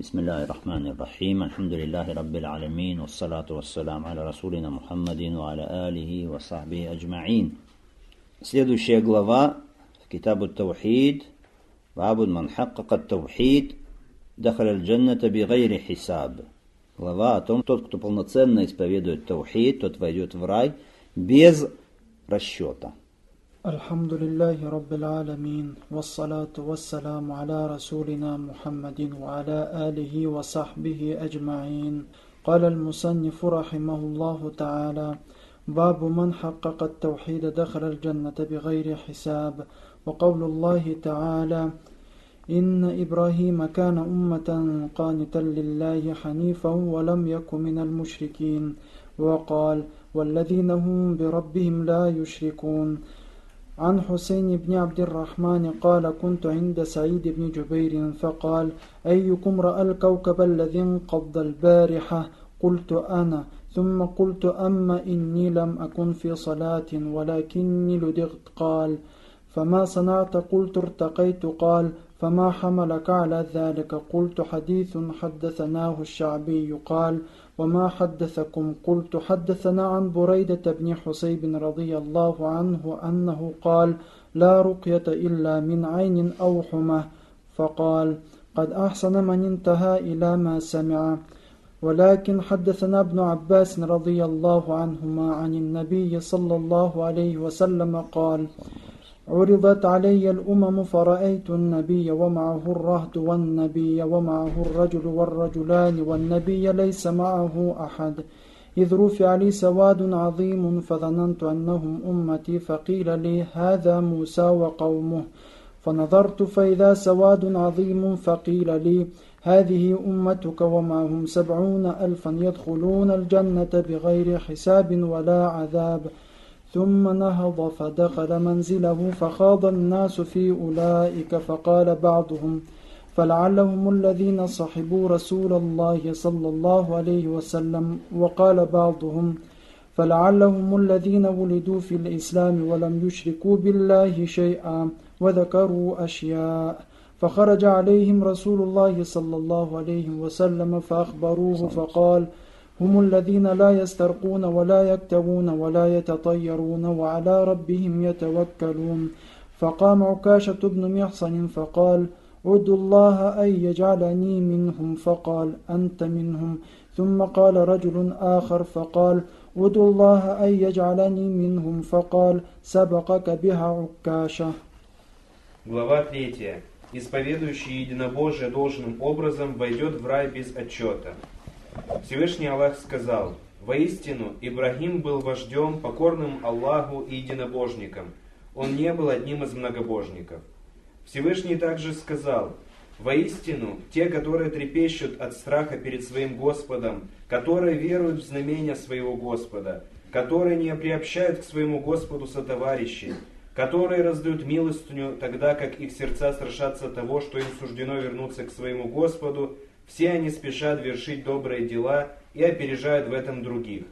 بسم الله الرحمن الرحيم. الحمد لله رب العالمين، والصلاة والسلام على رسولنا محمد وعلى آله وصحبه أجمعين. Следующая глава в Китабу Таухид. Бабу ман хакка таухид дахаля аль-джанната бигайри хисаб. Глава о том, тот, кто полноценно исповедует таухид, тот войдет в рай без расчета. الحمد لله رب العالمين، والصلاة والسلام على رسولنا محمد وعلى آله وصحبه أجمعين. قال المصنف رحمه الله تعالى: باب من حقق التوحيد دخل الجنة بغير حساب. وقول الله تعالى: إن إبراهيم كان أمة قانتا لله حنيفا ولم يك من المشركين. وقال: والذين هم بربهم لا يشركون. عن حسين بن عبد الرحمن قال: كنت عند سعيد بن جبير فقال: أيكم رأى الكوكب الذي انقض البارحة؟ قلت: أنا. ثم قلت: أما إني لم أكن في صلاة ولكني لدغت. قال: فما صنعت؟ قلت: ارتقيت. قال: فما حملك على ذلك؟ قلت: حديث حدثناه الشعبي. قال: وما حدثكم؟ قلت: حدثنا عن بريدة بن حصيب رضي الله عنه أنه قال: لا رقية إلا من عين أو حمى. فقال: قد أحسن من انتهى إلى ما سمع. ولكن حدثنا ابن عباس رضي الله عنهما عن النبي صلى الله عليه وسلم قال: عرضت علي الأمم فرأيت النبي ومعه الرهط والنبي ومعه الرجل والرجلان والنبي ليس معه أحد، إذ رفع لي سواد عظيم فظننت أنهم أمتي، فقيل لي: هذا موسى وقومه. فنظرت فإذا سواد عظيم، فقيل لي: هذه أمتك ومعهم 70,000 يدخلون الجنة بغير حساب ولا عذاب. ثم نهض فدخل منزله فخاض الناس في أولئك، فقال بعضهم: فلعلهم الذين صحبوا رسول الله صلى الله عليه وسلم. وقال بعضهم: فلعلهم الذين ولدوا في الإسلام ولم يشركوا بالله شيئا. وذكروا أشياء. فخرج عليهم رسول الله صلى الله عليه وسلم فأخبروه فقال: هم الذين لا يسترقون ولا يكتوون ولا يتطيرون وعلى ربهم يتوكلون. فقام عكاشة بن محصن فقال: ادعوا الله أن يجعلني منهم. فقال: أنت منهم. ثم قال رجل آخر فقال: ادعوا الله أن يجعلني منهم. فقال: سبقك بها عكاشة. Глава 3. Исповедующий единобожие должным образом войдет в рай без отчета. Всевышний Аллах сказал: «Воистину, Ибрагим был вождем, покорным Аллаху и единобожником. Он не был одним из многобожников». Всевышний также сказал: «Воистину, те, которые трепещут от страха перед своим Господом, которые веруют в знамения своего Господа, которые не приобщают к своему Господу сотоварищей, которые раздают милостыню, тогда как их сердца страшатся того, что им суждено вернуться к своему Господу, все они спешат вершить добрые дела и опережают в этом других».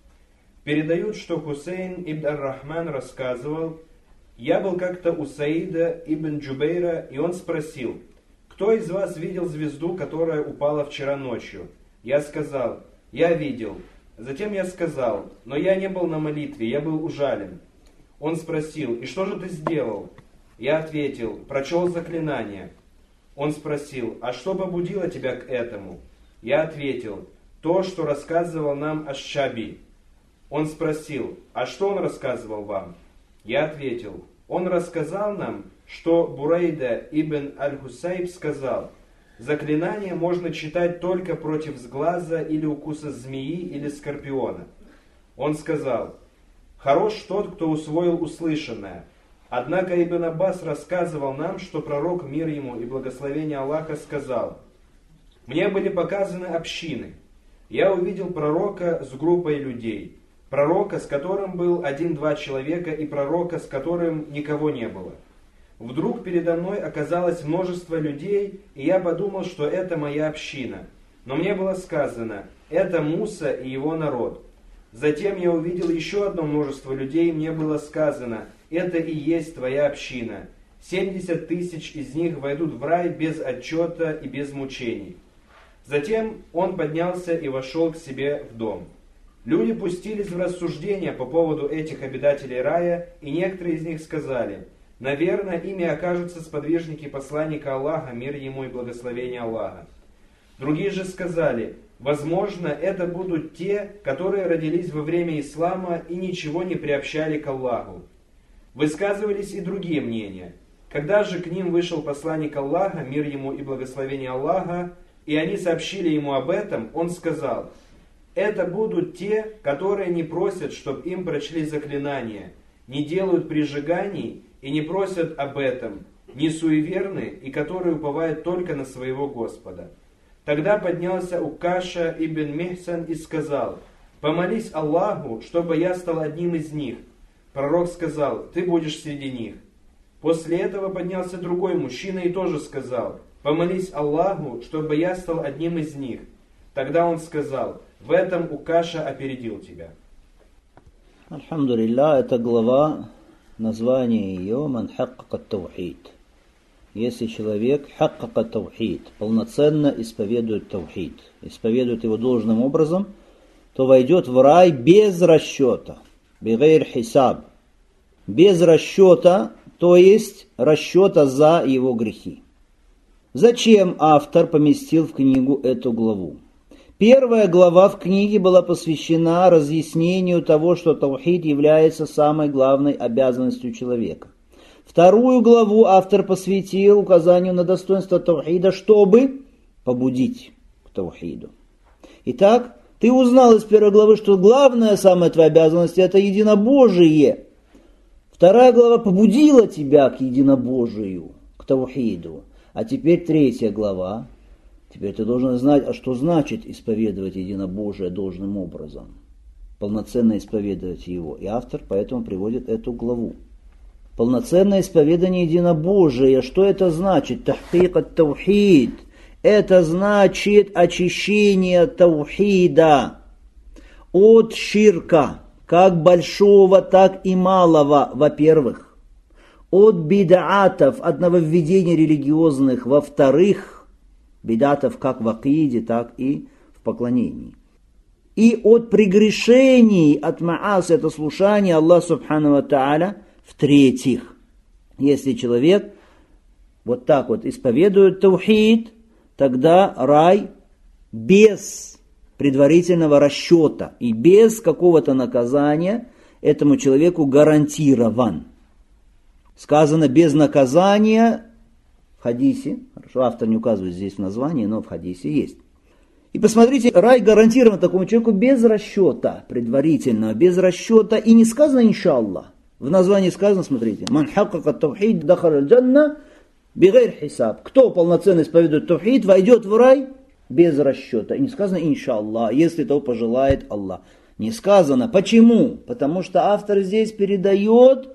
Передают, что Хусейн ибн ар-Рахман рассказывал: «Я был как-то у Саида ибн Джубейра, и он спросил: кто из вас видел звезду, которая упала вчера ночью? Я сказал: я видел. Затем я сказал: но я не был на молитве, я был ужален. Он спросил: и что же ты сделал? Я ответил: прочел заклинание. Он спросил: а что побудило тебя к этому? Я ответил: то, что рассказывал нам Аш-Шаби. Он спросил: а что он рассказывал вам? Я ответил: он рассказал нам, что Бурейда ибн аль-Хусайб сказал: заклинание можно читать только против сглаза или укуса змеи или скорпиона. Он сказал: хорош тот, кто усвоил услышанное. Однако Ибн Аббас рассказывал нам, что пророк, мир ему и благословение Аллаха, сказал: «Мне были показаны общины. Я увидел пророка с группой людей, пророка, с которым был 1-2 человека, и пророка, с которым никого не было. Вдруг передо мной оказалось множество людей, и я подумал, что это моя община. Но мне было сказано: это Муса и его народ. Затем я увидел еще одно множество людей, и мне было сказано: это и есть твоя община. 70 000 из них войдут в рай без отчета и без мучений. Затем он поднялся и вошел к себе в дом. Люди пустились в рассуждения по поводу этих обитателей рая, и некоторые из них сказали: «Наверное, ими окажутся сподвижники посланника Аллаха, мир ему и благословение Аллаха». Другие же сказали: «Возможно, это будут те, которые родились во время ислама и ничего не приобщали к Аллаху». Высказывались и другие мнения. Когда же к ним вышел посланник Аллаха, мир ему и благословение Аллаха, и они сообщили ему об этом, он сказал: «Это будут те, которые не просят, чтобы им прочли заклинания, не делают прижиганий и не просят об этом, не суеверны и которые уповают только на своего Господа». Тогда поднялся Укаша ибн Михсан и сказал: «Помолись Аллаху, чтобы я стал одним из них». Пророк сказал: «Ты будешь среди них». После этого поднялся другой мужчина и тоже сказал: «Помолись Аллаху, чтобы я стал одним из них». Тогда он сказал: «В этом Укаша опередил тебя». Альхамдулилля, эта глава, название ее «Ман хакка таухид». Если человек хакка таухид, полноценно исповедует таухид, исповедует его должным образом, то войдет в рай без расчета, бигайр хисаб, без расчета, то есть расчета за его грехи. Зачем автор поместил в книгу эту главу? Первая глава в книге была посвящена разъяснению того, что таухид является самой главной обязанностью человека. Вторую главу автор посвятил указанию на достоинство таухида, чтобы побудить к таухиду. Итак, ты узнал из первой главы, что главная самая твоя обязанность — это единобожие. Вторая глава побудила тебя к единобожию, к таухиду. А теперь третья глава. Теперь ты должен знать, а что значит исповедовать единобожие должным образом. Полноценно исповедовать его. И автор поэтому приводит эту главу. Полноценное исповедание единобожия. Что это значит? Тахкик ат-таухид. Это значит очищение таухида от ширка, как большого, так и малого, во-первых. От бидаатов, от нововведений религиозных, во-вторых. Бидатов как в акиде, так и в поклонении. И от прегрешений, от маас, это слушание Аллаха Субхану ва Тааля, в-третьих. Если человек вот так вот исповедует таухид, тогда рай без предварительного расчета и без какого-то наказания этому человеку гарантирован. Сказано без наказания в хадисе, хорошо, автор не указывает здесь в названии, но в хадисе есть. И посмотрите, рай гарантирован такому человеку без расчета предварительного, без расчета, и не сказано иншаллах. В названии сказано, смотрите, «Ман хакка таухид дахал аль-джанна бигайр хисаб». Кто полноценно исповедует таухид, войдет в рай без расчета. И не сказано иншаллах, если того пожелает Аллах. Не сказано. Почему? Потому что автор здесь передает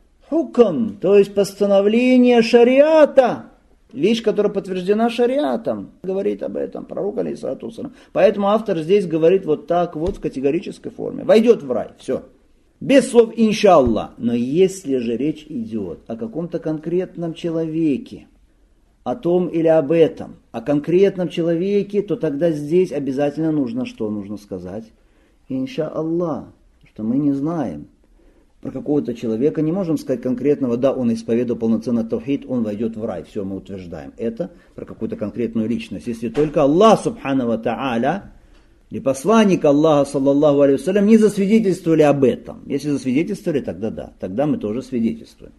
хукм, то есть постановление шариата. Вещь, которая подтверждена шариатом, говорит об этом пророк алейхиссалату вассалям. Поэтому автор здесь говорит вот так вот в категорической форме. Войдет в рай, все. Без слов иншаллах. Но если же речь идет о каком-то конкретном человеке, о том или об этом, о конкретном человеке, то тогда здесь обязательно нужно что нужно сказать? Иншаллах, что мы не знаем. Про какого-то человека не можем сказать конкретного, да, он исповедовал полноценно таухид, он войдет в рай, все мы утверждаем. Это про какую-то конкретную личность. Если только Аллах Субхану ва Тааля или посланник Аллаха, саллаллаху алейхи вассалям, не засвидетельствовали об этом. Если засвидетельствовали, тогда да, тогда мы тоже свидетельствуем.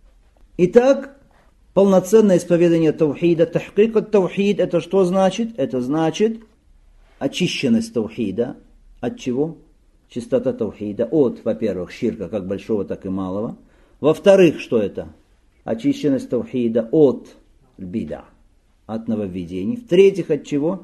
Итак, полноценное исповедание таухида, тахкик ат-таухид, это что значит? Это значит очищенность таухида. От чего? Чистота таухида. От, во-первых, ширка, как большого, так и малого. Во-вторых, что это? Очищенность таухида от бида, от нововведений. В-третьих, от чего?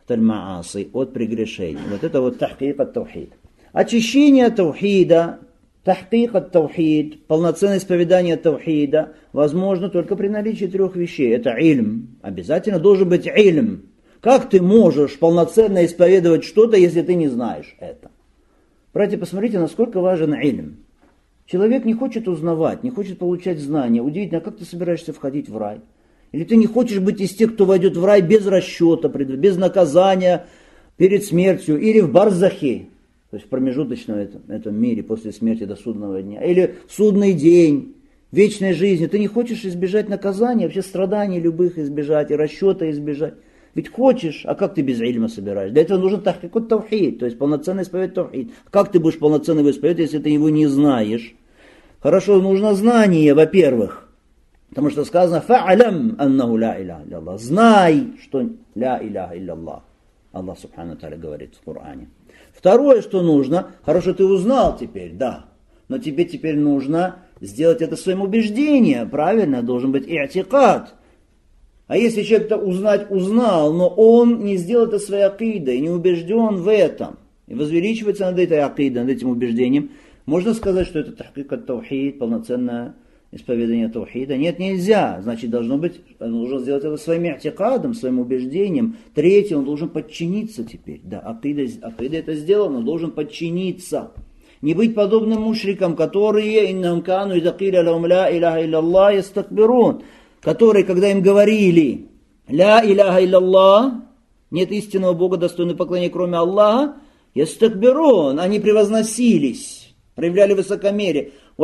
От прегрешений. Вот это вот тахкик ат-таухид. Очищение таухида, тахкик ат-таухид, полноценное исповедание таухида возможно только при наличии трех вещей. Это ильм. Обязательно должен быть ильм. Как ты можешь полноценно исповедовать что-то, если ты не знаешь это? Братья, посмотрите, насколько важен ильм. Человек не хочет узнавать, не хочет получать знания. Удивительно, а как ты собираешься входить в рай? Или ты не хочешь быть из тех, кто войдет в рай без расчета, без наказания перед смертью, или в барзахе, то есть в промежуточном этом мире, после смерти до судного дня, или в судный день, вечной жизни. Ты не хочешь избежать наказания, вообще страданий любых избежать, и расчета избежать. Ведь хочешь, а как ты без ильма собираешь? Для этого нужен тахкикут тавхид, то есть полноценный исповедь тавхид. Как ты будешь полноценный исповедь, если ты его не знаешь? Хорошо, нужно знание, во-первых. Потому что сказано «Фа'алям аннаху ла иляха илляллах». Знай, что ля иляха илляллах. Аллах субхану тааля говорит в Коране. Второе, что нужно, хорошо, ты узнал теперь, да, но тебе теперь нужно сделать это своим убеждением, правильно, должен быть и'тикад. А если человек это узнал, но он не сделал это своей акидой, не убежден в этом, и возвеличивается над этой акидой, над этим убеждением, можно сказать, что это тахкик ат-таухид, полноценное исповедание таухида? Нет, нельзя. Значит, он должен сделать это своим и'тикадом, своим убеждением. Третье, он должен подчиниться теперь. Да, акида это сделано, он должен подчиниться. Не быть подобным мушрикам, которые иннахум кану иза қиля лахум ла иляха илляллах ястакбирун, которые, когда им говорили ля иляха илляллах, нет истинного Бога, достойного поклонения, кроме Аллаха, ястакбирун, они превозносились, проявляли высокомерие. И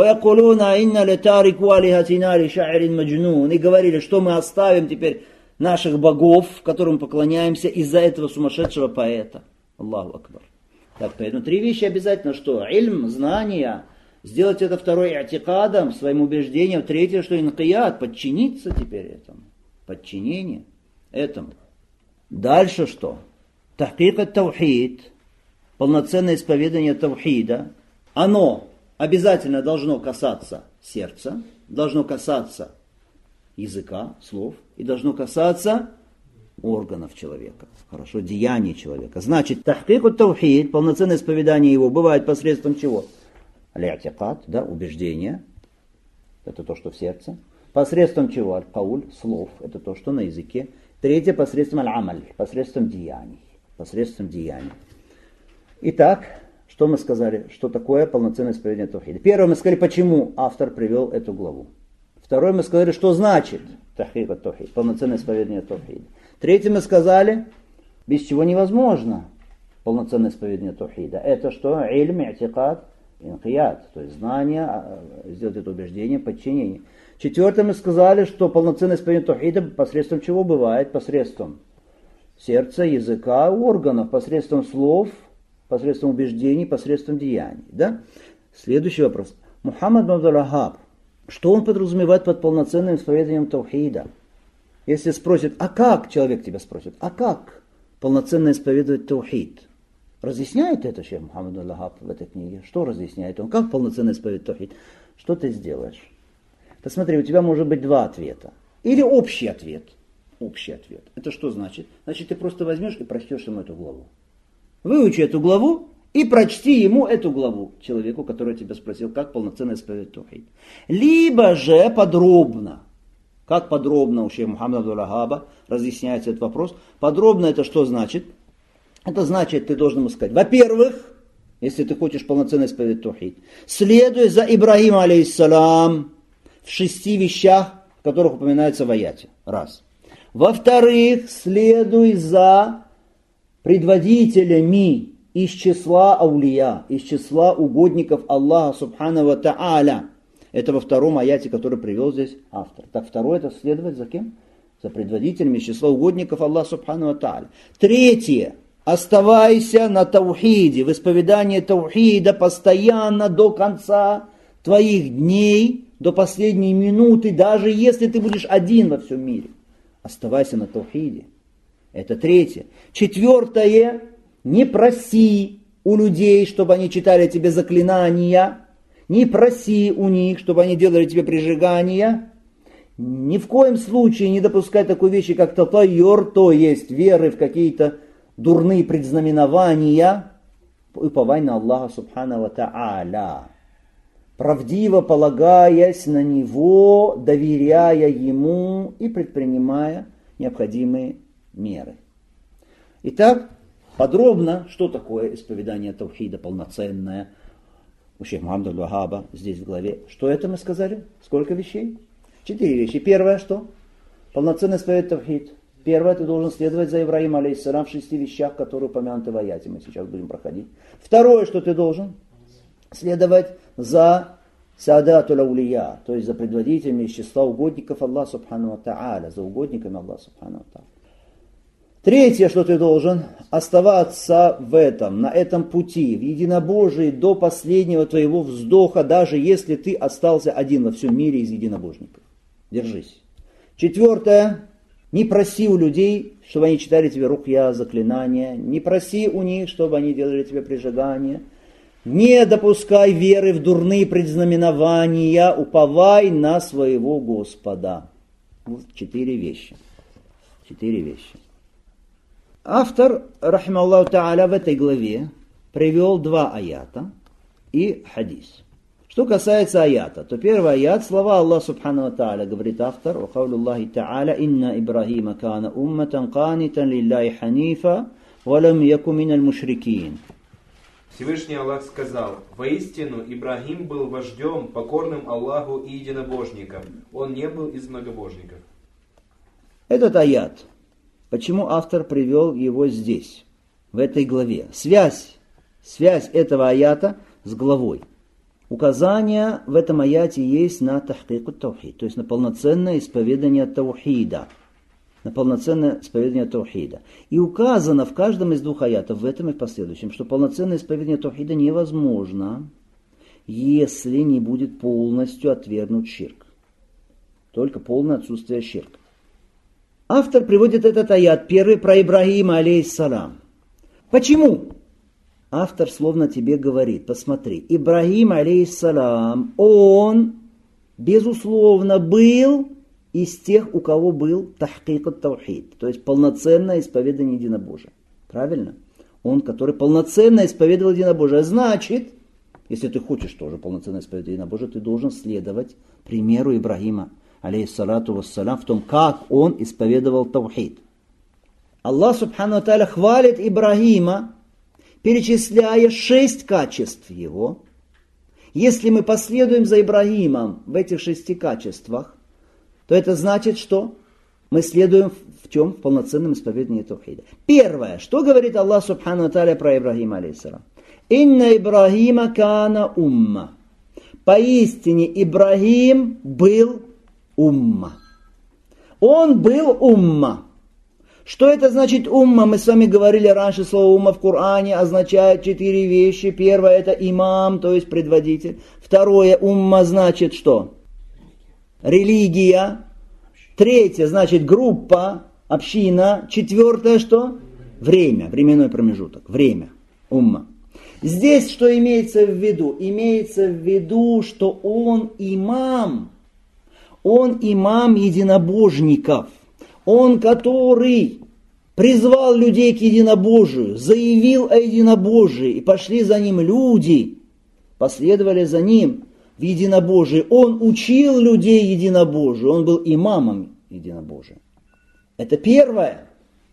говорили, что мы оставим теперь наших богов, которым поклоняемся, из-за этого сумасшедшего поэта. Аллаху акбар. Так, поэтому 3 вещи обязательно, что ильм, знания, сделать это второй и'тикадом, своим убеждением, третье, что инқияд, подчиниться теперь этому. Подчинение этому. Дальше что? Тахкик ат-таухид, полноценное исповедание таухида, оно обязательно должно касаться сердца, должно касаться языка, слов, и должно касаться органов человека. Хорошо, деяний человека. Значит, тахкик ат-таухид, полноценное исповедание его, бывает посредством чего? Аль-и'тикад, да, убеждение, это то, что в сердце. Посредством чего? Аль-кауль, слов, это то, что на языке. Третье, посредством аль-амаль, посредством деяний. Посредством деяний. Итак, что мы сказали? Что такое полноценное исповедание таухида? Первое, мы сказали, почему автор привел эту главу. Второе, мы сказали, что значит тахкик ат-таухид, полноценное исповедание таухида. Третье, мы сказали, без чего невозможно полноценное исповедание таухида. Это что? Ильм, и'тикад, инқияд, то есть знание, сделать это убеждение, подчинение. Четвертое, мы сказали, что полноценное исповедание таухида посредством чего бывает? Посредством сердца, языка, органов, посредством слов, посредством убеждений, посредством деяний. Да? Следующий вопрос. Мухаммад Абдул-Ваххаб, что он подразумевает под полноценным исповеданием таухида? Если спросит, а как, человек тебя спросит, а как полноценно исповедовать таухид? Разъясняет это шейх Мухаммад Абдул-Ваххаб в этой книге? Что разъясняет он? Как полноценно исповедовать таухид? Что ты сделаешь? Да смотри, у тебя может быть 2 ответа. Или общий ответ. Общий ответ. Это что значит? Значит, ты просто возьмешь и прочтешь ему эту главу. Выучи эту главу и прочти ему эту главу, человеку, который тебя спросил, как полноценно исповедовать таухид. Либо же подробно. Как подробно у шейха Мухаммада Абдул-Ваххаба разъясняется этот вопрос? Подробно это что значит? Это значит, ты должен ему сказать, во-первых, если ты хочешь полноценно исповедовать таухид, следуй за Ибрахимом, алейхиссалам, в 6 вещах, в которых упоминается в аяте. Раз. Во-вторых, следуй за предводителями из числа аулия, из числа угодников Аллаха субхану ва та'аля. Это во 2 аяте, который привел здесь автор. Так, второе, это следовать за кем? За предводителями из числа угодников Аллаха субхану ва та'аля. Третье. Оставайся на таухиде, в исповедании таухида постоянно до конца твоих дней, до последней минуты, даже если ты будешь один во всем мире. Оставайся на таухиде. Это третье. Четвертое. Не проси у людей, чтобы они читали тебе заклинания. Не проси у них, чтобы они делали тебе прижигания. Ни в коем случае не допускай такой вещи, как татайюр, то есть веры в какие-то дурные предзнаменования. Уповай на Аллаха субхану ва та'аля. Правдиво полагаясь на Него, доверяя Ему и предпринимая необходимые меры. Итак, подробно, что такое исповедание таухида полноценное у шейха Мухаммада Абдул-Ваххаба здесь в главе. Что это мы сказали? Сколько вещей? 4 вещи. Первое что? Полноценно исповедать тавхид. Первое, ты должен следовать за Ибрахимом, алейхиссалям, в 6 вещах, которые упомянуты в аяте. Мы сейчас будем проходить. Второе, что ты должен следовать за саадатуль аулия, то есть за предводителями из числа угодников Аллаха субхану ва тааля, за угодниками Аллаха субхану ва тааля. Третье, что ты должен оставаться в этом, на этом пути, в единобожии до последнего твоего вздоха, даже если ты остался один во всем мире из единобожников. Держись. Четвертое, не проси у людей, чтобы они читали тебе рукья, заклинания, не проси у них, чтобы они делали тебе прижигание. Не допускай веры в дурные предзнаменования, уповай на своего Господа. Вот 4 вещи. 4 вещи. Автор, рахимахуллаху тааля, в этой главе привел 2 аята и хадис. Что касается аята, то первый аят, слова Аллаха субхану ва тааля, говорит автор, «Ва каулю Аллахи тааля, инна Ибрахима кана умматан канитан лилляхи ханифа, ва лам яку миналь мушрикин». Всевышний Аллах сказал: «Воистину, Ибрахим был вождем, покорным Аллаху и единобожником. Он не был из многобожников». Этот аят, почему автор привел его здесь, в этой главе? Связь этого аята с главой. Указание в этом аяте есть на тахкику таухид, то есть на полноценное исповедание таухида. На полноценное исповедание таухида. И указано в каждом из 2 аятов, в этом и в последующем, что полноценное исповедание таухида невозможно, если не будет полностью отвергнут ширк. Только полное отсутствие ширка. Автор приводит этот аят, первый про Ибрахима, алейхиссалам. Почему? Автор словно тебе говорит, посмотри, Ибрахим, алейхиссалам, он, безусловно, был из тех, у кого был тахкик ат-таухид, то есть полноценное исповедание единобожия. Правильно? Он, который полноценно исповедовал единобожие. Значит, если ты хочешь тоже полноценно исповедовать единобожие, ты должен следовать примеру Ибрахима, алейхиссалату вассалям, в том, как он исповедовал таухид. Аллах субхану ва тааля хвалит Ибрахима, перечисляя 6 качеств его. Если мы последуем за Ибрахимом в этих 6 качествах, то это значит, что мы следуем в чем? В полноценном исповедании таухида. Первое, что говорит Аллах субхану ва тааля про Ибрахима, алейхиссалам? «Инна Ибрахима кана умма». Поистине Ибрахим был умма. Он был умма. Что это значит умма? Мы с вами говорили раньше, слово умма в Коране означает 4 вещи. Первое, это имам, то есть предводитель. Второе, умма значит что? Религия. Третье, значит группа, община. Четвертое, что? Время, временной промежуток. Время. Умма. Здесь что имеется в виду? Имеется в виду, что он имам. Он имам единобожников. Он, который призвал людей к единобожию, заявил о единобожии, и пошли за ним люди, последовали за ним в единобожии. Он учил людей единобожию, он был имамом единобожия. Это первое.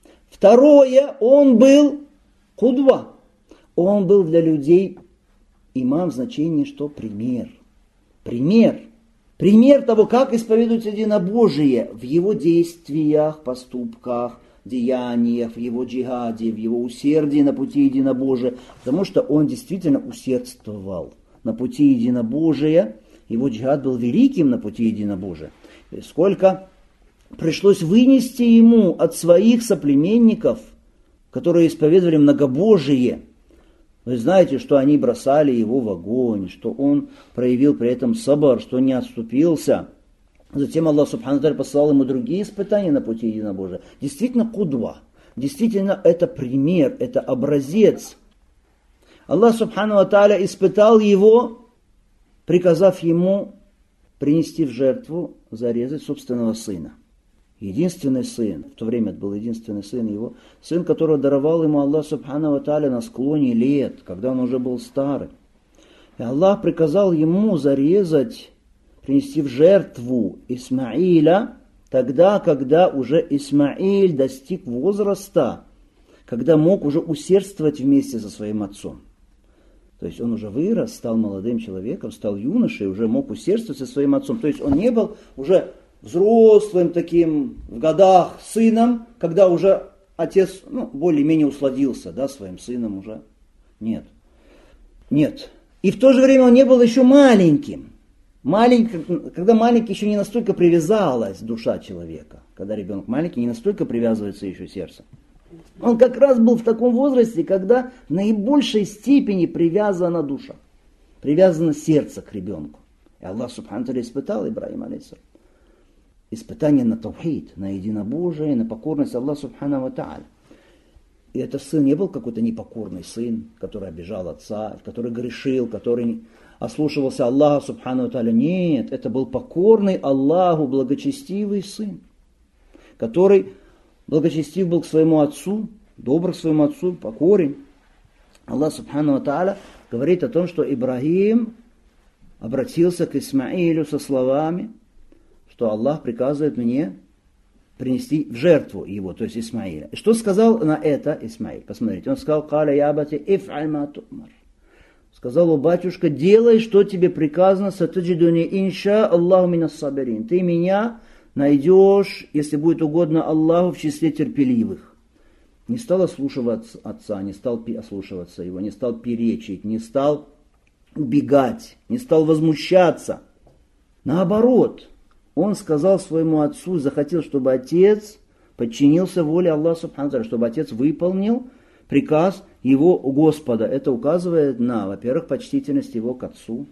Второе, он был кудва. Он был для людей имам в значении, что пример. Пример. Пример того, как исповедуется единобожие в его действиях, поступках, деяниях, в его джихаде, в его усердии на пути единобожия. Потому что он действительно усердствовал на пути единобожия. Его джихад был великим на пути единобожия. Сколько пришлось вынести ему от своих соплеменников, которые исповедовали многобожие. Вы знаете, что они бросали его в огонь, что он проявил при этом сабар, что не отступился. Затем Аллах субхану ва тааля послал ему другие испытания на пути единобожия. Действительно кудва. Действительно это пример, это образец. Аллах субхану ва тааля испытал его, приказав ему принести в жертву, зарезать собственного сына. Единственный сын, в то время это был единственный сын его, сын, которого даровал ему Аллах субхану ва тааля на склоне лет, когда он уже был старый. И Аллах приказал ему зарезать, принести в жертву Исмаиля, тогда, когда уже Исмаиль достиг возраста, когда мог уже усердствовать вместе со своим отцом. То есть он уже вырос, стал молодым человеком, стал юношей, уже мог усердствовать со своим отцом. То есть он не был уже взрослым таким, в годах, сыном, когда уже отец, более-менее усладился, да, своим сыном уже. Нет. Нет. И в то же время он не был еще маленьким. Когда маленький, еще не настолько привязалась душа человека. Когда ребенок маленький, не настолько привязывается еще сердце. Он как раз был в таком возрасте, когда в наибольшей степени привязана душа. Привязано сердце к ребенку. И Аллах Субхану ва Тааля испытал Ибрахима алейхиссалям. Испытание на таухид, на единобожие, на покорность Аллаху Субхану ва Тааля. И этот сын не был какой-то непокорный сын, который обижал отца, который грешил, который ослушивался Аллаха Субхану ва Тааля. Нет, это был покорный Аллаху, благочестивый сын, который благочестив был к своему отцу, добр к своему отцу, покорен. Аллах Субхану ва Тааля говорит о том, что Ибрахим обратился к Исмаилю со словами, что Аллах приказывает мне принести в жертву его, то есть Исмаиля. И что сказал на это Исмаиль? Посмотрите, он сказал: «Каля я абати иф'аль ма ту'мар». Сказал: «О батюшка, делай, что тебе приказано, сатаджидуни инша Аллаху минас сабирин». Ты меня найдешь, если будет угодно Аллаху, в числе терпеливых. Не стал ослушиваться отца, не стал ослушиваться его, не стал перечить, не стал убегать, не стал возмущаться. Наоборот, он сказал своему отцу, захотел, чтобы отец подчинился воле Аллаха Субхану ва Тааля, чтобы отец выполнил приказ его Господа. Это указывает на, во-первых, почтительность его к отцу,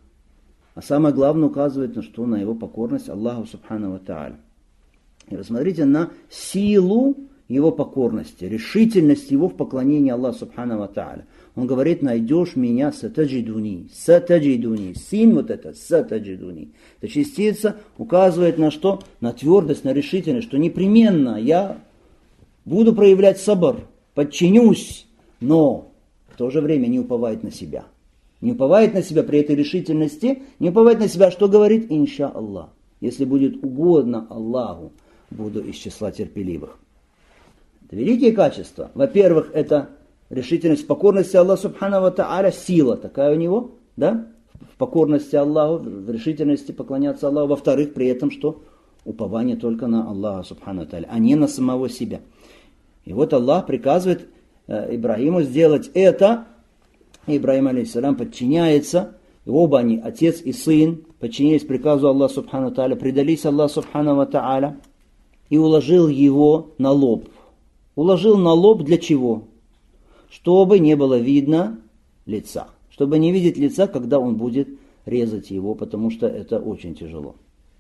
а самое главное указывает на что? На его покорность Аллаху Субхану ва Тааля. И посмотрите на силу его покорности, решительность его в поклонении Аллаху Субхану ва Тааля. Он говорит: найдешь меня сатаджидуни. Сатаджидуни. Син вот это, сатаджидуни. Эта частица указывает на что? На твердость, на решительность, что непременно я буду проявлять сабр, подчинюсь, но в то же время не уповает на себя. Не уповает на себя при этой решительности, не уповает на себя, что говорит: инша Аллах. Если будет угодно Аллаху, буду из числа терпеливых. Это великие качества. Во-первых, это решительность в покорности Аллаху Субхану ва Тааля, сила такая у него, да, в покорности Аллаху, в решительности поклоняться Аллаху. Во-вторых, при этом что? Упование только на Аллаха Субхану ва Тааля, а не на самого себя. И вот Аллах приказывает Ибрахиму сделать это. Ибрахим алейхиссалям подчиняется. И оба они, отец и сын, подчинились приказу Аллаха Субхану ва Тааля, предались Аллаху Субхану ва Тааля и уложил его на лоб. Уложил на лоб для чего? Чтобы не было видно лица. Чтобы не видеть лица, когда он будет резать его, потому что это очень тяжело.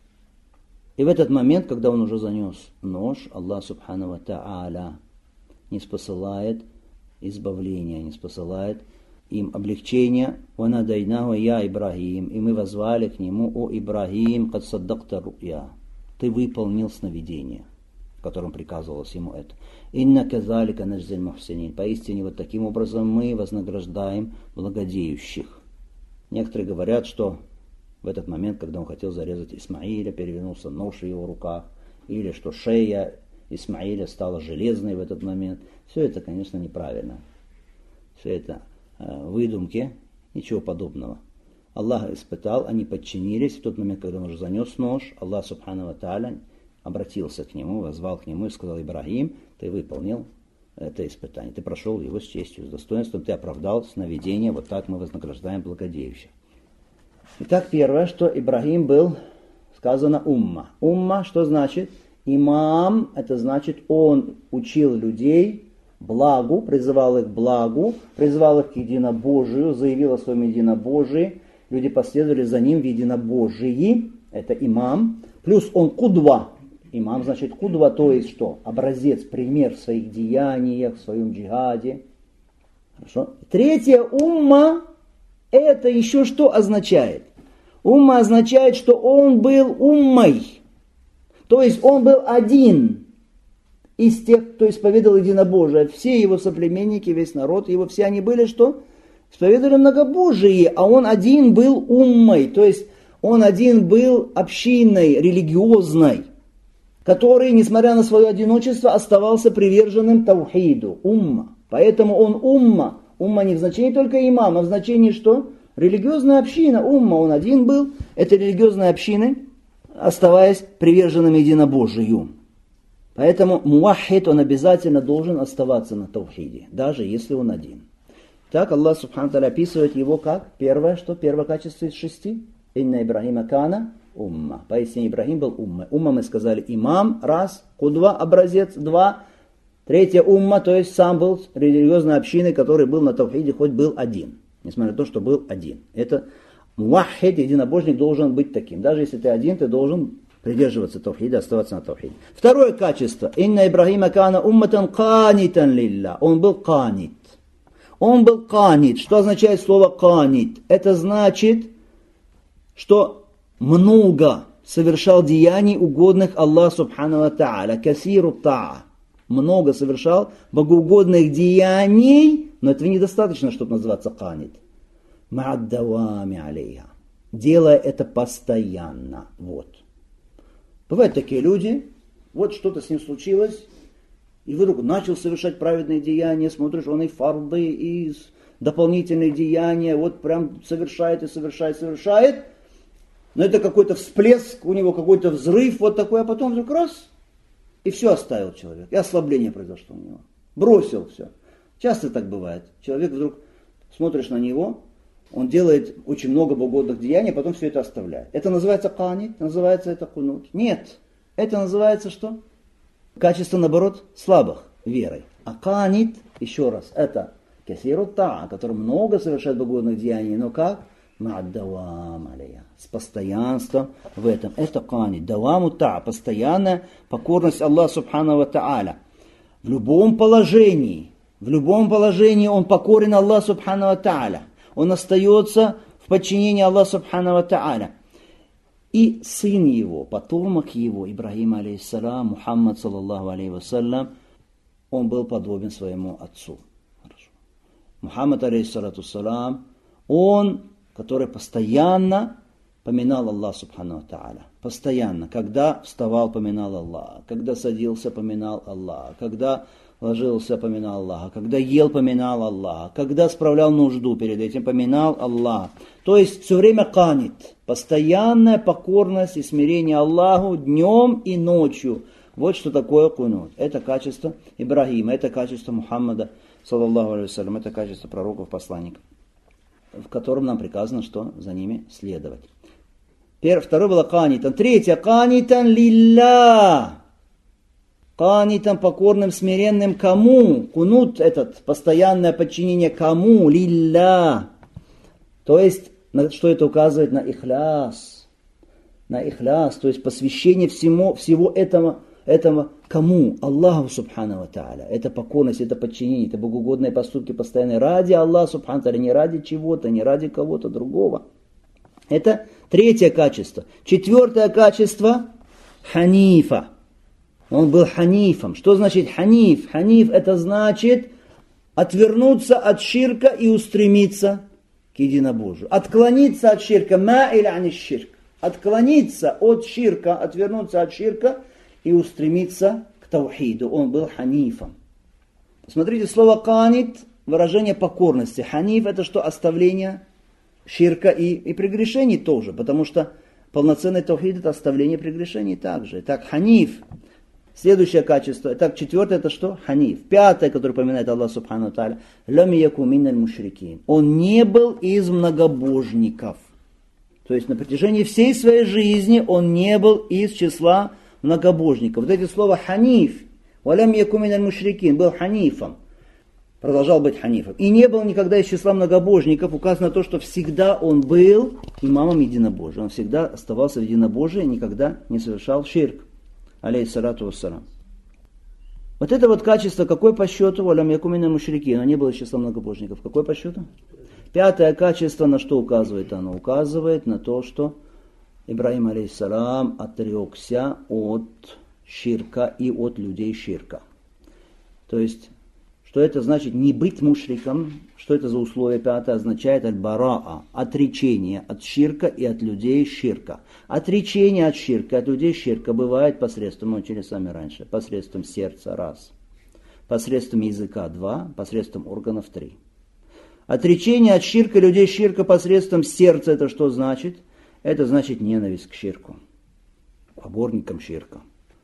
И в этот момент, когда он уже занес нож, Аллах Субхану ва Тааля не спосылает избавления, не спосылает им облегчения. «Ванадайнаху я Ибрахим». И мы возвали к нему: «О Ибрахим, кад саддакта ру'я». Ты выполнил сновидение, в котором приказывалось ему это. «Инна казалика наджзиль мухсинин». Поистине, вот таким образом мы вознаграждаем благодеющих. Некоторые говорят, что в этот момент, когда он хотел зарезать Исмаиля, перевернулся нож в его руках, или что шея Исмаиля стала железной в этот момент. Все это, конечно, неправильно. Все это выдумки, ничего подобного. Аллах испытал, они подчинились. В тот момент, когда он уже занес нож, Аллах Субхану ва Тааля обратился к нему, возвал к нему и сказал: «Ибрахим, ты выполнил это испытание, ты прошел его с честью, с достоинством, ты оправдал сновидение, вот так мы вознаграждаем благодеющих». Итак, первое, что Ибрахим был, сказано умма. Умма, что значит? Имам, это значит, он учил людей благу, призывал их к благу, призывал их к единобожию, заявил о своем единобожии. Люди последовали за ним в единобожии, это имам. Плюс он кудва. Имам значит кудва, то есть что? Образец, пример в своих деяниях, в своем джихаде. Хорошо. Третье, умма, это еще что означает? Умма означает, что он был уммой. То есть он был один из тех, кто исповедовал единобожие. Все его соплеменники, весь народ его, все они были что? Исповедовали многобожие, а он один был уммой. То есть он один был общиной религиозной, который, несмотря на свое одиночество, оставался приверженным таухиду. Умма. Поэтому он умма. Умма не в значении только имам, а в значении что? Религиозная община. Умма, он один был. Это религиозные общины. оставаясь приверженным единобожию. Поэтому муахид, он обязательно должен оставаться на таухиде, даже если он один. Так Аллах Субхану Тааля описывает его как первое качество из 6. Инна Ибрахима кана умма. Поистине Ибрахим был умма. Умма, мы сказали, имам, раз, кудва, образец, два. Третье умма, то есть сам был религиозной общиной, который был на таухиде, хоть был один. Несмотря на то, что был один. Это муахид, единобожник, должен быть таким. Даже если ты один, ты должен придерживаться таухида, оставаться на таухиде. Второе качество. Инна Ибрахима кана умматан канитан лилля. Он был канит. Он был канит. Что означает слово канит? Это значит, что много совершал деяний, угодных Аллаху Субхану ва Тааля. Касиру таа. Много совершал богоугодных деяний, но этого недостаточно, чтобы называться канит. Ма'аддавами алейха. Делая это постоянно. Вот. Бывают такие люди, вот что-то с ним случилось, и вдруг начал совершать праведные деяния, смотришь, он и фарды, и дополнительные деяния, вот прям совершает и совершает. Но это какой-то всплеск, у него какой-то взрыв вот такой, а потом вдруг раз, и все оставил человек, и ослабление произошло у него. Бросил все. Часто так бывает. Человек вдруг, смотришь на него, он делает очень много богоугодных деяний, а потом все это оставляет. Это называется канит, называется это кунут. Нет, это называется что? Качество, наоборот, слабых верой. А канит, еще раз, это касиру таа, который много совершает богоугодных деяний, но как? Ма'аддавам алейха. С постоянством в этом. Это канит. Даваму таа, постоянная покорность Аллаху Субхану ва Тааля. В любом положении он покорен Аллаху Субхану ва Тааля. Он остается в подчинении Аллаха Субхану ва Тааля. И сын его, потомок его, Ибрахим алейхиссалам, Мухаммад саллаллаху алейхи вассалям, он был подобен своему отцу. Хорошо. Мухаммад алейхиссалам, он, который постоянно поминал Аллаха Субхану ва Тааля. Постоянно. Когда вставал, поминал Аллаха. Когда садился, поминал Аллаха. Когда ложился, поминал Аллаха. Когда ел, поминал Аллаха. Когда справлял нужду, перед этим поминал Аллаха. То есть все время канит. Постоянная покорность и смирение Аллаху днем и ночью. Вот что такое кунут. Это качество Ибрахима, это качество Мухаммада, саллаллаху алейхи вассалям, это качество пророков, посланников, в котором нам приказано, что за ними следовать. Второе было канитан. Третье, канитан лилля. Канитан покорным, смиренным кому? Кунут этот, постоянное подчинение кому? Лилля. То есть, что это указывает? На ихляс. На ихляс, то есть посвящение всего этого кому? Аллаху Субхану ва Тааля. Это покорность, это подчинение, это богоугодные поступки постоянные ради Аллаха Субхану ва Тааля, не ради чего-то, не ради кого-то другого. Это третье качество. Четвертое качество – ханифа. Он был ханифом. Что значит ханиф? Ханиф – это значит отвернуться от ширка и устремиться к единобожию. Отклониться от ширка. Ма'иль ани ширк. Отклониться от ширка, отвернуться от ширка и устремиться к таухиду. Он был ханифом. Смотрите, слово канит, выражение покорности. Ханиф – это что? Оставление ширка и прегрешений тоже, потому что полноценный таухид – это оставление прегрешений также. Так, ханиф. Следующее качество. Так, четвертое – это что? Ханиф. Пятое, которое упоминает Аллах Субхану ва Тааля. Лам яку миналь мушрикин. Он не был из многобожников. То есть на протяжении всей своей жизни он не был из числа многобожников. Вот эти слова ханиф. Валям яку миналь мушрикин. Был ханифом. Продолжал быть ханифом. И не был никогда из числа многобожников. Указано то, что всегда он был имамом единобожия. Он всегда оставался в единобожии, никогда не совершал ширк. Алейхиссалату вассалам. Вот это вот качество, какое по счету? Валям яку миналь мушрикин. Он не был из числа многобожников. Какое по счету? Пятое качество, на что указывает оно? Указывает на то, что Ибрахим алейхиссалам отрекся от ширка и от людей ширка. То есть, что это значит не быть мушриком? Что это за условие пятое? Означает аль-бараа, отречение от ширка и от людей ширка. Отречение от ширка, от людей ширка бывает посредством, мы учили с вами раньше, посредством сердца раз, посредством языка два, посредством органов три. Отречение от ширка, людей ширка посредством сердца, это что значит? Это значит ненависть к ширку. поборником ширка.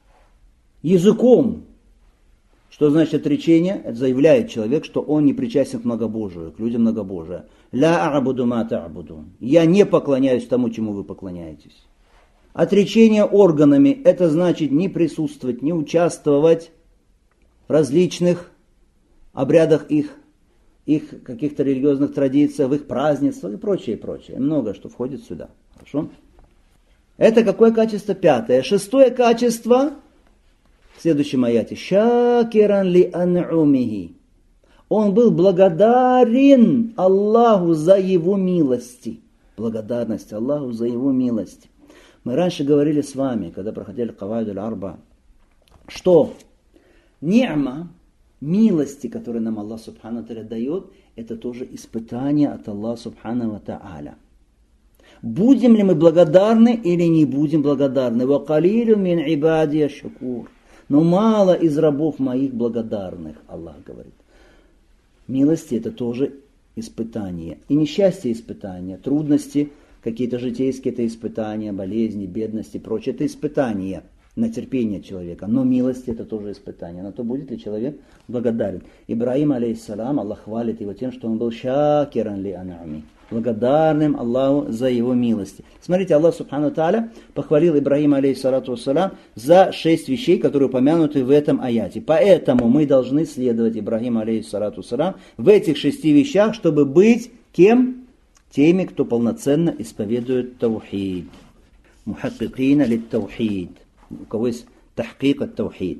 Языком. Что значит отречение? Это заявляет человек, что он не причастен к многобожию, к людям многобожия. «Ля а'буду ма та'будун». Я не поклоняюсь тому, чему вы поклоняетесь. Отречение органами – это значит не присутствовать, не участвовать в различных обрядах их каких-то религиозных традициях, в их празднествах и прочее, прочее. Много что входит сюда. Хорошо? Это какое качество? 5. 6 качество в следующем аяте. «Шакиран ли ан'умихи». Он был благодарен Аллаху за его милости. Благодарность Аллаху за его милости. Мы раньше говорили с вами, когда проходили Кавайд аль-Арба, что ни'ма, милости, которые нам Аллах Субхану ва Тааля дает, это тоже испытание от Аллаха Субхану ва Тааля. Будем ли мы благодарны или не будем благодарны? «Ва калилю мин ибади шукур». Но мало из рабов моих благодарных, Аллах говорит. Милости это тоже испытание. И несчастье испытания, трудности, какие-то житейские это испытания, болезни, бедности и прочее. Это испытания на терпение человека. Но милость это тоже испытание. На то, будет ли человек благодарен. Ибрахим, алейхиссалам, Аллах хвалит его тем, что он был шакиран ли ан'ами. Благодарным Аллаху за его милости. Смотрите, Аллах Субхану Тааля похвалил Ибрахима алейхиссалату вассалам за 6 вещей, которые упомянуты в этом аяте. Поэтому мы должны следовать Ибрахиму алейхиссалату вассалам в этих 6 вещах, чтобы быть кем? Теми, кто полноценно исповедует таухид. Мухаккикина лит таухид. У кого есть тахкик ат таухид.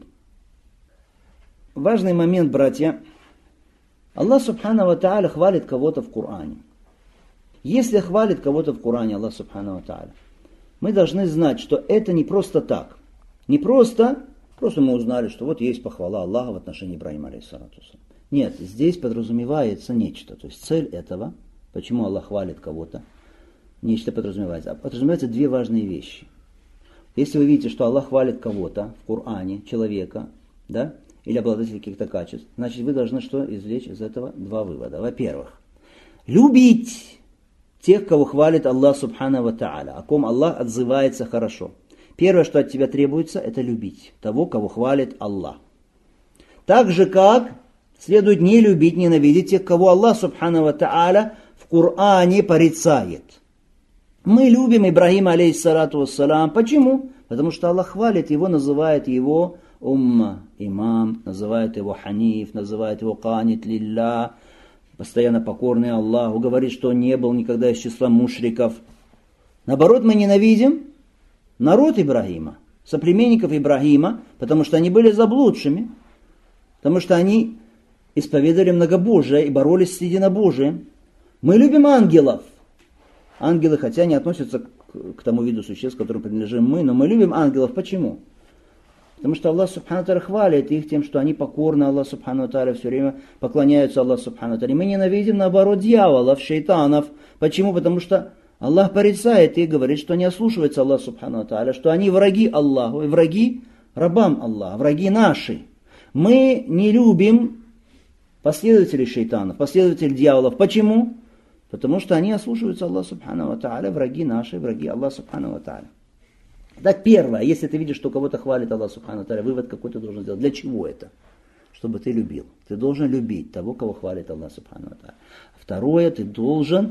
Важный момент, братья. Аллах Субхану ва Тааля хвалит кого-то в Коране. Если хвалит кого-то в Коране, Аллах Субхану ва Тааля, мы должны знать, что это не просто так. Не просто мы узнали, что вот есть похвала Аллаха в отношении Ибрахима алейхиссалату вассалам. Нет, здесь подразумевается нечто. То есть цель этого, почему Аллах хвалит кого-то, нечто подразумевается. А подразумеваются 2 важные вещи. Если вы видите, что Аллах хвалит кого-то в Коране, человека, да, или обладателя каких-то качеств, значит вы должны что извлечь из этого 2 вывода. Во-первых, любить тех, кого хвалит Аллах Субхану ва Тааля, о ком Аллах отзывается хорошо. Первое, что от тебя требуется, это любить того, кого хвалит Аллах. Так же, как следует не любить, ненавидеть тех, кого Аллах Субхану ва Тааля в Коране порицает. Мы любим Ибрахима алейхиссалату вассалам. Почему? Потому что Аллах хвалит его, называет его умма, имам, называет его ханиф, называет его канит лилля, постоянно покорный Аллаху, говорит, что он не был никогда из числа мушриков. Наоборот, мы ненавидим народ Ибрахима, соплеменников Ибрахима, потому что они были заблудшими, потому что они исповедовали многобожие и боролись с единобожием. Мы любим ангелов. Ангелы, хотя не относятся к тому виду существ, к которым принадлежим мы, но мы любим ангелов. Почему? Потому что Аллах Субхану ва Тааля хвалит их тем, что они покорны Аллаху Субхану ва Тааля, все время поклоняются Аллаху Субхану ва Тааля. Мы ненавидим, наоборот, дьяволов, шайтанов. Почему? Потому что Аллах порицает и говорит, что не ослушивается Аллах Субхану ва Тааля, что они враги Аллаху и враги рабам Аллаха, враги наши. Мы не любим последователей шайтанов, последователей дьяволов. Почему? Потому что они ослушиваются Аллаха Субхану ва Тааля, враги наши, враги Аллаха Субхану ва Тааля. Так, первое, если ты видишь, что кого-то хвалит Аллах Субхану ва Тааля, вывод какой ты должен сделать. Для чего это? Чтобы ты любил. Ты должен любить того, кого хвалит Аллах Субхану ва Тааля. Второе, ты должен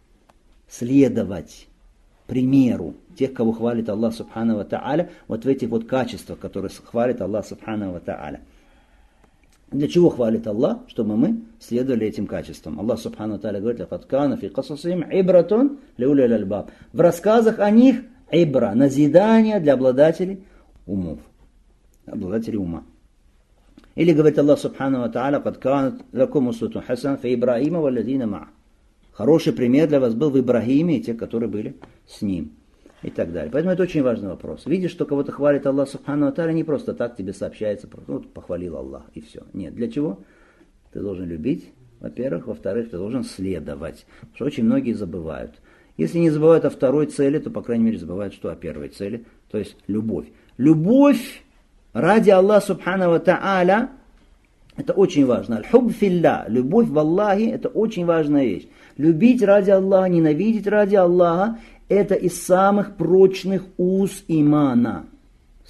следовать примеру тех, кого хвалит Аллах Субхану ва Тааля, вот в этих вот качествах, которые хвалит Аллах Субхану ва Тааля. Для чего хвалит Аллах? Чтобы мы следовали этим качествам. Аллах Субхану ва Тааля говорит: «Лакад кана фи касасихим ибратун ли улил альбаб». В рассказах о них ибра, назидание для обладателей умов, обладателей ума. Или говорит Аллах Субхану ва Тааля: «Кад канат лакум усватун хасан фи Ибрахима валладина ма'а». Хороший пример для вас был в Ибрахиме и те, которые были с ним. И так далее. Поэтому это очень важный вопрос. Видишь, что кого-то хвалит Аллах Субхану ва Тааля, не просто так тебе сообщается, вот похвалил Аллах и все. Нет, для чего? Ты должен любить, во-первых. Во-вторых, ты должен следовать. Потому что очень многие забывают. Если не забывают о второй цели, то, по крайней мере, забывают, что о первой цели, то есть любовь. Любовь ради Аллаха Субхану ва Тааля, это очень важно. Аль-хуб филля, любовь в Аллахе, это очень важная вещь. Любить ради Аллаха, ненавидеть ради Аллаха, это из самых прочных уз имана.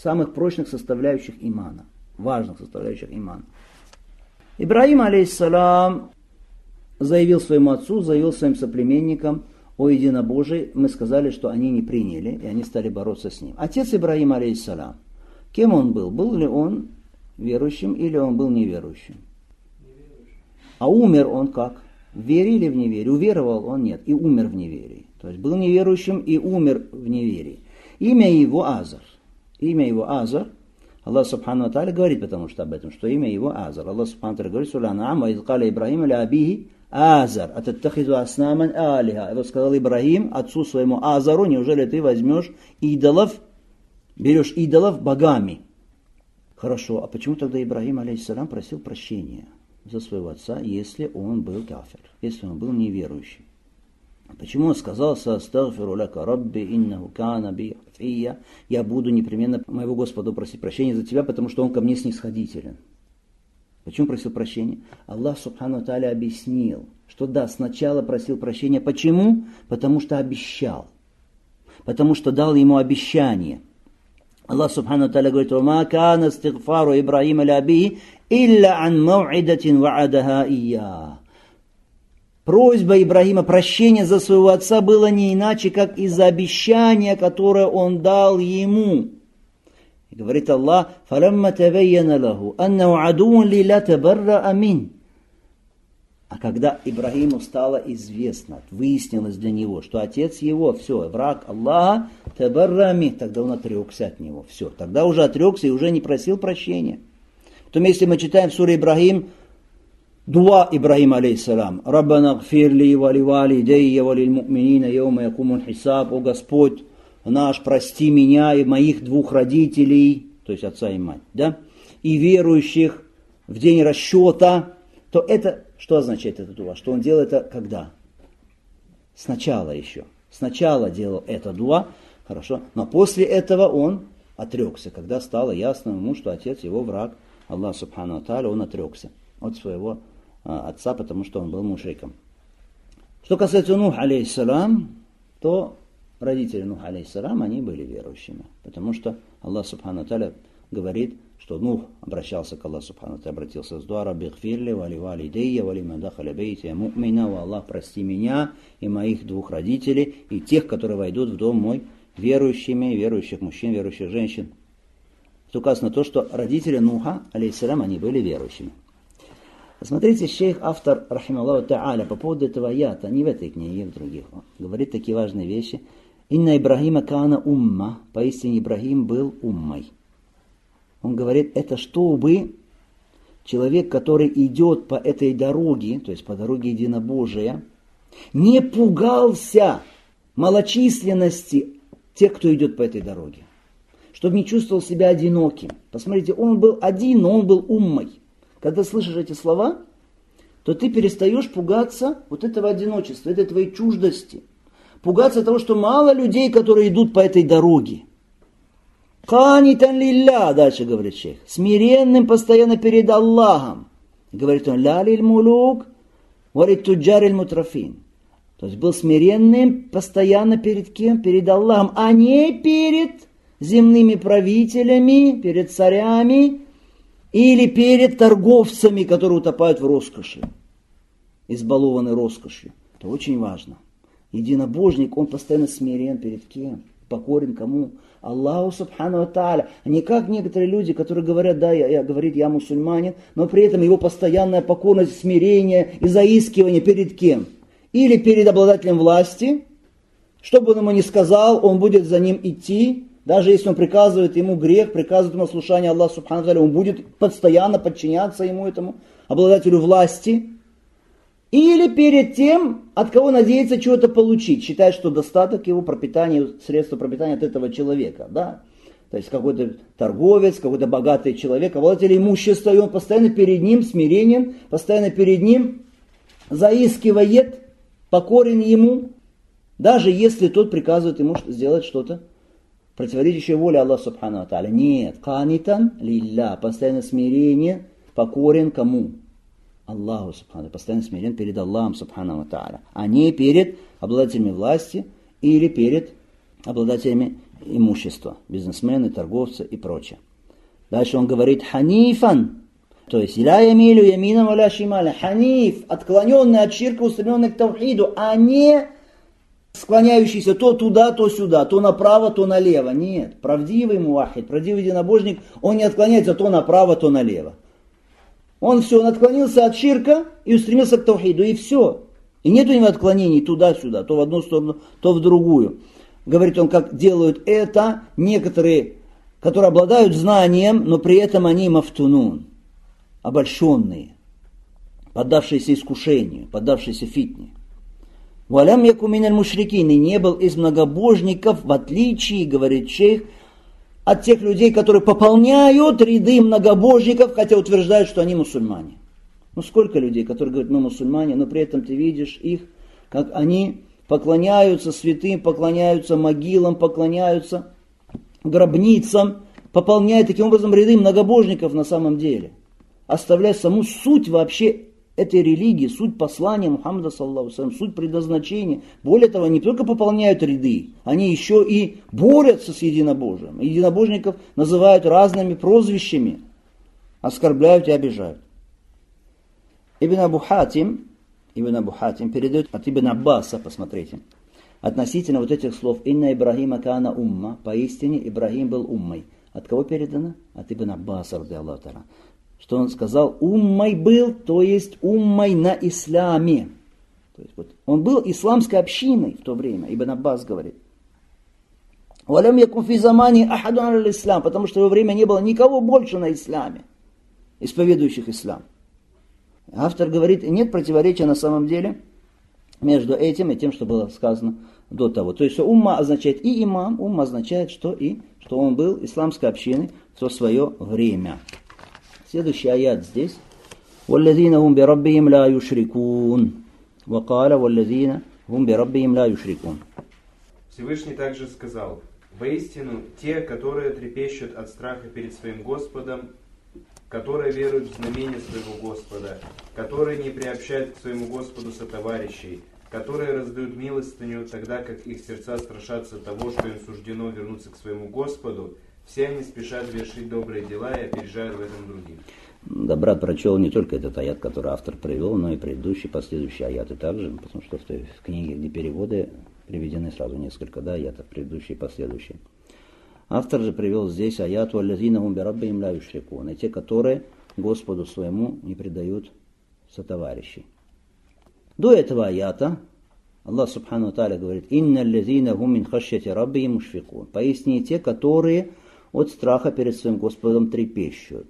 самых прочных составляющих имана, важных составляющих имана. Ибрахим, алейхиссалам, заявил своему отцу, заявил своим соплеменникам о единобожии. Мы сказали, что они не приняли, и они стали бороться с ним. Отец Ибрахим, алейхиссалам, кем он был? Был ли он верующим или он был неверующим? А умер он как? В вере или в неверии? Уверовал он? Нет. И умер в неверии. То есть был неверующим и умер в неверии. Имя его Азар. Имя его Азар. Аллах Субхану Тааля говорит, потому что об этом, что имя его Азар. Аллах Субхану Тааля говорит, сура Ан'ам, «Ва идh каля Ибрахим ля абихи Азар, ататтахизу аснаман алиха». И вот сказал Ибрахим отцу своему Азару, неужели ты возьмешь идолов, берешь идолов богами? Хорошо, а почему тогда Ибрахим, алейхиссалам, просил прощения за своего отца, если он был кафир, если он был неверующий? Почему он сказал: «Састагфиру лака рабби, иннаху кана би хафия», я буду непременно моего Господа просить прощения за тебя, потому что он ко мне снисходителен? Почему просил прощения? Аллах Субхану Тааля объяснил, что да, сначала просил прощения. Почему? Потому что обещал. Потому что дал ему обещание. Аллах Субхану Тааля говорит: «Ма кана истигфару Ибрахима ли абихи илля ан мау'идатин ва'адаха ия». Просьба Ибрахима, прощения за своего отца, было не иначе, как из-за обещания, которое он дал ему. И говорит Аллах: «Фаламма тавайяна лаху аннаху адувун лилля табарра амин». А когда Ибрахиму стало известно, выяснилось для него, что отец его, все, враг Аллаха, табарра амин, тогда он отрекся от него, все. Тогда уже отрекся и уже не просил прощения. Потом, если мы читаем в суре Ибрахим, дуа Ибрахима, алейхиссалам, «Раббана гфир ли вали валидейя валиль му'минина йома якумун хисаб», «О Господь наш, прости меня и моих двух родителей», то есть отца и мать, да, «и верующих в день расчета», то это, что означает это дуа? Что он делал это когда? Сначала еще. Сначала делал это дуа, хорошо, но после этого он отрекся, когда стало ясно ему, что отец его враг, Аллах Субхану Тааля, он отрекся от своего отца, потому что он был мушриком. Что касается Нух, алейхиссалам, то родители Нух, алейхиссалам, они были верующими, потому что Аллах Субхану Тааля говорит, что Нух обращался к Аллаху Субхану Тааля, обратился с дуа: «Рабби гфирли вали валидейя вали ман дахаля бейти му'мина, о Аллах, прости меня и моих двух родителей, и тех, которые войдут в дом мой, верующими, верующих мужчин, верующих женщин». Тут указано то, что родители Нуха, алейхиссалам, они были верующими. Смотрите, шейх, автор, рахималлаху та'аля, по поводу этого аята, не в этой книге, и в других, он говорит такие важные вещи. «Инна Ибрахима кана умма», поистине Ибрахим был уммой. Он говорит, это чтобы человек, который идет по этой дороге, то есть по дороге единобожия, не пугался малочисленности тех, кто идет по этой дороге. Чтобы не чувствовал себя одиноким. Посмотрите, он был один, но он был уммой. Когда слышишь эти слова, то ты перестаешь пугаться вот этого одиночества, этой твоей чуждости. Пугаться того, что мало людей, которые идут по этой дороге. «Канитан лилля», дальше говорит шейх, смиренным постоянно перед Аллахом. Говорит он: «Ля лиль мулук, валит туджар иль мутрафин». То есть был смиренным постоянно перед кем? Перед Аллахом, а не перед земными правителями, перед царями или перед торговцами, которые утопают в роскоши, избалованы роскошью. Это очень важно. Единобожник, он постоянно смирен перед кем? Покорен кому? Аллаху Субхану Тааля. Не как некоторые люди, которые говорят: да, я мусульманин, но при этом его постоянная покорность, смирение и заискивание перед кем? Или перед обладателем власти, что бы он ему ни сказал, он будет за ним идти, даже если он приказывает ему грех, приказывает ему слушание Аллаха Субхану Тааля, он будет постоянно подчиняться ему, этому обладателю власти. Или перед тем, от кого надеется чего-то получить, считает, что достаток его пропитания, средства пропитания от этого человека. Да? То есть какой-то торговец, какой-то богатый человек, обладатель имущества, и он постоянно перед ним смиренен, постоянно перед ним заискивает, покорен ему, даже если тот приказывает ему сделать что-то противоречащее воле Аллаха Субхану Тааля. Нет, канитан лилля, постоянно смирение, покорен кому? Аллаху Субхану, постоянно смирен перед Аллахом Субхану Тааля, а не перед обладателями власти или перед обладателями имущество. Бизнесмены, торговцы и прочее. Дальше он говорит ханифан. То есть, ля ямилю ямина валя шималя. Ханиф, отклоненный от ширка, устремленный к тавхиду, а не склоняющийся то туда, то сюда, то направо, то налево. Нет, правдивый муахид, правдивый единобожник, он не отклоняется то направо, то налево. Он отклонился от ширка и устремился к тавхиду, и все. И нет у него отклонений туда-сюда, то в одну сторону, то в другую. Говорит он, как делают это некоторые, которые обладают знанием, но при этом они мафтунун, обольщенные, поддавшиеся искушению, поддавшиеся фитне. Валям яку миналь мушрикин, и не был из многобожников, в отличие, говорит шейх, от тех людей, которые пополняют ряды многобожников, хотя утверждают, что они мусульмане. Ну сколько людей, которые говорят, мы мусульмане, но при этом ты видишь их, как они поклоняются святым, поклоняются могилам, поклоняются гробницам, пополняют таким образом ряды многобожников на самом деле, оставляя саму суть вообще этой религии, суть послания Мухаммада, саллаллаху алейхи ва саллям, суть предназначения. Более того, они не только пополняют ряды, они еще и борются с единобожием. Единобожников называют разными прозвищами, оскорбляют и обижают. Ибн Абу Хатим передает от Ибн Аббаса, посмотрите, относительно вот этих слов «Инна Ибрахима кана умма», поистине Ибрахим был уммой. От кого передано? От Ибн Аббаса, ради Аллаху та'аля. Что он сказал, уммой был, то есть уммой на исламе. То есть, вот, он был исламской общиной в то время, Ибн Аббас говорит. «Валям якун фи замани ахадун аль-ислам», потому что в его время не было никого больше на исламе, исповедующих ислам. Автор говорит, нет противоречия на самом деле между этим и тем, что было сказано до того. То есть, что умма означает и имам, умма означает, что он был исламской общиной в то свое время. Следующий аят здесь. وَالَّذِينَ هُمْ بِرَبِّهِمْ لَا يُشْرِكُونَ وَقَالَ وَالَّذِينَ هُمْ بِرَبِّهِمْ لَا يُشْرِكُونَ. Всевышний также сказал, воистину, те, которые трепещут от страха перед своим Господом, которые веруют в знамение своего Господа, которые не приобщают к своему Господу сотоварищей, которые раздают милостыню, тогда как их сердца страшатся того, что им суждено вернуться к своему Господу, все они спешат вершить добрые дела и опережают в этом других. Да, брат прочел не только этот аят, который автор привел, но и предыдущие, последующие аяты также, потому что в книге, где переводы, приведены сразу несколько аятов, предыдущие и последующие. Автор же привел здесь аят «Валлазина хум бираббихим ла юшрикун», и те, которые Господу своему не предают сотоварищей. До этого аята Аллах Субхану Тааля говорит «Инна аллазина хум мин хашьяти раббихим мушфикун», поясни те, которые от страха перед своим Господом трепещут.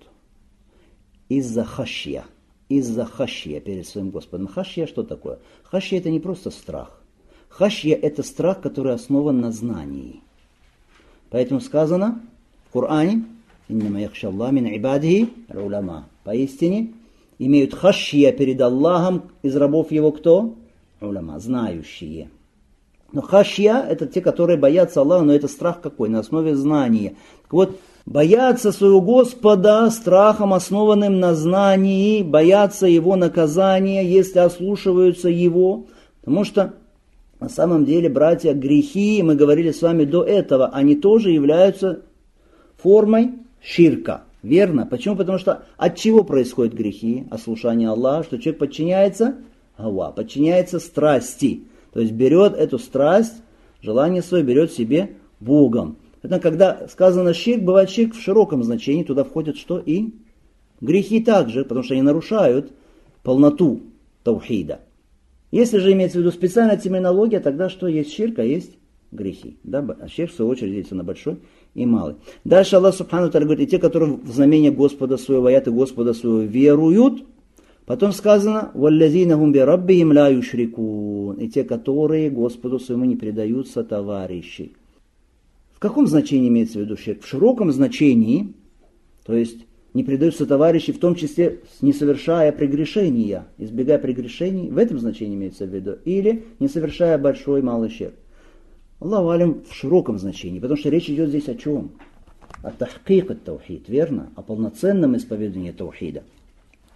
Из-за хашья перед своим Господом. Хашья что такое? Хашья это не просто страх. Хашья это страх, который основан на знании. Поэтому сказано в Коране «Иннама яхшаллах мин ибадихи уляма». Поистине имеют хашья перед Аллахом из рабов его кто? Уляма, знающие. Но хашья это те, которые боятся Аллаха, но это страх какой? На основе знания. Так вот, боятся своего Господа страхом, основанным на знании, боятся Его наказания, если ослушиваются Его. Потому что на самом деле, братья, грехи, мы говорили с вами до этого, они тоже являются формой ширка. Верно? Почему? Потому что от чего происходят грехи? Ослушание Аллаха, что человек подчиняется гава, подчиняется страсти. То есть берет эту страсть, желание свое берет себе Богом. Поэтому, когда сказано ширк, бывает ширк в широком значении, туда входят что? И грехи также, потому что они нарушают полноту таухида. Если же имеется в виду специальная терминология, тогда что есть ширк, а есть грехи. Да? А ширк, в свою очередь, делится на большой и малый. Дальше Аллах Субхану Тааля говорит, и те, которые в знамение Господа своего, аяты Господа своего веруют. Потом сказано, «Валлазина хум бираббихим ла юшрикун», и те, которые Господу своему не предаются товарищи. В каком значении имеется в виду ширк? В широком значении, то есть не предаются товарищи, в том числе не совершая прегрешения, избегая прегрешений, в этом значении имеется в виду, или не совершая большой и малый ширк. Аллаху алям в широком значении, потому что речь идет здесь о чем? О тахкик ат-таухид, верно? О полноценном исповедании таухида.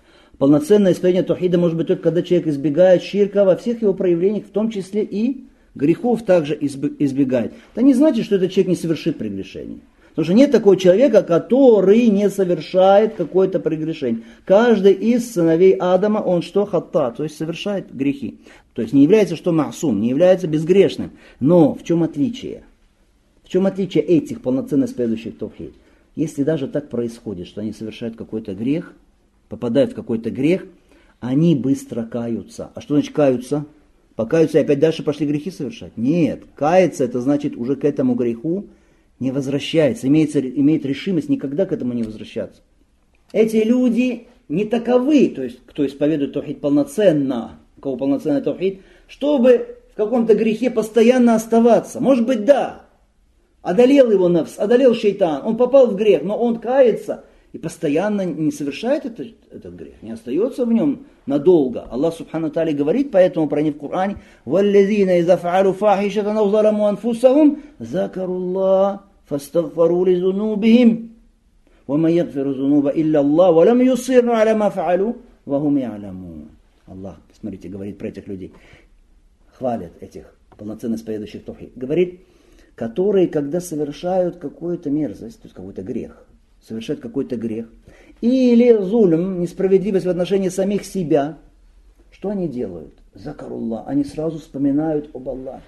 Полноценное исповедание таухида может быть только когда человек избегает ширка во всех его проявлениях, в том числе и грехов также избегает. Это не значит, что этот человек не совершит прегрешение. Потому что нет такого человека, который не совершает какое-то прегрешение. Каждый из сыновей Адама, он что? Хатта, то есть совершает грехи. То есть не является что маасум, не является безгрешным. Но в чем отличие? В чем отличие этих полноценно исповедующих тавхид? Если даже так происходит, что они совершают какой-то грех, попадают в какой-то грех, они быстро каются. А что значит каются? Покаются и опять дальше пошли грехи совершать? Нет, каяться это значит уже к этому греху не возвращается, имеет решимость никогда к этому не возвращаться. Эти люди не таковы, то есть кто исповедует тавхид полноценно, у кого полноценный тавхид, чтобы в каком-то грехе постоянно оставаться. Может быть, да, одолел его нафс, одолел шейтан, он попал в грех, но он кается и постоянно не совершает этот грех, не остается в нем надолго. Аллах Субхану Тааля говорит поэтому про них в Коране: «Валлазина иза фаалу фахишатан ау заламу анфусахум закаруллах фастагфару ли зунубихим ва ман ягфиру зунуба илля Аллах ва лам юсирру аля ма фаалу ва хум я'ламун». Аллах, смотрите, говорит про этих людей, хвалит этих полноценно исповедующих тавхид. Говорит, которые, когда совершают какую-то мерзость, то есть какой-то грех, совершают какой-то грех, или зулм, несправедливость в отношении самих себя, что они делают? Закаруллах, они сразу вспоминают об Аллахе.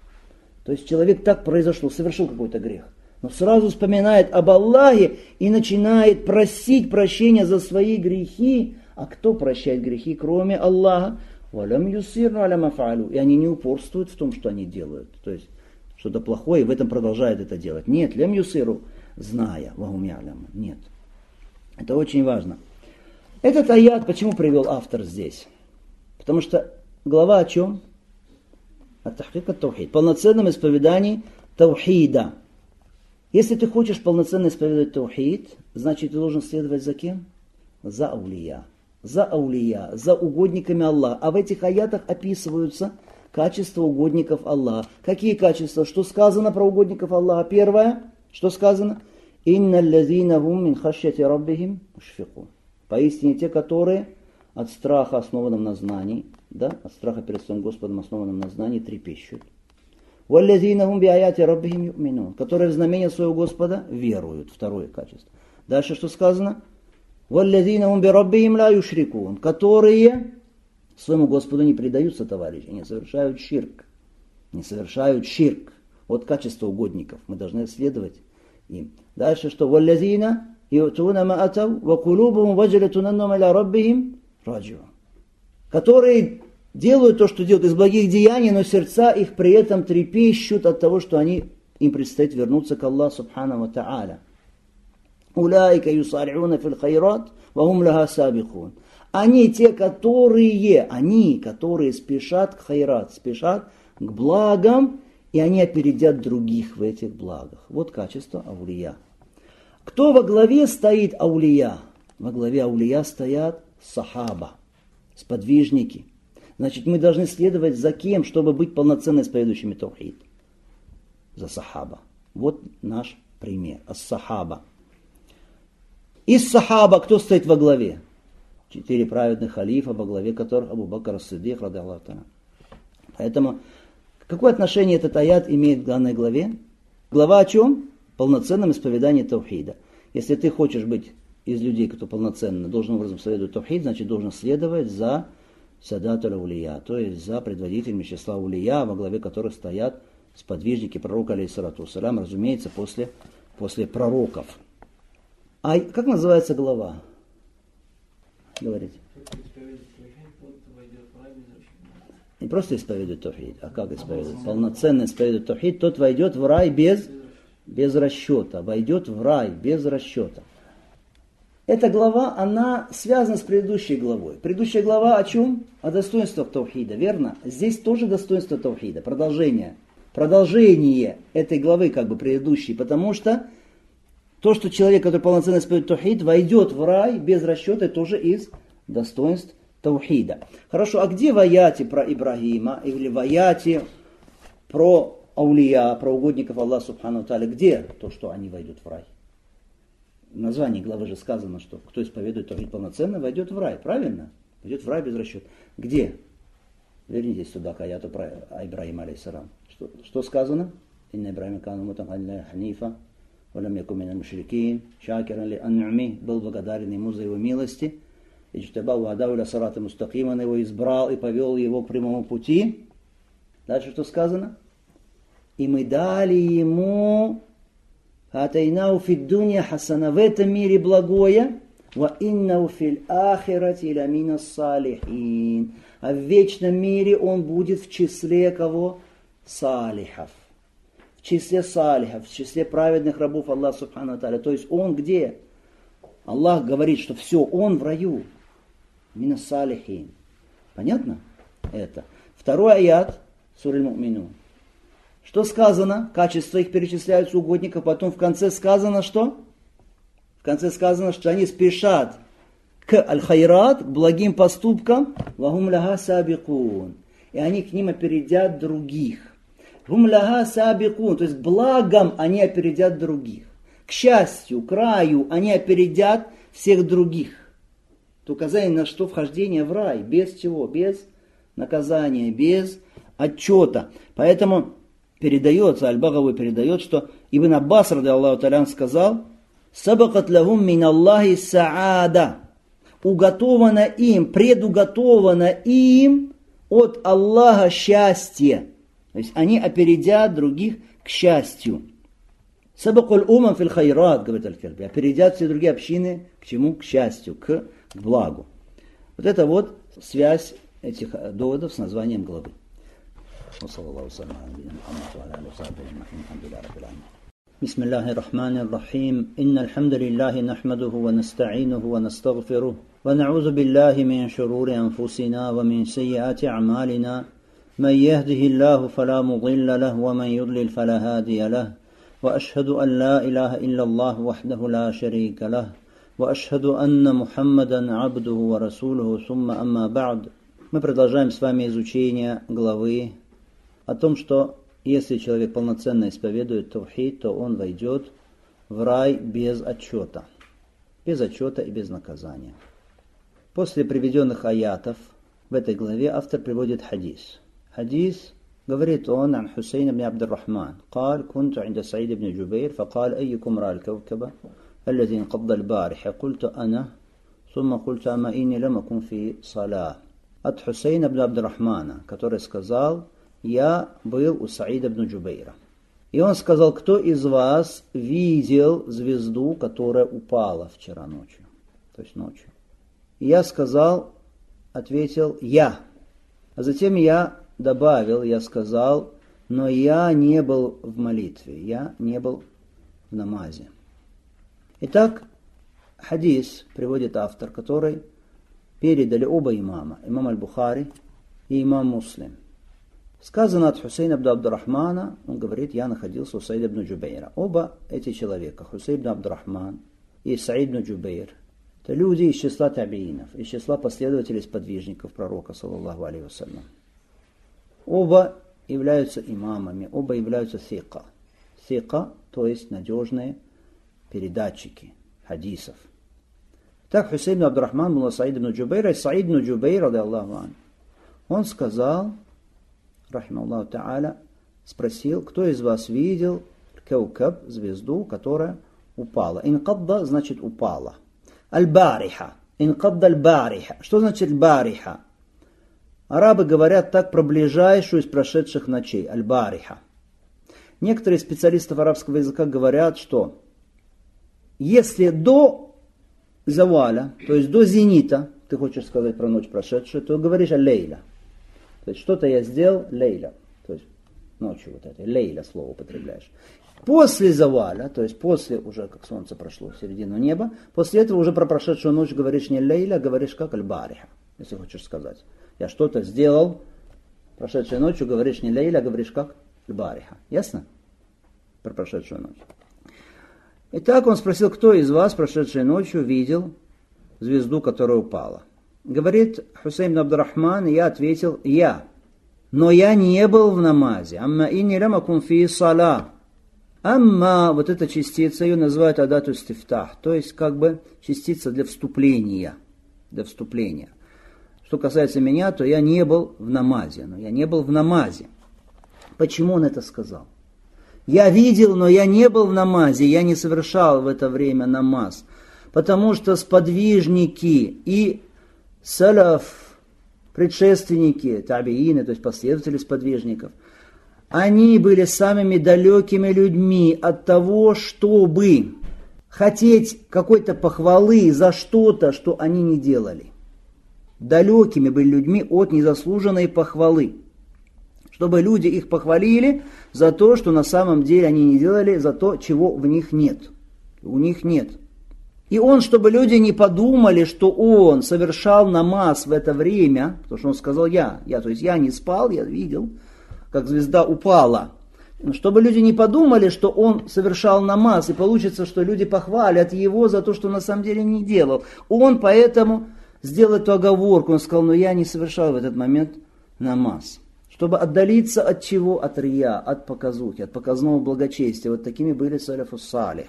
То есть человек так произошло, совершил какой-то грех, но сразу вспоминает об Аллахе и начинает просить прощения за свои грехи. А кто прощает грехи, кроме Аллаха? «Валям юсирну аля ма фаалу». И они не упорствуют в том, что они делают. То есть что-то плохое, и в этом продолжают это делать. Нет, лям юсиру, зная, вахум я'лямун. Нет. Это очень важно. Этот аят почему привел автор здесь? Потому что глава о чем? Ат-тахкик ат-тавхид. Полноценном исповедании тавхида. Если ты хочешь полноценно исповедовать тавхид, значит ты должен следовать за кем? За аулия. За аулия, за угодниками Аллаха. А в этих аятах описываются качества угодников Аллаха. Какие качества? Что сказано про угодников Аллаха? Первое, что сказано? «Инна лазина гум мин хашьяти раббихим мушфикун». Поистине те, которые от страха, основанном на знании, да, от страха перед своим Господом, основанном на знании, трепещут. «Валлазина гум би аяти раббихим ю'минун», которые в знамение своего Господа веруют. Второе качество. Дальше что сказано? «Валлазина гум би раббихим ла юшрикун», которые своему Господу не предаются товарищи, не совершают ширк. Не совершают ширк. Вот качество угодников. Мы должны следовать им. Дальше что? «Валлазина ю'туна ма атау ва кулубухум ваджалатун аннахум иля раббихим раджиун», которые делают то, что делают из благих деяний, но сердца их при этом трепещут от того, что им предстоит вернуться к Аллаху Субхану ва Та'аля. «Улайка юсари'уна фил хайрат ва хум лаха сабихун». Они те, которые спешат к хайрат, спешат к благам, и они опередят других в этих благах. Вот качество аулия. Кто во главе стоит аулия? Во главе аулия стоят сахаба, сподвижники. Значит, мы должны следовать за кем, чтобы быть полноценно исповедующими тавхид? За сахаба. Вот наш пример. Ас-сахаба. Из сахаба кто стоит во главе? 4 праведных халифа, во главе которых Абу Бакр ас-Сиддик, ради Аллаху та'аля. Поэтому, какое отношение этот аят имеет к данной главе? Глава о чем? Полноценном исповедании тавхида. Если ты хочешь быть из людей, кто полноценно должным образом исповедует тавхид, значит должен следовать за садатуль аулия, то есть за предводителями числа аулия, во главе которых стоят сподвижники пророка, алейхиссалату вассалям, разумеется, после пророков. А как называется глава? Говорите. Не просто исповедует тавхид, а как исповедует? Полноценно исповедует тавхид, тот войдет в рай без расчета. Войдет в рай без расчета. Эта глава, она связана с предыдущей главой. Предыдущая глава о чем? О достоинствах тавхида, верно? Здесь тоже достоинство тавхида, продолжение этой главы, как бы предыдущей, потому что то, что человек, который полноценно исповедует тавхид, войдет в рай без расчета, тоже из достоинств тавхида. Хорошо, а где в аяте про Ибрагима или в аяте про аулия, про угодников Аллаха Субхану Тааля, где то, что они войдут в рай? В названии главы же сказано, что кто исповедует тавхид полноценно, войдет в рай, правильно? Войдет в рай без расчета. Где? Вернитесь сюда к аяту про Ибрагима алейхиссалам. Что сказано? Инна Ибрахима кана умматан каниттан ханифа, ва лам якун миналь мушрикин, шакиран ли ан'уми, был благодарен ему за его милости, иджтабаху вахадаху иля сирата мустакима, он его избрал и повел его к прямому пути. Дальше что сказано? И мы дали ему атайнау фид дунья хасана, в этом мире благое, ва иннау фил ахирати ламина салихин, а в вечном мире он будет в числе кого? Салихов. В числе салихов, в числе праведных рабов Аллаха Субхану Тааля. То есть он где? Аллах говорит, что все, он в раю. Мина салихин. Понятно? Это. Второй аят Сура Аль-Му'минун. Что сказано? Качества их перечисляются угодников. Потом в конце сказано что? В конце сказано, что они спешат к аль-хайрат, к благим поступкам. Вахум ляха сабикун. И они к ним опередят других. Хум ляха сабикун. То есть благом они опередят других. К счастью, к раю они опередят всех других. Это указание на что? Вхождение в рай. Без чего? Без наказания, без отчета. Поэтому передается, Аль-Багави передает, что Ибн Аббас, ради Аллаху та'аля, сказал: «Сабакат лахум мин Аллахи саада». Уготовано им, предуготовано им от Аллаха счастье. То есть они опередят других к счастью. «Сабакуль умам фил хайрат», говорит Аль-Кальби, опередят все другие общины к чему? К счастью, к благу. Вот это вот связь этих доводов с названием главы. بسم الله الرحمن الرحيم إن الحمد لله نحمده ونستعينه ونستغفره ونعوذ بالله من شرور أنفسنا ومن سيئات أعمالنا من يهده الله فلا مضل له ومن يضلل فلا هادي له وأشهد أن لا إله إلا الله وحده لا شريك له وأشهد أن محمدا عبده ورسوله ثم أما بعد. Мы продолжаем с вами изучение главы о том, что если человек полноценно исповедует таухид, то он войдет в рай без отчета. Без отчета и без наказания. После приведенных аятов в этой главе автор приводит хадис. Хадис, говорит он, عن حسين بن عبد الرحمن قال كنت عند سعيد بن جبير فقال أيكم رأى الكوكب الذي انقض البارحة قلت أنا ثم قلت أما إني لم أكن في صلاة. От Хусейна ибн Абд-ар-Рахмана, который сказал: я был у Саида ибн Джубейра. И он сказал: кто из вас видел звезду, которая упала вчера ночью? То есть ночью. И я сказал, ответил: я. А затем я добавил, я сказал: но я не был в молитве, я не был в намазе. Итак, хадис приводит автор, который передали оба имама, имам Аль-Бухари и имам Муслим. Сказано от Хусейна ибн Абд-ар-Рахмана, он говорит: я находился у Саида ибн Джубейра. Оба эти человека, Хусейн ибн Абд-ар-Рахман и Саид ибн Джубейр, это люди из числа табиинов, из числа последователей сподвижников пророка, саллаллаху алейхи вассалям. Оба являются имамами, оба являются сика. Сика, то есть надежные передатчики хадисов. Так Хусейн ибн Абд-ар-Рахман был Саид ибн Джубейра, и Саид ибн Джубейр, ради Аллаху ан, он сказал, рахимахуллаху та'аля, спросил: кто из вас видел каукаб, звезду, которая упала? Инкадда значит упала. Аль-бариха. Инкадда аль-бариха. Что значит аль-бариха? Арабы говорят так про ближайшую из прошедших ночей. Аль-бариха. Некоторые специалисты арабского языка говорят, что если до заваля, то есть до зенита, ты хочешь сказать про ночь прошедшую, то говоришь лейля. То есть что-то я сделал лейля, то есть ночью вот это, лейля слово употребляешь. После заваля, то есть после уже как солнце прошло в середину неба, после этого уже про прошедшую ночь говоришь не лейля, говоришь как аль-бариха, если хочешь сказать. Я что-то сделал прошедшей ночью, говоришь не лейля, говоришь как аль-бариха. Ясно? Про прошедшую ночь. Итак, он спросил: кто из вас прошедшей ночью видел звезду, которая упала? Говорит Хусейн ибн Абд-ар-Рахман, я ответил: я. Но я не был в намазе. Амма инни лам акун фи сала. Амма, вот эта частица, ее называют адату истифтах, то есть как бы частица для вступления. Для вступления. Что касается меня, то я не был в намазе. Но я не был в намазе. Почему он это сказал? Я видел, но я не был в намазе, я не совершал в это время намаз. Потому что сподвижники и салаф, предшественники, табиины, то есть последователи сподвижников, они были самыми далекими людьми от того, чтобы хотеть какой-то похвалы за что-то, что они не делали. Далекими были людьми от незаслуженной похвалы. Чтобы люди их похвалили за то, что на самом деле они не делали, за то, чего в них нет. У них нет. И он, чтобы люди не подумали, что он совершал намаз в это время, потому что он сказал то есть я не спал, я видел, как звезда упала. Чтобы люди не подумали, что он совершал намаз, и получится, что люди похвалят его за то, что на самом деле не делал. Он поэтому сделал эту оговорку, он сказал, но я не совершал в этот момент намаз. Чтобы отдалиться от чего? От рия, от показухи, от показного благочестия. Вот такими были саляфу салих.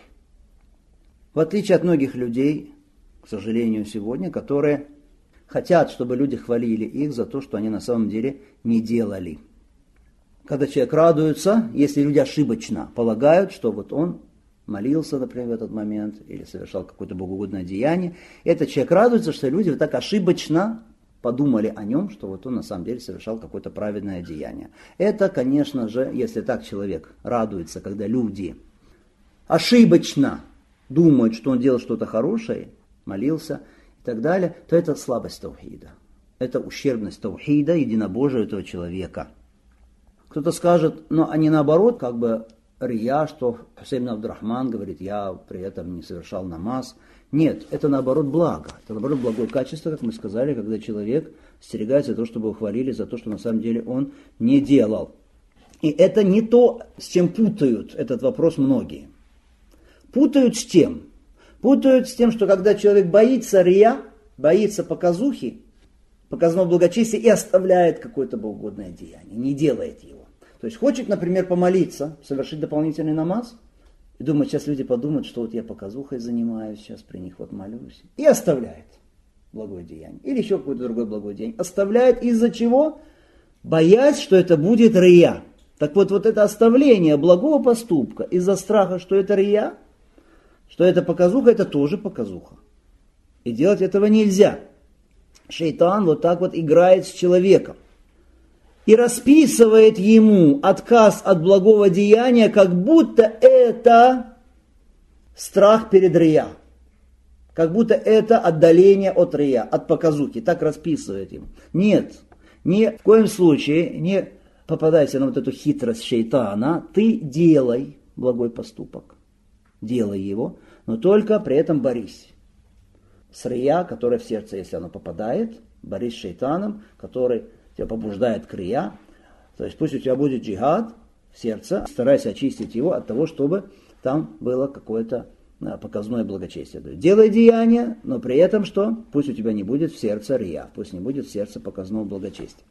В отличие от многих людей, к сожалению, сегодня, которые хотят, чтобы люди хвалили их за то, что они на самом деле не делали. Когда человек радуется, если люди ошибочно полагают, что вот он молился, например, в этот момент, или совершал какое-то богоугодное деяние, этот человек радуется, что люди вот так ошибочно подумали о нем, что вот он на самом деле совершал какое-то праведное деяние. Это, конечно же, если так человек радуется, когда люди ошибочно думают, что он делал что-то хорошее, молился и так далее, то это слабость таухида. Это ущербность таухида, единобожия этого человека. Кто-то скажет, но они наоборот, как бы рия, что Хусейн Абдурахман говорит, я при этом не совершал намаз. Нет, это наоборот благо. Это наоборот благое качество, как мы сказали, когда человек остерегается того, чтобы его хвалили за то, что на самом деле он не делал. И это не то, с чем путают этот вопрос многие. Путают с тем? Путают с тем, что когда человек боится рия, боится показухи, показного благочестия и оставляет какое-то богоугодное деяние, не делает его. То есть хочет, например, помолиться, совершить дополнительный намаз, и думает, сейчас люди подумают, что вот я показухой занимаюсь, сейчас при них вот молюсь, и оставляет благое деяние. Или еще какое-то другое благое деяние. Оставляет из-за чего? Боясь, что это будет рия. Так вот это оставление благого поступка из-за страха, что это рия, что это показуха, это тоже показуха. И делать этого нельзя. Шейтан вот так вот играет с человеком. И расписывает ему отказ от благого деяния, как будто это страх перед рия. Как будто это отдаление от рия, от показухи. Так расписывает ему. Нет, ни в коем случае не попадайся на вот эту хитрость шейтана. Ты делай благой поступок. Делай его, но только при этом борись. С рия, которая в сердце, если оно попадает, борись с шейтаном, который тебя побуждает к рия. То есть пусть у тебя будет джихад в сердце, старайся очистить его от того, чтобы там было какое-то показное благочестие. Делай деяние, но при этом что? Пусть у тебя не будет в сердце рия, пусть не будет в сердце показного благочестия.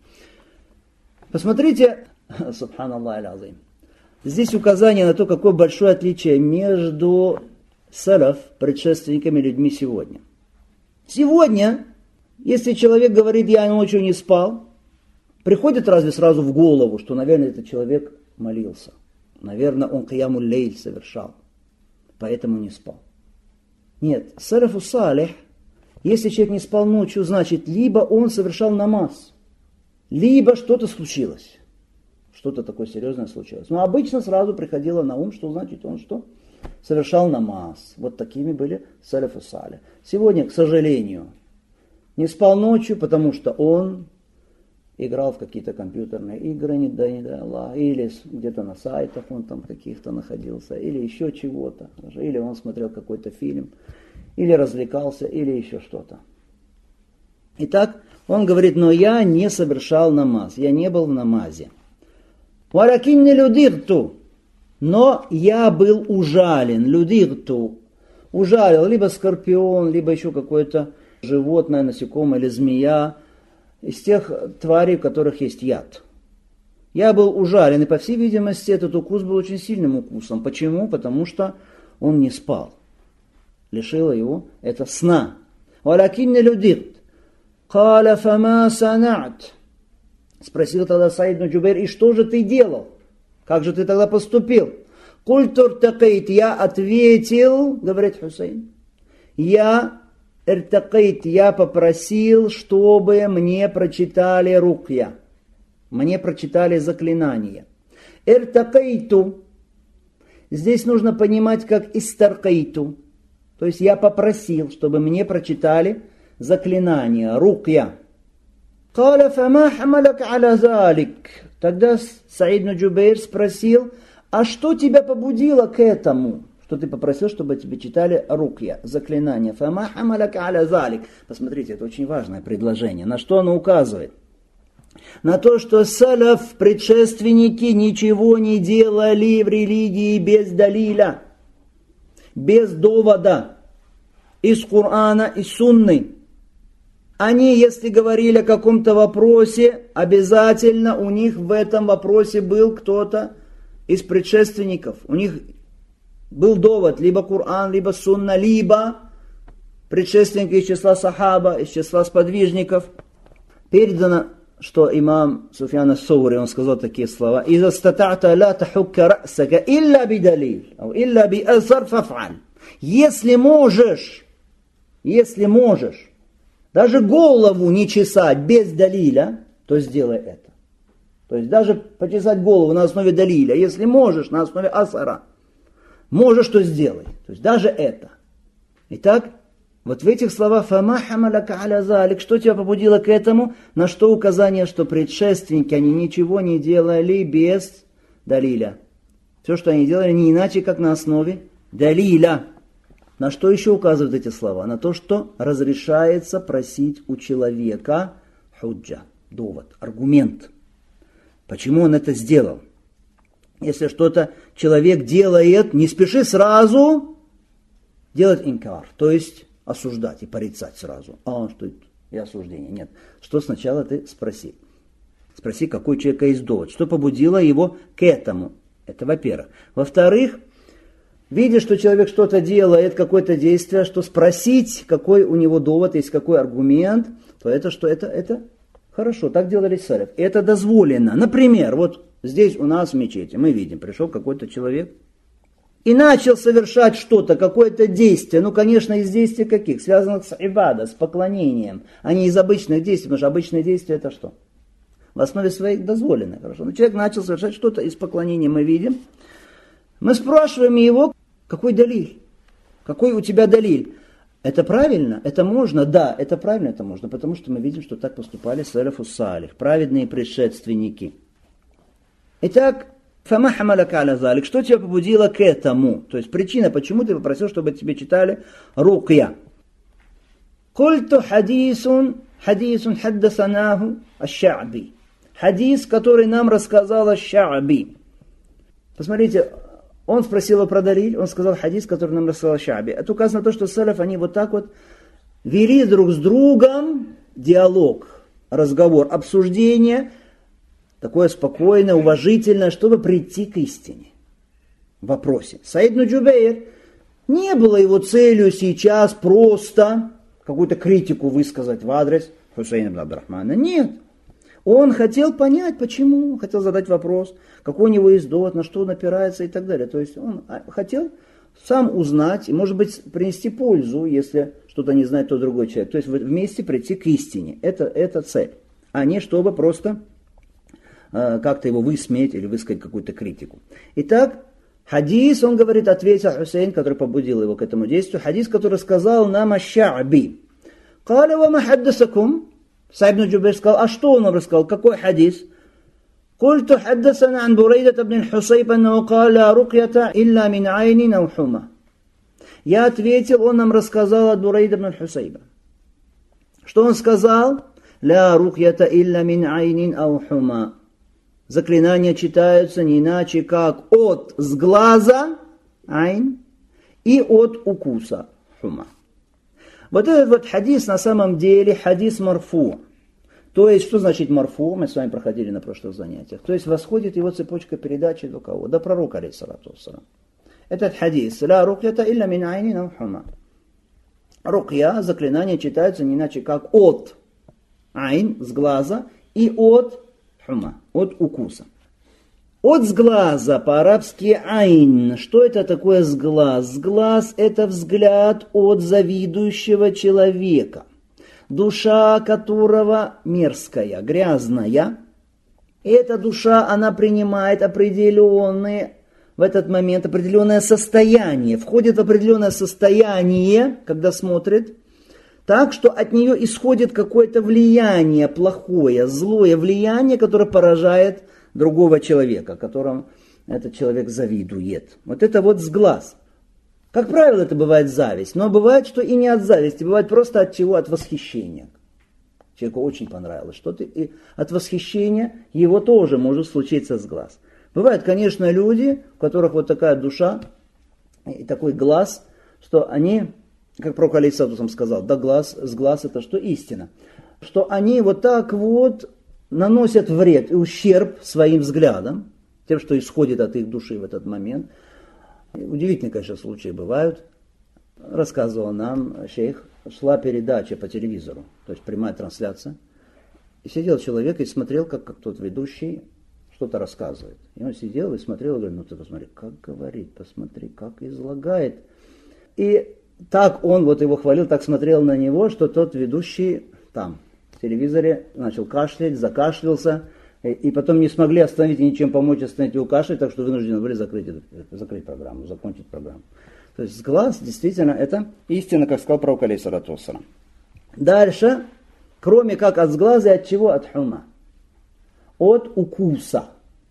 Посмотрите, субханаллах аль-азим, здесь указание на то, какое большое отличие между салаф, предшественниками, людьми сегодня. Сегодня, если человек говорит, я ночью не спал, приходит разве сразу в голову, что, наверное, этот человек молился. Наверное, он киямуль лейль совершал, поэтому не спал. Нет, салафу салих, если человек не спал ночью, значит, либо он совершал намаз, либо что-то случилось. Что-то такое серьезное случилось. Но обычно сразу приходило на ум, что значит он что? Совершал намаз. Вот такими были салафу салих. Сегодня, к сожалению, не спал ночью, потому что он играл в какие-то компьютерные игры, не дай Аллах, или где-то на сайтах он там каких-то находился, или еще чего-то, или он смотрел какой-то фильм, или развлекался, или еще что-то. Итак, он говорит, но я не совершал намаз, я не был в намазе. «Валякинни людирту», но я был ужален, людирту, ужалил, либо скорпион, либо еще какое-то животное, насекомое или змея, из тех тварей, у которых есть яд. Я был ужален, и по всей видимости этот укус был очень сильным укусом. Почему? Потому что он не спал. Лишило его это сна. «Валякинни людирт, каля фама санат». Спросил тогда Саид ибн Джубейр, и что же ты делал? Как же ты тогда поступил? Культу иртакайт, я ответил, говорит Хусейн, я попросил, чтобы мне прочитали рукья, мне прочитали заклинания. Иртакайту, здесь нужно понимать как истаркайту, то есть я попросил, чтобы мне прочитали заклинания, рукья. Каля фама хамалак аля залик. Тогда Саид ибн Джубейр спросил, а что тебя побудило к этому? Что ты попросил, чтобы тебе читали рукья, заклинания. Фама хамалак аля залик. Посмотрите, это очень важное предложение. На что оно указывает? На то, что салаф, предшественники, ничего не делали в религии без далиля, без довода, из Корана, из Сунны. Они, если говорили о каком-то вопросе, обязательно у них в этом вопросе был кто-то из предшественников. У них был довод, либо Коран, либо Сунна, либо предшественники из числа сахаба, из числа сподвижников. Передано, что имам Суфьян ас-Саури, он сказал такие слова: «Иза статa'та ла тахукка ра'сака илля бидалил, илля би'азар фаф'аль». Если можешь, даже голову не чесать без далиля, то сделай это. То есть даже почесать голову на основе далиля, если можешь, на основе асара, можешь, то сделай. То есть даже это. Итак, вот в этих словах «Фама хамалака аля залик», что тебя побудило к этому? На что указание, что предшественники, они ничего не делали без далиля. Все, что они делали, не иначе, как на основе далиля. На что еще указывают эти слова? На то, что разрешается просить у человека худжа, довод, аргумент. Почему он это сделал? Если что-то человек делает, не спеши сразу делать инкар, то есть осуждать и порицать сразу. Что это? И осуждение. Нет. Что сначала ты спроси. Спроси, какой у человека есть довод. Что побудило его к этому? Это во-первых. Во-вторых, видя, что человек что-то делает, какое-то действие, что спросить, какой у него довод, есть какой аргумент, то это что? Это хорошо, так делали салаф. Это дозволено. Например, вот здесь у нас в мечети мы видим, пришел какой-то человек и начал совершать что-то, какое-то действие. Конечно, из действий каких? Связанных с ибада, с поклонением, а не из обычных действий, потому что обычные действия это что? В основе своей дозволено. Хорошо. Но человек начал совершать что-то из поклонения, мы видим. Мы спрашиваем его, какой далиль? Какой у тебя далиль? Это правильно? Это можно? Да, это правильно, это можно. Потому что мы видим, что так поступали салафу салих, праведные предшественники. Итак, фама хамалака аля залик, что тебя побудило к этому? То есть причина, почему ты попросил, чтобы тебе читали рукья. Культу хадисун хаддасанаху аш-Ша'би. Хадис, который нам рассказал аш-Ша'би. Посмотрите, он спросил его про далиль, он сказал хадис, который нам рассказал Ша'би. Это указано на то, что салаф, они вот так вот вели друг с другом диалог, разговор, обсуждение, такое спокойное, уважительное, чтобы прийти к истине в вопросе. Саид ибн Джубейр, не было его целью сейчас просто какую-то критику высказать в адрес Хусейна ибн Абд-ар-Рахмана. Нет. Он хотел понять, почему, хотел задать вопрос, какой у него есть довод, на что он опирается и так далее. То есть он хотел сам узнать и, может быть, принести пользу, если что-то не знает тот другой человек. То есть вместе прийти к истине. Это цель. А не чтобы просто как-то его высмеять или высказать какую-то критику. Итак, хадис, он говорит, ответил Хусейн, который побудил его к этому действию. Хадис, который сказал нам аш-Ша'би. «Каля ва ма хаддасакум». Саид ибн Джубейр сказал, а что он нам рассказал? Какой хадис? «Культу хаддасана ан Бурейдат ибн Хусайб, аннаху каля ла рукьята илля мин айнин ау хума». Я ответил, он нам рассказал от Бурейда ибн Хусайба. Что он сказал? «Ла рукьята илля мин айнин ау хума». Заклинания читаются не иначе, как от сглаза, айн, и от укуса, хума. Вот этот вот хадис на самом деле хадис марфу. То есть, что значит марфу? Мы с вами проходили на прошлых занятиях. То есть, восходит его цепочка передачи до кого? До пророка, алейхиссалату вассалам. Этот хадис. «Ла рукьята илля мин айнин ау хума». Рукья, заклинания читаются не иначе, как от айн, с глаза, и от хума, от укуса. От сглаза, по-арабски айн. Что это такое сглаз? Сглаз – это взгляд от завидующего человека, душа которого мерзкая, грязная. И эта душа, она принимает определенное в этот момент определенное состояние, входит в определенное состояние, когда смотрит, так что от нее исходит какое-то влияние плохое, злое влияние, которое поражает другого человека, которому этот человек завидует. Вот это вот сглаз. Как правило, это бывает зависть, но бывает, что и не от зависти, бывает просто от чего? От восхищения. Человеку очень понравилось что-то, и от восхищения его тоже может случиться сглаз. Бывают, конечно, люди, у которых вот такая душа и такой глаз, что они, как пророк алейхиссалату сказал, да сглаз это что? Истина. Что они вот так вот наносят вред и ущерб своим взглядом, тем, что исходит от их души в этот момент. Удивительные, конечно, случаи бывают. Рассказывал нам шейх, шла передача по телевизору, то есть прямая трансляция. И сидел человек и смотрел, как тот ведущий что-то рассказывает. И он сидел и смотрел, и говорит, ну ты посмотри, как говорит, посмотри, как излагает. И так он вот его хвалил, так смотрел на него, что тот ведущий там в телевизоре начал кашлять, закашлялся, и потом не смогли остановить и ничем помочь остановить его кашель, так что вынуждены были закрыть программу, закончить программу. То есть сглаз, действительно, это истина, как сказал пророк алейхиссалату вассалам. Дальше, кроме как от сглаза, от чего? От хума. От укуса.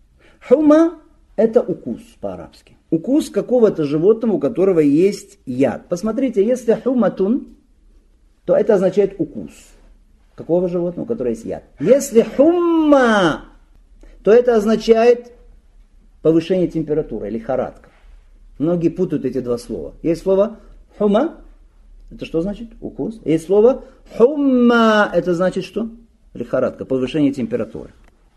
Хума – это укус по-арабски. Укус какого-то животного, у которого есть яд. Посмотрите, если хуматун, то это означает укус. Какого животного, у которого есть яд. Если хумма, то это означает повышение температуры, лихорадка. Многие путают эти два слова. Есть слово хума, это что значит? Укус. Есть слово хумма, это значит что? Лихорадка, повышение температуры.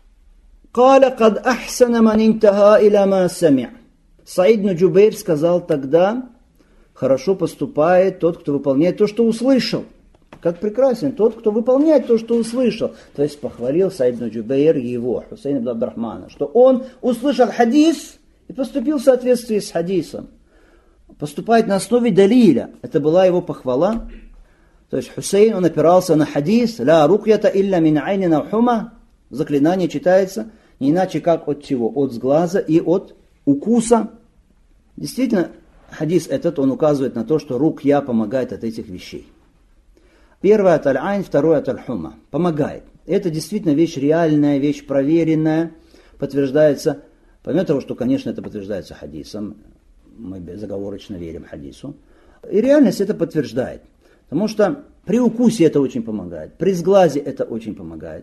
«Каля кад ахсана ман интаха иля ма сами'а». Саид ибн Джубейр сказал тогда, хорошо поступает тот, кто выполняет то, что услышал. Как прекрасен тот, кто выполняет то, что услышал. То есть похвалил Саид ибн Джубейр его, Хусейн ибн Абдурахмана, что он услышал хадис и поступил в соответствии с хадисом. Поступает на основе далиля. Это была его похвала. То есть Хусейн, он опирался на хадис. «Ла рукьята илля мин айнин ау хума». Заклинание читается не иначе как от чего? От сглаза и от укуса. Действительно, хадис этот, он указывает на то, что рукья помогает от этих вещей. Первое от аль-айн, второе от аль-хума. Помогает. Это действительно вещь реальная, вещь проверенная, подтверждается. Помимо того, что, конечно, это подтверждается хадисом, мы безоговорочно верим хадису. И реальность это подтверждает. Потому что при укусе это очень помогает, при сглазе это очень помогает.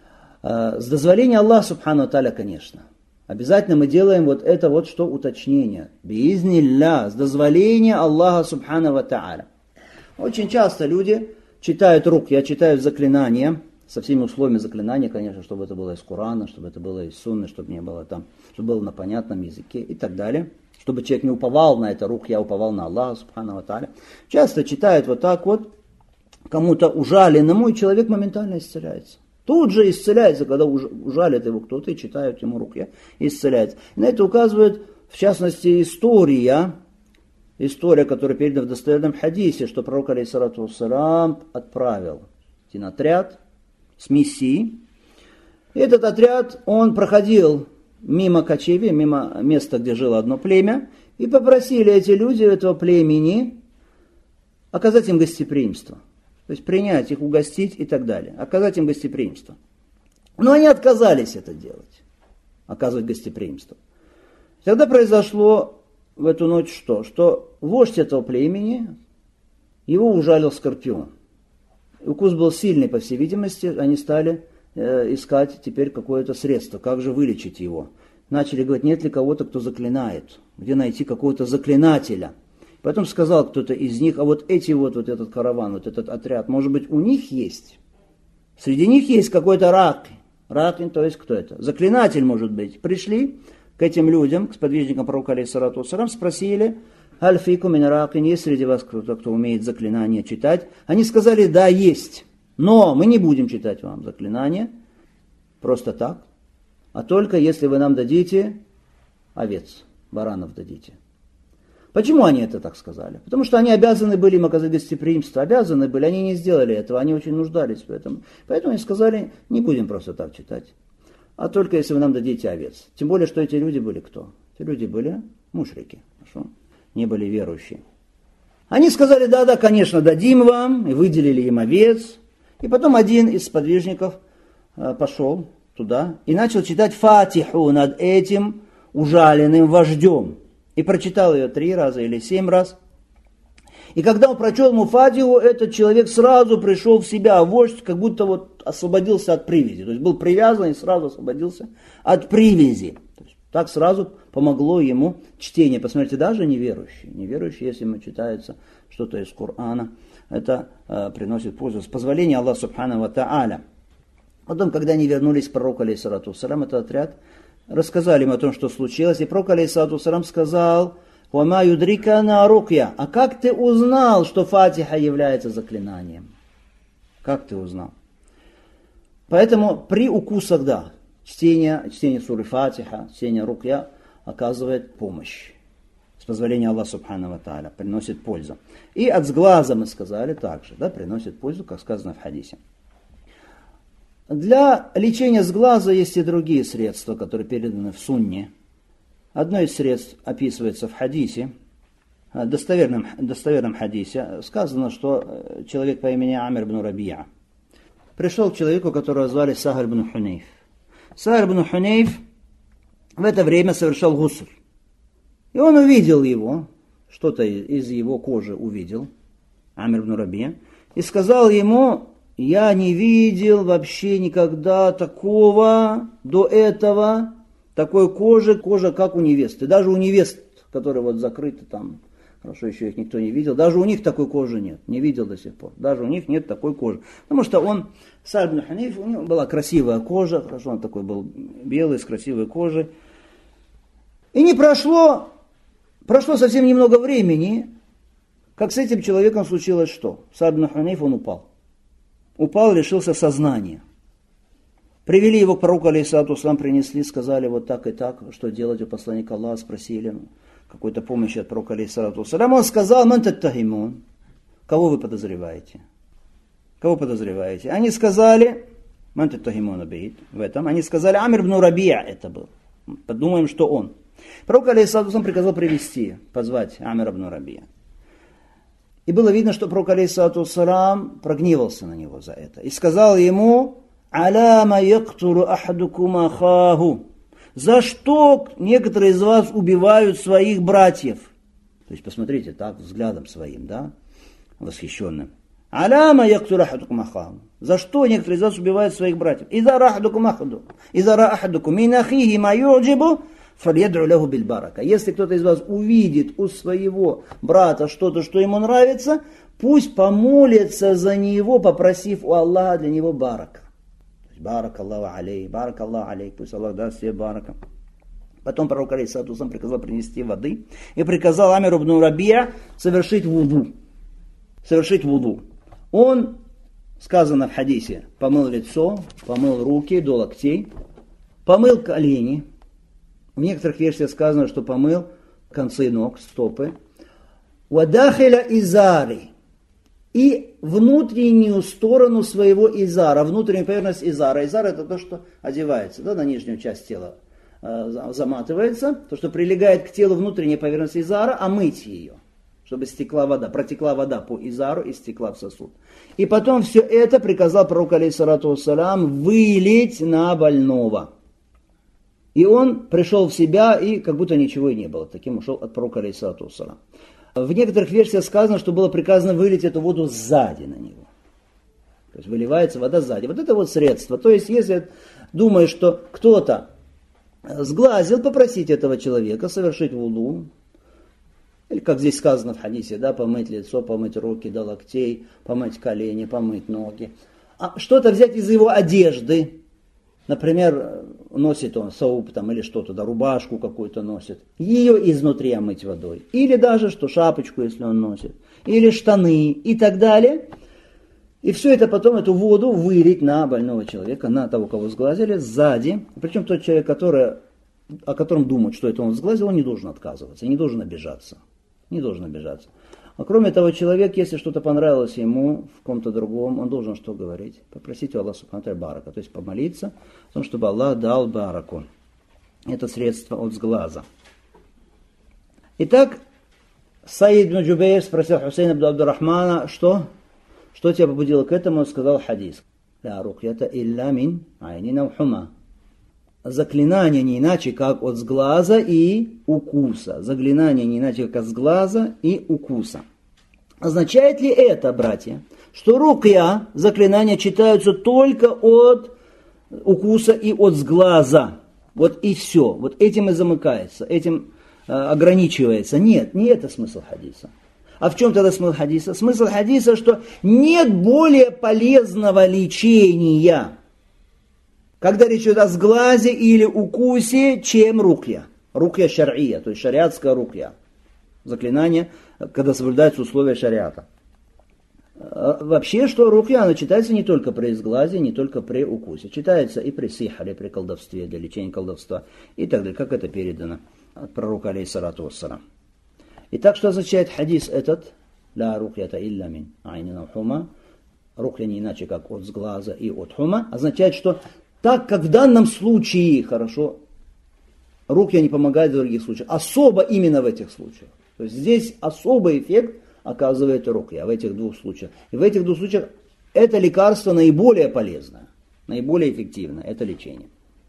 С дозволения Аллаха субхану тааля, конечно. Обязательно мы делаем вот это вот что уточнение. Биизнилля, с дозволения Аллаха субхану тааля. Очень часто люди читают рукья, читают заклинания, со всеми условиями заклинания, конечно, чтобы это было из Корана, чтобы это было из Сунны, чтобы не было там, чтобы было на понятном языке и так далее. Чтобы человек не уповал на это рук, я уповал на Аллаха субхану тааля. Часто читают вот так вот, кому-то ужаленному, и человек моментально исцеляется. Тут же исцеляется, когда ужалит его кто-то и читают ему руки, исцеляется. И на это указывает, в частности, история, которая передана в достоверном хадисе, что пророк алейхиссалату вассалам отправил один отряд с миссией. И этот отряд, он проходил мимо кочеви, мимо места, где жило одно племя, и попросили эти люди этого племени оказать им гостеприимство. То есть принять их, угостить и так далее. Оказать им гостеприимство. Но они отказались это делать. Оказывать гостеприимство. Тогда произошло в эту ночь что? Что вождь этого племени, его ужалил скорпион. Укус был сильный, по всей видимости. Они стали искать теперь какое-то средство. Как же вылечить его? Начали говорить, нет ли кого-то, кто заклинает. Где найти какого-то заклинателя? Потом сказал кто-то из них, а вот эти вот этот караван, вот этот отряд, может быть, у них есть? Среди них есть какой-то ракин. Ракин, то есть кто это? Заклинатель, может быть. Пришли к этим людям, к сподвижникам пророка алейхиссалату вассалам, спросили, аль фикум мин ракин, есть среди вас кто-то, кто умеет заклинания читать? Они сказали, да, есть, но мы не будем читать вам заклинания, просто так. а только если вы нам дадите овец, баранов дадите. Почему они это так сказали? Потому что они обязаны были им оказать гостеприимство, обязаны были, они не сделали этого, они очень нуждались в этом. Поэтому они сказали, не будем просто так читать, а только если вы нам дадите овец. Тем более, что эти люди были кто? Эти люди были мушрики, хорошо? Не были верующие. Они сказали, да, конечно, дадим вам, и выделили им овец. И потом один из сподвижников пошел туда и начал читать фатиху над этим ужаленным вождем. И прочитал ее 3 раза или 7 раз. И когда он прочел ему фатиху, этот человек сразу пришел в себя, вождь как будто вот освободился от привязи. То есть был привязан и сразу освободился от привязи. То есть, так сразу помогло ему чтение. Посмотрите, даже неверующие, если ему читается что-то из Корана, это приносит пользу. С позволения Аллаха Субхану ва Тааля. Потом, когда они вернулись к пророку, алейхиссалату вассалям, этот отряд, рассказали им о том, что случилось. И пророк, алейхиссалату вассалям, сказал, «Вама юдрика на рукья». А как ты узнал, что фатиха является заклинанием? Как ты узнал? Поэтому при укусах, да, чтение суры фатиха, чтение рукья оказывает помощь. С позволения Аллаха Субхану ва Тааля, приносит пользу. И от сглаза мы сказали также, да, приносит пользу, как сказано в хадисе. Для лечения сглаза есть и другие средства, которые переданы в сунне. Одно из средств описывается в хадисе, достоверном хадисе. Сказано, что человек по имени Амир ибн Рабия пришел к человеку, которого звали Сахар ибн Хунейф. Сахар ибн Хунейф в это время совершал гусль. И он увидел его, что-то из его кожи увидел, Амир ибн Рабия, и сказал ему, я не видел вообще никогда такого до этого, такой кожа, как у невесты. Даже у невест, которые вот закрыты там, хорошо, еще их никто не видел, даже у них такой кожи нет, не видел до сих пор. Даже у них нет такой кожи. Потому что он, Сахар ибн Хунейф, у него была красивая кожа, хорошо, он такой был белый, с красивой кожей. И не прошло совсем немного времени, как с этим человеком случилось что? Сахар ибн Хунейф, он упал. Упал, лишился сознания. Привели его к пророку, алейхиссалату вассалам, принесли, сказали вот так и так, что делать у посланника Аллаха, спросили какой-то помощи от пророка, алейхиссалату вассалам. Он сказал, ман таттахимун, кого вы подозреваете? Кого подозреваете? Они сказали, ман таттахимун абид, в этом, они сказали, Амир ибн Рабия это был. Подумаем, что он. Пророк, алейхиссалату вассалам, приказал позвать Амир ибн Рабия. И было видно, что пророк, алейхиссалату вассалам, прогневался на него за это. И сказал ему, «Аляма яктуру ахадукум ахаху». За что некоторые из вас убивают своих братьев? То есть, посмотрите, так, взглядом своим, да, восхищенным. «Аляма яктуру ахадукум ахаху». За что некоторые из вас убивают своих братьев? «Иза ра ахадукум мин ахихи ма юджибу». Если кто-то из вас увидит у своего брата что-то, что ему нравится, пусть помолится за него, попросив у Аллаха для него барака. Барак Аллаху алейх, пусть Аллах даст себе барака. Потом пророк алейхиссалату вассалам приказал принести воды и приказал Амиру ибн Рабия совершить вуду. Он, сказано в хадисе, помыл лицо, помыл руки до локтей, помыл колени. В некоторых версиях сказано, что помыл концы ног, стопы. Вадахиля изари. И внутреннюю сторону своего изара, внутреннюю поверхность изара. Изар это то, что одевается, да, на нижнюю часть тела заматывается, то, что прилегает к телу внутренняя поверхность изара, а мыть ее, чтобы протекла вода по изару и стекла в сосуд. И потом все это приказал пророк, алейхиссалату вассалам, вылить на больного. И он пришел в себя, и как будто ничего и не было. Таким ушел от пророка, алейхиссалату вассалам. В некоторых версиях сказано, что было приказано вылить эту воду сзади на него. То есть выливается вода сзади. Вот это вот средство. То есть если думаешь, что кто-то сглазил, попросить этого человека совершить вуду. Или как здесь сказано в хадисе, да, помыть лицо, помыть руки до локтей, помыть колени, помыть ноги. А что-то взять из его одежды. Например, носит он сауп там, или что-то, да, рубашку какую-то носит. Ее изнутри омыть водой. Или даже, что шапочку, если он носит. Или штаны и так далее. И все это потом, эту воду вылить на больного человека, на того, кого сглазили, сзади. Причем тот человек, о котором думают, что это он сглазил, он не должен отказываться, не должен обижаться. Не должен обижаться. А кроме того, человек, если что-то понравилось ему в ком-то другом, он должен что говорить? Попросить у Аллаха субхану ва тааля барака, то есть помолиться о том, чтобы Аллах дал бараку. Это средство от сглаза. Итак, Саид ибн Джубейр спросил Хусейна ибн Абдуррахмана, что тебя побудило к этому, он сказал хадис. «Ля рукьята илля мин айнин ау хума». Заклинание не иначе, как от сглаза и укуса. Заклинание не иначе, как от сглаза и укуса. Означает ли это, братья, что рукья, заклинания читаются только от укуса и от сглаза? Вот и все. Вот этим и замыкается, этим ограничивается. Нет, не это смысл хадиса. А в чем тогда смысл хадиса? Смысл хадиса, что нет более полезного лечения, когда речь идет о сглазе или укусе, чем рукья. Рукья шар'ия, то есть шариатская рукья. Заклинание, когда соблюдаются условия шариата. Вообще, что рукья, она читается не только при сглазе, не только при укусе. Читается и при сихаре, при колдовстве, для лечения колдовства и так далее, как это передано от пророка алейхиссалату вассалам. Итак, что означает хадис этот? «Ля рукьята илля мин айнин ау хума». Рукья не иначе, как от сглаза и от хума. Означает, что так как в данном случае, хорошо, рукья не помогают в других случаях. Особо именно в этих случаях. То есть здесь особый эффект оказывает рукья в этих двух случаях. И в этих двух случаях это лекарство наиболее полезное, наиболее эффективное, это лечение.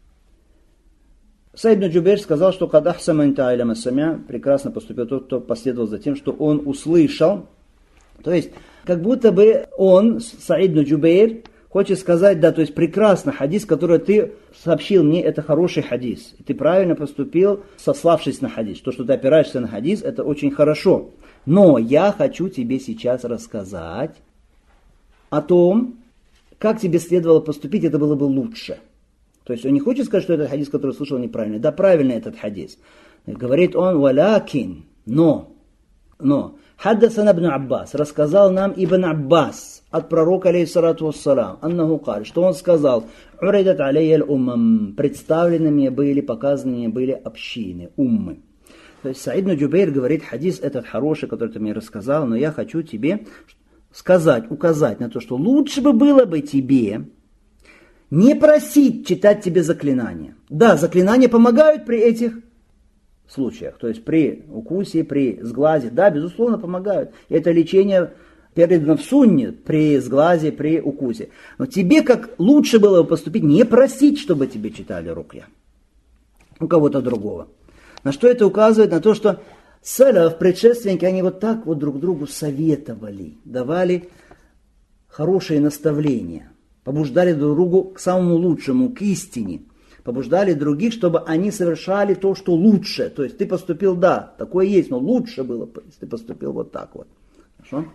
Саид ибн Джубейр сказал, что прекрасно поступил тот, кто последовал за тем, что он услышал. То есть, как будто бы он, Саид ибн Джубейр, хочет сказать, да, то есть прекрасно, хадис, который ты сообщил мне, это хороший хадис. И ты правильно поступил, сославшись на хадис. То, что ты опираешься на хадис, это очень хорошо. Но я хочу тебе сейчас рассказать о том, как тебе следовало поступить, это было бы лучше. То есть он не хочет сказать, что этот хадис, который слышал, неправильный. Да, правильный этот хадис. Говорит он, валякин, но. Хаддасан ибн Аббас, рассказал нам Ибн Аббас от пророка, алейхиссалату вассалам, аннаху каль, что он сказал, уридат алейя умам, представлены мне были, показаны мне были общины, уммы. То есть Саид ибн Джубейр говорит, хадис этот хороший, который ты мне рассказал, но я хочу тебе сказать, указать на то, что лучше бы было бы тебе не просить читать тебе заклинания. Да, заклинания помогают при этих случаях, то есть при укусе, при сглазе, да, безусловно, помогают. Это лечение передано в сунне при сглазе, при укусе. Но тебе как лучше было бы поступить, не просить, чтобы тебе читали рукья у кого-то другого. На что это указывает? На то, что салаф, предшественники, они вот так вот друг другу советовали, давали хорошие наставления, побуждали друг другу к самому лучшему, к истине. Побуждали других, чтобы они совершали то, что лучше. То есть ты поступил, да, такое есть, но лучше было, если ты поступил вот так вот. Хорошо?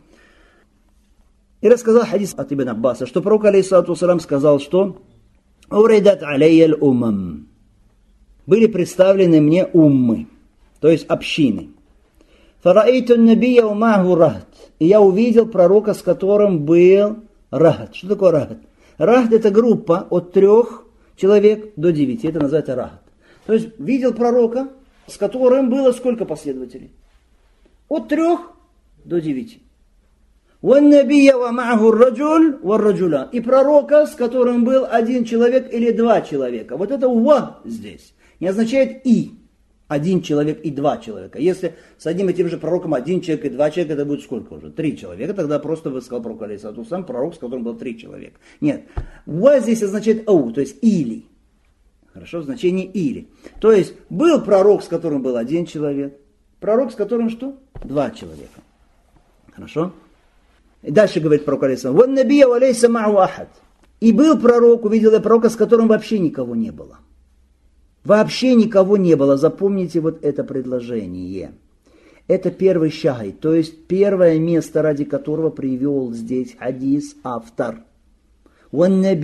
И рассказал хадис от Ибн Аббаса, что пророк, алейхиссалату вассалам, сказал, что «Уридат алейя умам». Были представлены мне уммы, то есть общины. «Фараэйту набия умаху рахт». И я увидел пророка, с которым был рахт. Что такое рахт? Рахт — это группа от 3 человек до 9, это называется рахат. То есть видел пророка, с которым было сколько последователей? От 3 до 9. И пророка, с которым был 1 человек или 2 человека. Вот это «ва» здесь не означает «и». 1 человек и 2 человека. Если с одним и тем же пророком 1 человек и 2 человека, это будет сколько уже? 3 человека. Тогда просто вы сказал пророк, алейхиссалату вассалам, пророк, с которым было 3 человека. Нет. «Ва» здесь означает «ау», то есть «или». Хорошо, в значении «или». То есть был пророк, с которым был 1 человек. Пророк, с которым что? 2 человека. Хорошо? И дальше говорит пророк, алейхиссалам, и был пророк, увидел я пророка, с которым вообще никого не было. Вообще никого не было. Запомните вот это предложение. Это первый шагай, то есть первое место, ради которого привел здесь хадис автор. То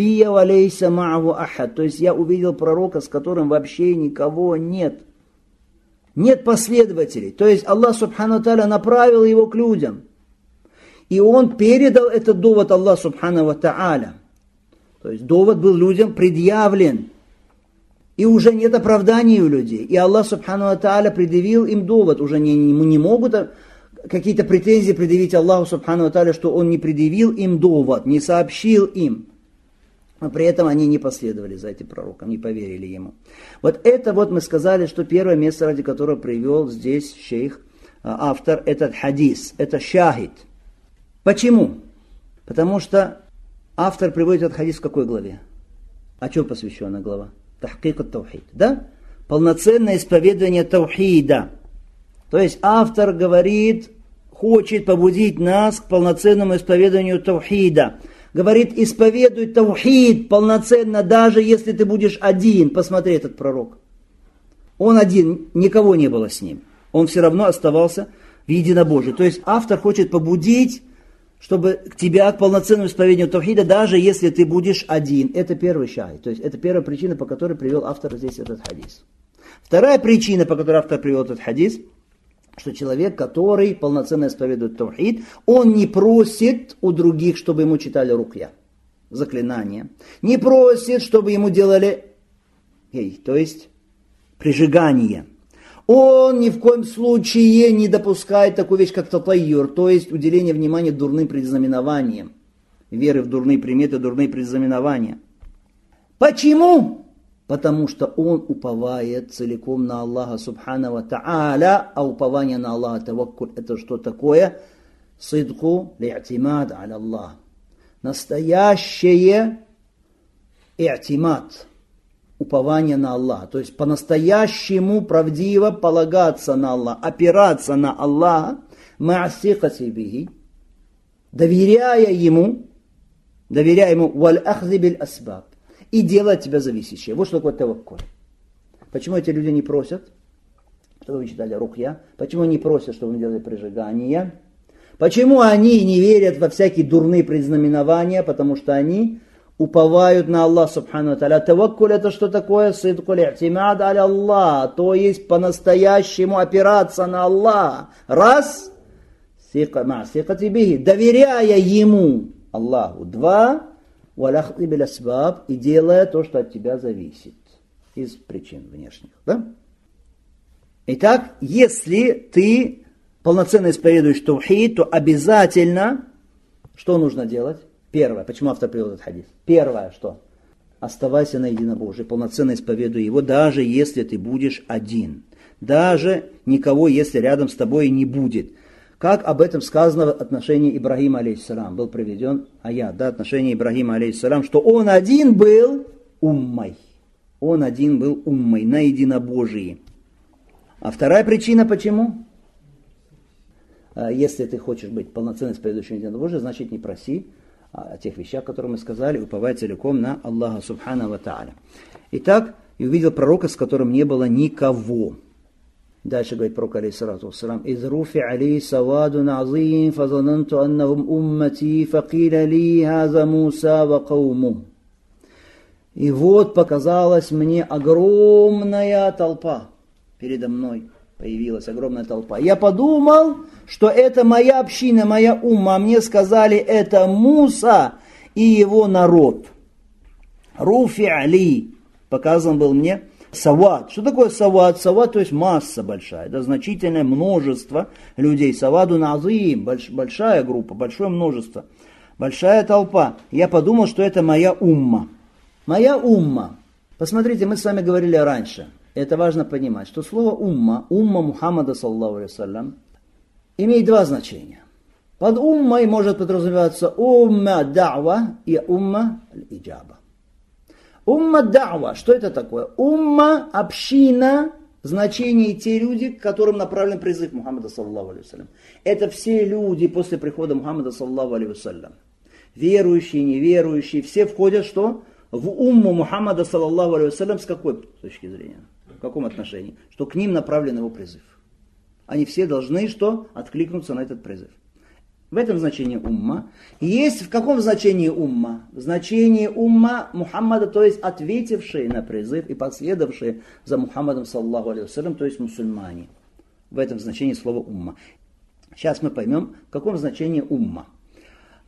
есть я увидел пророка, с которым вообще никого нет. Нет последователей. То есть Аллах субхану тааля направил его к людям. И он передал этот довод Аллаху Субхану ва Тааля. То есть довод был людям предъявлен. И уже нет оправданий у людей. И Аллах Субхану ва Тааля предъявил им довод. Уже не могут какие-то претензии предъявить Аллаху Субхану ва Тааля, что он не предъявил им довод, не сообщил им. Но при этом они не последовали за этим пророком, не поверили ему. Вот это вот мы сказали, что первое место, ради которого привел здесь шейх, автор, этот хадис, это шахид. Почему? Потому что автор приводит этот хадис в какой главе? О чем посвящена глава? Тахкик ат-таухид, да? Полноценное исповедание таухида. То есть автор говорит, хочет побудить нас к полноценному исповеданию таухида. Говорит, исповедуй таухид полноценно, даже если ты будешь один. Посмотри, этот пророк. Он один, никого не было с ним. Он все равно оставался в единобожии. То есть автор хочет побудить, чтобы тебя к полноценному исповедению таухида, даже если ты будешь один. Это первый шахид. То есть это первая причина, по которой привел автор здесь этот хадис. Вторая причина, по которой автор привел этот хадис, что человек, который полноценно исповедует таухид, он не просит у других, чтобы ему читали рукья, заклинания. Не просит, чтобы ему делали, то есть прижигание. Он ни в коем случае не допускает такую вещь, как татайюр, то есть уделение внимания дурным предзнаменованиям. Веры в дурные приметы, дурные предзнаменования. Почему? Потому что он уповает целиком на Аллаха Субхану ва Тааля, а упование на Аллаха, таваккуль, это что такое? Сидку ли'тимад аля Аллах. Настоящее и'тимад, упование на Аллаха. То есть по-настоящему правдиво полагаться на Аллаха, опираться на Аллаха, ма'асикати бихи, доверяя ему, валь ахзи биль асбаб. И делать тебя зависящее. Вот что такое таваккуль. Почему эти люди не просят, чтобы вы читали рукья? Почему они просят, чтобы вы делали прижигание? Почему они не верят во всякие дурные предзнаменования? Потому что они уповают на Аллах Субхану ва Тааля. Таваккуль это что такое? Сидкуль и'тимад аля Аллах. То есть по-настоящему опираться на Аллах. Раз. Доверяя ему, Аллаху. Два. И делая то, что от тебя зависит. Из причин внешних. Да? Итак, если ты полноценно исповедуешь таухид, то обязательно, что нужно делать? Первое. Почему автор привел этот хадис? Первое, что? Оставайся на единобожии, полноценно исповедуй его, даже если ты будешь один. Даже никого, если рядом с тобой не будет. Как об этом сказано в отношении Ибрагима алейхиссалям. Был приведен аят, отношение Ибрагима алейхиссалям, что он один был уммой. Он один был уммой, на единобожии. А вторая причина почему? Если ты хочешь быть полноценно исповедующим единобожие, значит не проси о тех вещах, которые мы сказали, уповай целиком на Аллаха Субхану ва Тааля. Итак, и увидел пророка, с которым не было никого. Дальше говорит пророк, алейхиссалату вассалам, «Из руфи али савадун азим, фазананту аннахум уммати, факиля ли хаза Муса ва кауму». И вот показалась мне огромная толпа. Передо мной появилась огромная толпа. Я подумал, что это моя община, моя умма. А мне сказали, это Муса и его народ. Руфи али, показан был мне савад. Что такое савад? Савад, то есть масса большая, да, значительное множество людей. Саваду назим, большая группа, большое множество, большая толпа. Я подумал, что это моя умма. Моя умма. Посмотрите, мы с вами говорили раньше. Это важно понимать, что слово умма Мухаммада, саллаллаху алейхи вассалям, имеет два значения. Под уммой может подразумеваться умма да'ва и умма аль-иджаба. Умма да'ва, что это такое? Умма, община, значение те люди, к которым направлен призыв Мухаммада, саллаллаху алейхи вассалям. Это все люди после прихода Мухаммада, саллаллаху алейхи вассалям. Верующие, неверующие, все входят что? В умму Мухаммада, саллаллаху алейхи вассалям, с какой точки зрения? В каком отношении? Что к ним направлен его призыв. Они все должны что? Откликнуться на этот призыв. В этом значении умма. Есть в каком значении умма? В значении умма Мухаммада, то есть ответившие на призыв и последовавшие за Мухаммадом, саллаллаху алейхи вассалям, то есть мусульмане. В этом значении слова умма. Сейчас мы поймем, в каком значении умма.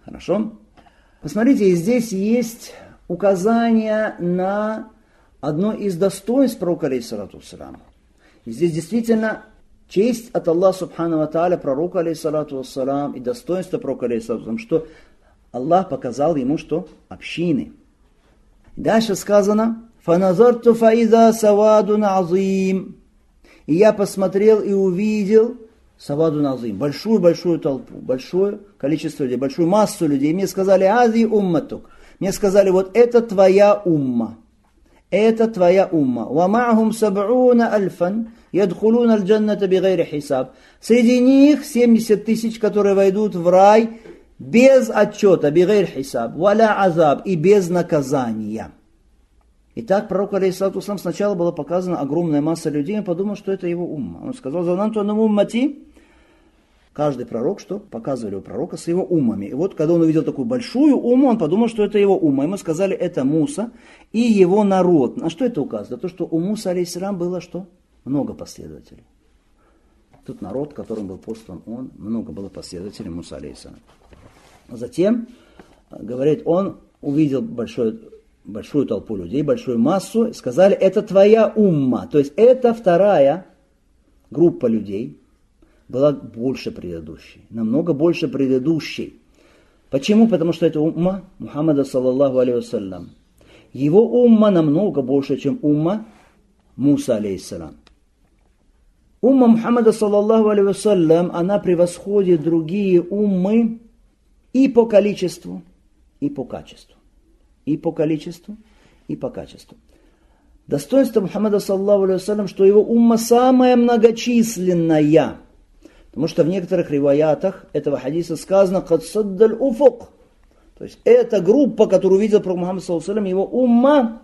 Хорошо? Посмотрите, здесь есть указание на одно из достоинств пророка, алейхиссалату вассалам. И здесь действительно честь от Аллаха субхану ва тааля пророку, алейхиссалату вассалам, и достоинство пророка, алейхиссалату вассалам, что Аллах показал ему, что общины. Дальше сказано: «Фаназарту фаиза савадун азим». И я посмотрел и увидел савадун азим, большую толпу, большое количество людей, большую массу людей. Мне сказали: «Ази умматук». Мне сказали: вот это твоя умма. Это твоя умма. «Ва ма'хум саб'уна альфан ядхулуна аль-джанната бигайри хисаб». Среди них 70 тысяч, которые войдут в рай без отчета, бигайри хисаб, валя азаб, и без наказания. Итак, пророку, алейхиссалату вассалам, сначала была показана огромная масса людей, он подумал, что это его умма. Он сказал: «Зананту аннам уммати». Каждый пророк, что показывали у пророка с его уммами. И вот, когда он увидел такую большую умму, он подумал, что это его умма. Ему сказали: это Муса и его народ. На что это указывает? На то, что у Мусы, алейхиссалам, было что? Много последователей. Тут народ, которым был послан он, много было последователей Мусы, алейхиссалам. Затем, говорит, он увидел большую толпу людей, большую массу, сказали: это твоя умма. То есть это вторая группа людей была больше предыдущей, намного больше предыдущей. Почему? Потому что это умма Мухаммада, саллаллаху алейхи вассалям. Его умма намного больше, чем умма Муса, алейхиссалам. Умма Мухаммада, саллаллаху алейхи вассалям, она превосходит другие уммы и по количеству, и по качеству. И по количеству, и по качеству. Достоинство Мухаммада, саллаллаху алейхи вассалям, что его умма самая многочисленная. Потому что в некоторых риваятах этого хадиса сказано: «Кад саддаль уфук». То есть эта группа, которую увидел пророк Мухаммад, саллаллаху алейхи вассалям, его умма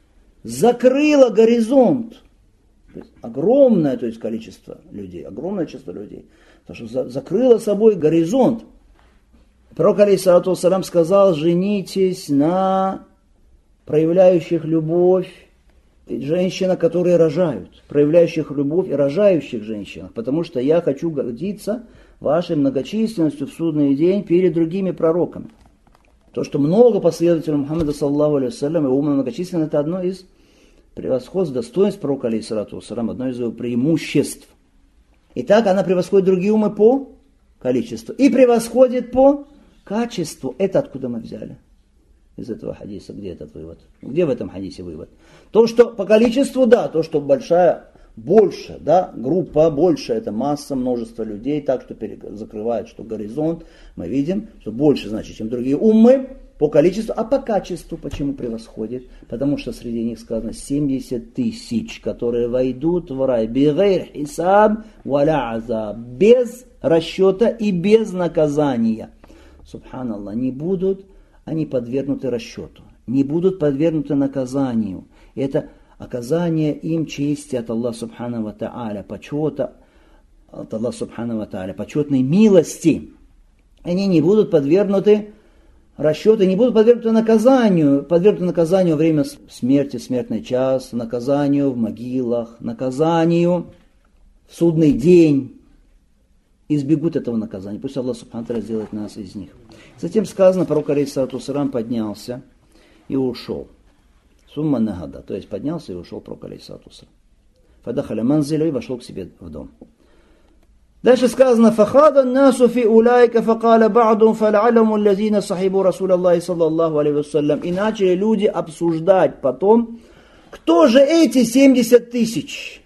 закрыла горизонт. То есть огромное, то есть, количество людей, огромное число людей. Потому что закрыло собой горизонт. Пророк, алейхиссалату вассалям, сказал: женитесь на проявляющих любовь женщинах, которые рожают, проявляющих любовь и рожающих женщинах, потому что я хочу гордиться вашей многочисленностью в судный день перед другими пророками. То, что много последователей Мухаммада, саллаллаху алейхи вассалям, его умно многочисленно, это одно из превосходств, достоинств пророка, алейхиссалату вассалям, одно из его преимуществ. Итак, она превосходит другие умы по количеству и превосходит по качеству. Это откуда мы взяли? Из этого хадиса. Где этот вывод? Где в этом хадисе вывод? То, что по количеству, да, то, что больше, да, группа больше, это масса, множество людей, так что закрывает, что горизонт, мы видим, что больше, значит, чем другие уммы по количеству, а по качеству почему превосходит? Потому что среди них сказано 70 тысяч, которые войдут в рай, бигайр хисаб валя азаб, без расчета и без наказания. Субханаллах, не будут они подвергнуты расчету, не будут подвергнуты наказанию. Это оказание им чести от Аллаха Субхану ва Тааля, почета от Аллаха Субхану ва Тааля, почетной милости. Они не будут подвергнуты расчету, не будут подвергнуты наказанию во время смерти, смертный час, наказанию в могилах, наказанию в судный день. Избегут этого наказания. Пусть Аллах Субхану ва Тааля сделает нас из них. Затем сказано, пророк, алейхиссалату вассалям, поднялся и ушел. Сумма нагада, то есть поднялся и ушел пророк, алейхиссалату вассалям. Фадахаля манзиля, и вошел к себе в дом. Дальше сказано: фахада насу фи улайка факаля ба'дум фал'аляму лазина сахибу Расуля Аллахи саллаллаху алейхи вассалям. И начали люди обсуждать потом, кто же эти 70 тысяч.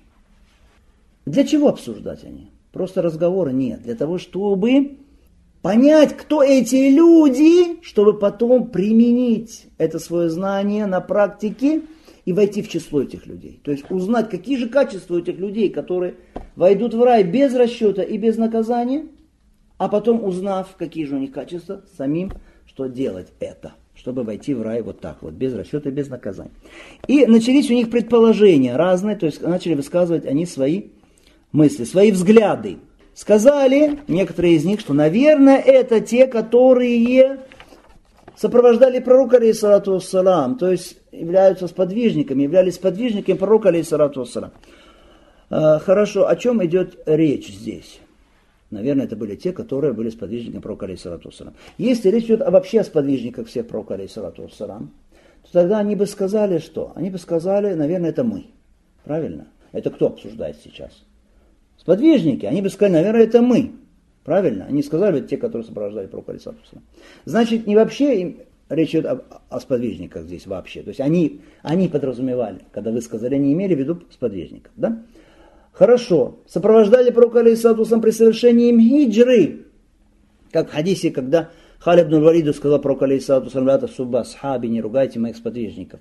Для чего обсуждать они? Просто разговора нет. Для того, чтобы понять, кто эти люди, чтобы потом применить это свое знание на практике и войти в число этих людей. То есть узнать, какие же качества у этих людей, которые войдут в рай без расчета и без наказания, а потом, узнав, какие же у них качества, самим что делать это, чтобы войти в рай вот так вот, без расчета и без наказания. И начались у них предположения разные, то есть начали высказывать они свои мысли, свои взгляды. Сказали некоторые из них, что, наверное, это те, которые сопровождали пророка, алейхиссалату вассалам, то есть являлись сподвижниками пророка, алейхиссалату вассалам. Хорошо, о чем идет речь здесь? наверное, это были те, которые были сподвижниками пророка алейхиссалату вассалам. Если речь идет вообще о сподвижниках всех пророка алейхиссалату вассалам, то тогда они бы сказали, что? Они бы сказали, наверное, это мы. Правильно? Это кто обсуждает сейчас? Сподвижники. Они бы сказали, наверное, это мы. Правильно? Они сказали, те, которые сопровождали пророка алейхиссалату вассалам. Значит, не вообще речь идет о сподвижниках здесь вообще. То есть они подразумевали, когда вы сказали, они имели в виду сподвижников. Да? Хорошо. Сопровождали пророка алейхиссалату вассалам при совершении им хиджры. Как в хадисе, когда Халид ибн Валиду сказал пророку алейхиссалату вассалам, «Ля тасубба асхаби, не ругайте моих сподвижников».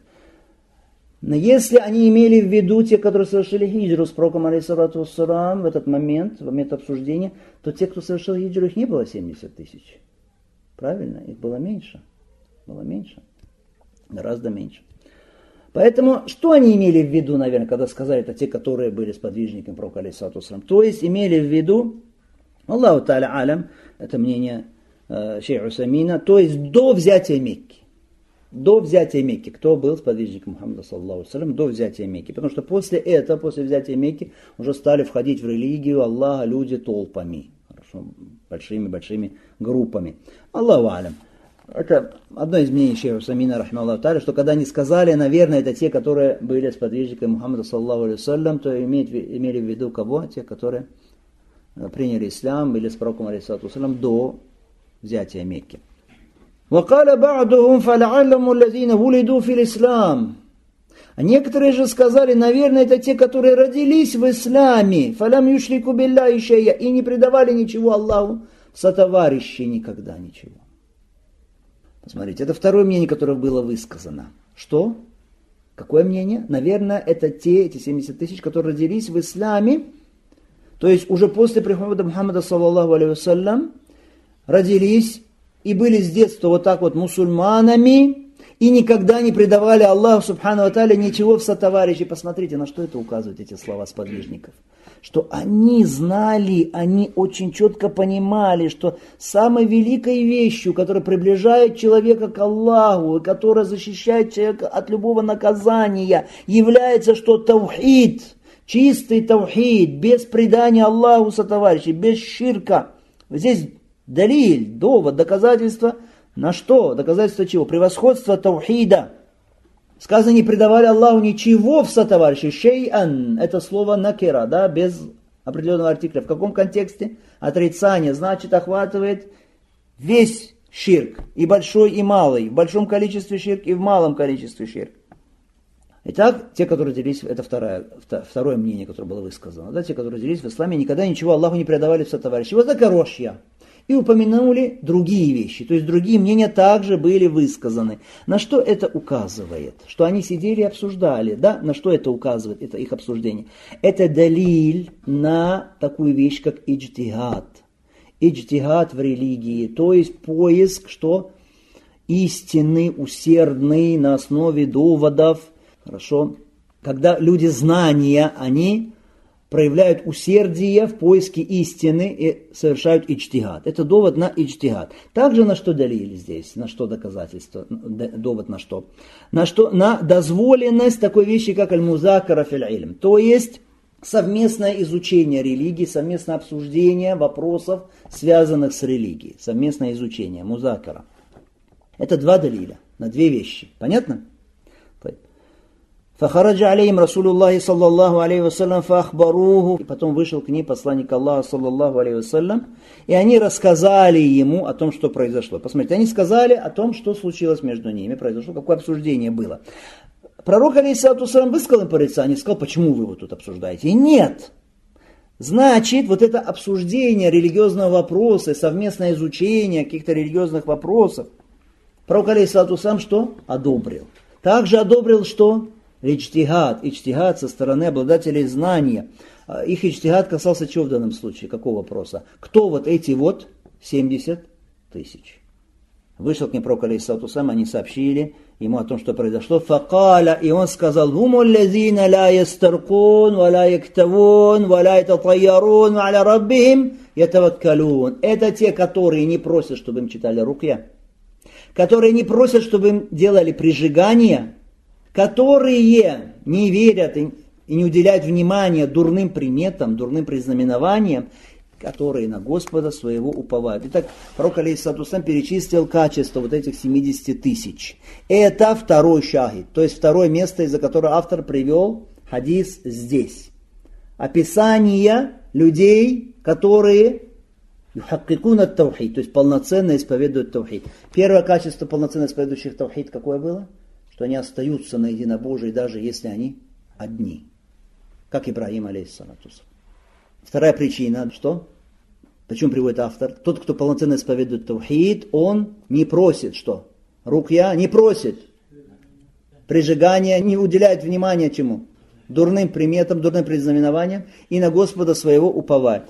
Но если они имели в виду те, которые совершили хиджру с пророком алейхиссалату вассалам в этот момент обсуждения, то те, кто совершил хиджру, их не было 70 тысяч. Правильно? Их было меньше. Было меньше. Гораздо меньше. Поэтому, что они имели в виду, наверное, когда сказали, это те, которые были сподвижниками пророка алейхиссалату вассалам? То есть, имели в виду, Аллаху та'аля алям, это мнение шейха Усаймина, то есть, до взятия Мекки. До взятия Мекки. Кто был сподвижником Мухаммада, саллаллаху алейхи ва саллям, до взятия Мекки. Потому что после этого, после взятия Мекки, уже стали входить в религию Аллаха люди толпами. Хорошо, большими группами. Аллаху алям. Это одно из мнений шейха Усаймина, рахмаллаху та'аля, что когда они сказали, наверное, это те, которые были сподвижниками Мухаммада, саллаллаху алейхи ва саллям, то имели в виду кого? Те, которые приняли ислам, были с пророком алейхиссалату вассалям до взятия Мекки. وَقَالَ بَعْضُهُمْ فَلَعَلَّهُمُ الَّذِينَ وُلِدُوا فِي الْإِسْلَامِ. А некоторые же сказали, наверное, это те, которые родились в исламе, فَلَمْ يُشْرِكُوا بِاللَّهِ شَيْئًا, и не предавали ничего Аллаху сотоварищи никогда ничего. Посмотрите, это второе мнение, которое было высказано. Что? Какое мнение? Наверное, это эти 70 тысяч, которые родились в исламе, то есть уже после прихода Мухаммада, саллаллаху алейхи ва саллям, родились и были с детства вот так вот мусульманами, и никогда не предавали Аллаху субхану ва тааля ничего в сотоварищи. Посмотрите, на что это указывают эти слова сподвижников. Что они знали, они очень четко понимали, что самой великой вещью, которая приближает человека к Аллаху, которая защищает человека от любого наказания, является, что таухид, чистый таухид, без предания Аллаху сотоварищей, без ширка. Здесь далиль, довод, доказательство на что? Доказательство чего? Превосходство таухида. Сказано, не предавали Аллаху ничего в сотоварищи. Шей'ан, это слово накира, да, без определенного артикля. В каком контексте? Отрицание, значит, охватывает весь ширк, и большой, и малый. В большом количестве ширк, и в малом количестве ширк. Итак, те, которые родились, это второе мнение, которое было высказано. Да, те, которые родились в исламе, никогда ничего Аллаху не предавали в сотоварищи. Вот это корочья. И упомянули другие вещи. То есть другие мнения также были высказаны. На что это указывает? Что они сидели и обсуждали. Да? На что это указывает, это их обсуждение? Это далиль на такую вещь, как иджтихад. Иджтихад в религии. То есть поиск, что истины, усердный на основе доводов. Хорошо. Когда люди знания, они проявляют усердие в поиске истины и совершают иджтихад. Это довод на иджтихад. Также на что далили здесь? На что доказательство? Довод на что? На дозволенность такой вещи, как аль-музакара фил-илм. То есть совместное изучение религии, совместное обсуждение вопросов, связанных с религией. Совместное изучение, музакара. Это два далиля, на две вещи. Понятно? فخرج عليهم رسول الله صلى الله عليه وسلم فأخبروه. И потом вышел к ним посланник Аллаха саллаллаху алейхи вассалям, и они рассказали ему о том, что произошло. Посмотрите, они сказали о том, что случилось между ними, произошло, какое обсуждение было. Пророк алейхиссалату вассалям высказал им порицание, сказал, почему вы вот тут обсуждаете? И нет. Значит, вот это обсуждение религиозного вопроса, совместное изучение каких-то религиозных вопросов, пророк алейхиссалату вассалям что? Одобрил. Также одобрил что? Иджтихад со стороны обладателей знания. Их иджтихад касался чего в данном случае? Какого вопроса? Кто вот эти вот 70 тысяч? Вышел к ним пророк алейхиссалату вассалям, они сообщили ему о том, что произошло. Факаля, и он сказал, «Хуму лазина ла ястаркун, ва ла яктавун, ва ла ятатайярун, ва аля раббихим ятаваккалун». Это те, которые не просят, чтобы им читали рукья, которые не просят, чтобы им делали прижигание, которые не верят и не уделяют внимания дурным приметам, дурным признаменованиям, которые на Господа своего уповают. Итак, пророк алейхиссалату вассалям перечислил качество вот этих 70 тысяч. Это второй шахид, то есть второе место, из-за которого автор привел хадис здесь. Описание людей, которые юхаккикун ат-таухид, то есть полноценно исповедуют таухид. Первое качество полноценно исповедующих таухид какое было? Что они остаются на единобожии, даже если они одни. Как Ибрагим алейхиссалату. Вторая причина, что? Почему приводит автор? Тот, кто полноценно исповедует таухид, он не просит, что? Рукья не просит. Прижигание не уделяет внимания чему? Дурным приметам, дурным предзнаменованиям, и на Господа своего уповает.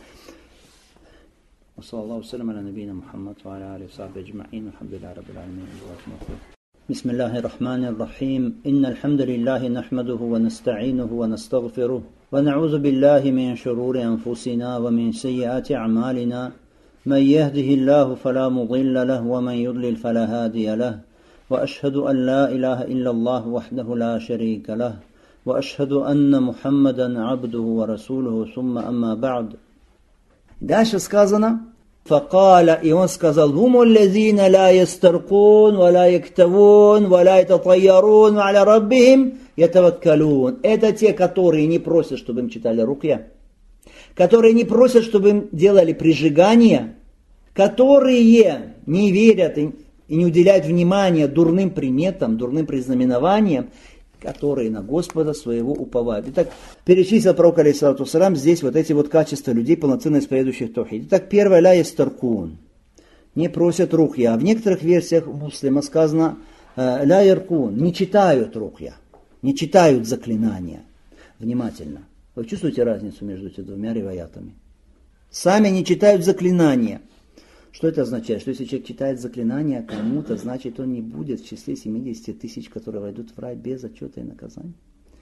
بسم الله الرحمن الرحيم إن الحمد لله نحمده ونستعينه ونستغفره ونعوذ بالله من شرور أنفسنا ومن سيئات أعمالنا من يهده الله فلا مضل له ومن يضلل فلا هادي له وأشهد أن لا إله إلا الله وحده لا شريك له وأشهد أن محمدا عبده ورسوله ثم أما بعد. Дальше сказано فقال, и он сказал: هم الذين لا يسترقون ولا يكتوون ولا يتطيرون وعلى ربهم يتوكلون. Это те, которые не просят, чтобы им читали рукья, которые не просят, чтобы им делали прижигание, которые не верят и не уделяют внимания дурным приметам, дурным признаменованиям, которые на Господа своего уповают. Итак, перечислил пророк алейхиссалату вассалям здесь вот эти вот качества людей, полноценно исповедующих таухид. Итак, первое, ля ястаркун, не просят рукья. А в некоторых версиях муслима сказано ля яркун, не читают рукья, не читают заклинания. Внимательно. Вы чувствуете разницу между этими двумя риваятами? Сами не читают заклинания. Что это означает? Что если человек читает заклинания кому-то, значит он не будет в числе 70 тысяч, которые войдут в рай без отчета и наказания?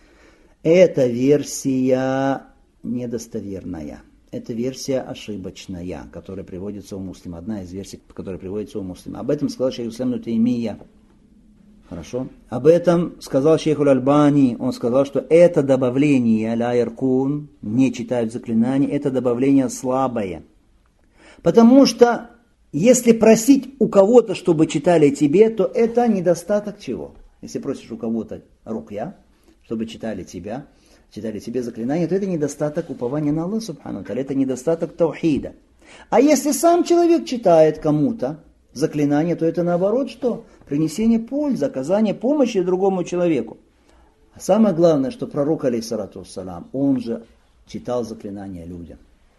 Эта версия недостоверная. Это версия ошибочная, которая приводится у муслима. Одна из версий, которая приводится у муслима. Об этом сказал шейх Ислам ибн Таймия. Хорошо? Об этом сказал шейх Аль-Альбани. Он сказал, что это добавление ля яркун, не читают заклинания, это добавление слабое. Потому что если просить у кого-то, чтобы читали тебе, то это недостаток чего? Если просишь у кого-то рукья, чтобы читали тебе заклинания, то это недостаток упования на Аллаха субхану ва тааля, это недостаток таухида. А если сам человек читает кому-то заклинание, то это наоборот что? Принесение пользы, оказание помощи другому человеку. А самое главное, что пророк алейхиссалату вассалям, он же читал заклинания людям.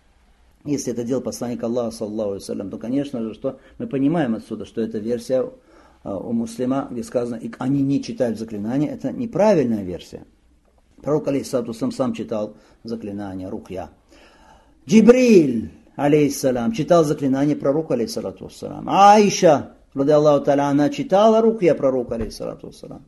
Если это делал посланник Аллаха, саллаллаху алейхи ва саллям, то, конечно же, что мы понимаем отсюда, что это версия у муслима, где сказано, они не читают заклинания, это неправильная версия. Пророк алейхиссалату вассалям сам читал заклинания, рукья. Джибриль, алейхиссалям, читал заклинания пророка, алейхиссалату вассалям. Аиша, ради Аллаху та'аля, она читала рукья пророка, алейхиссалату вассалям.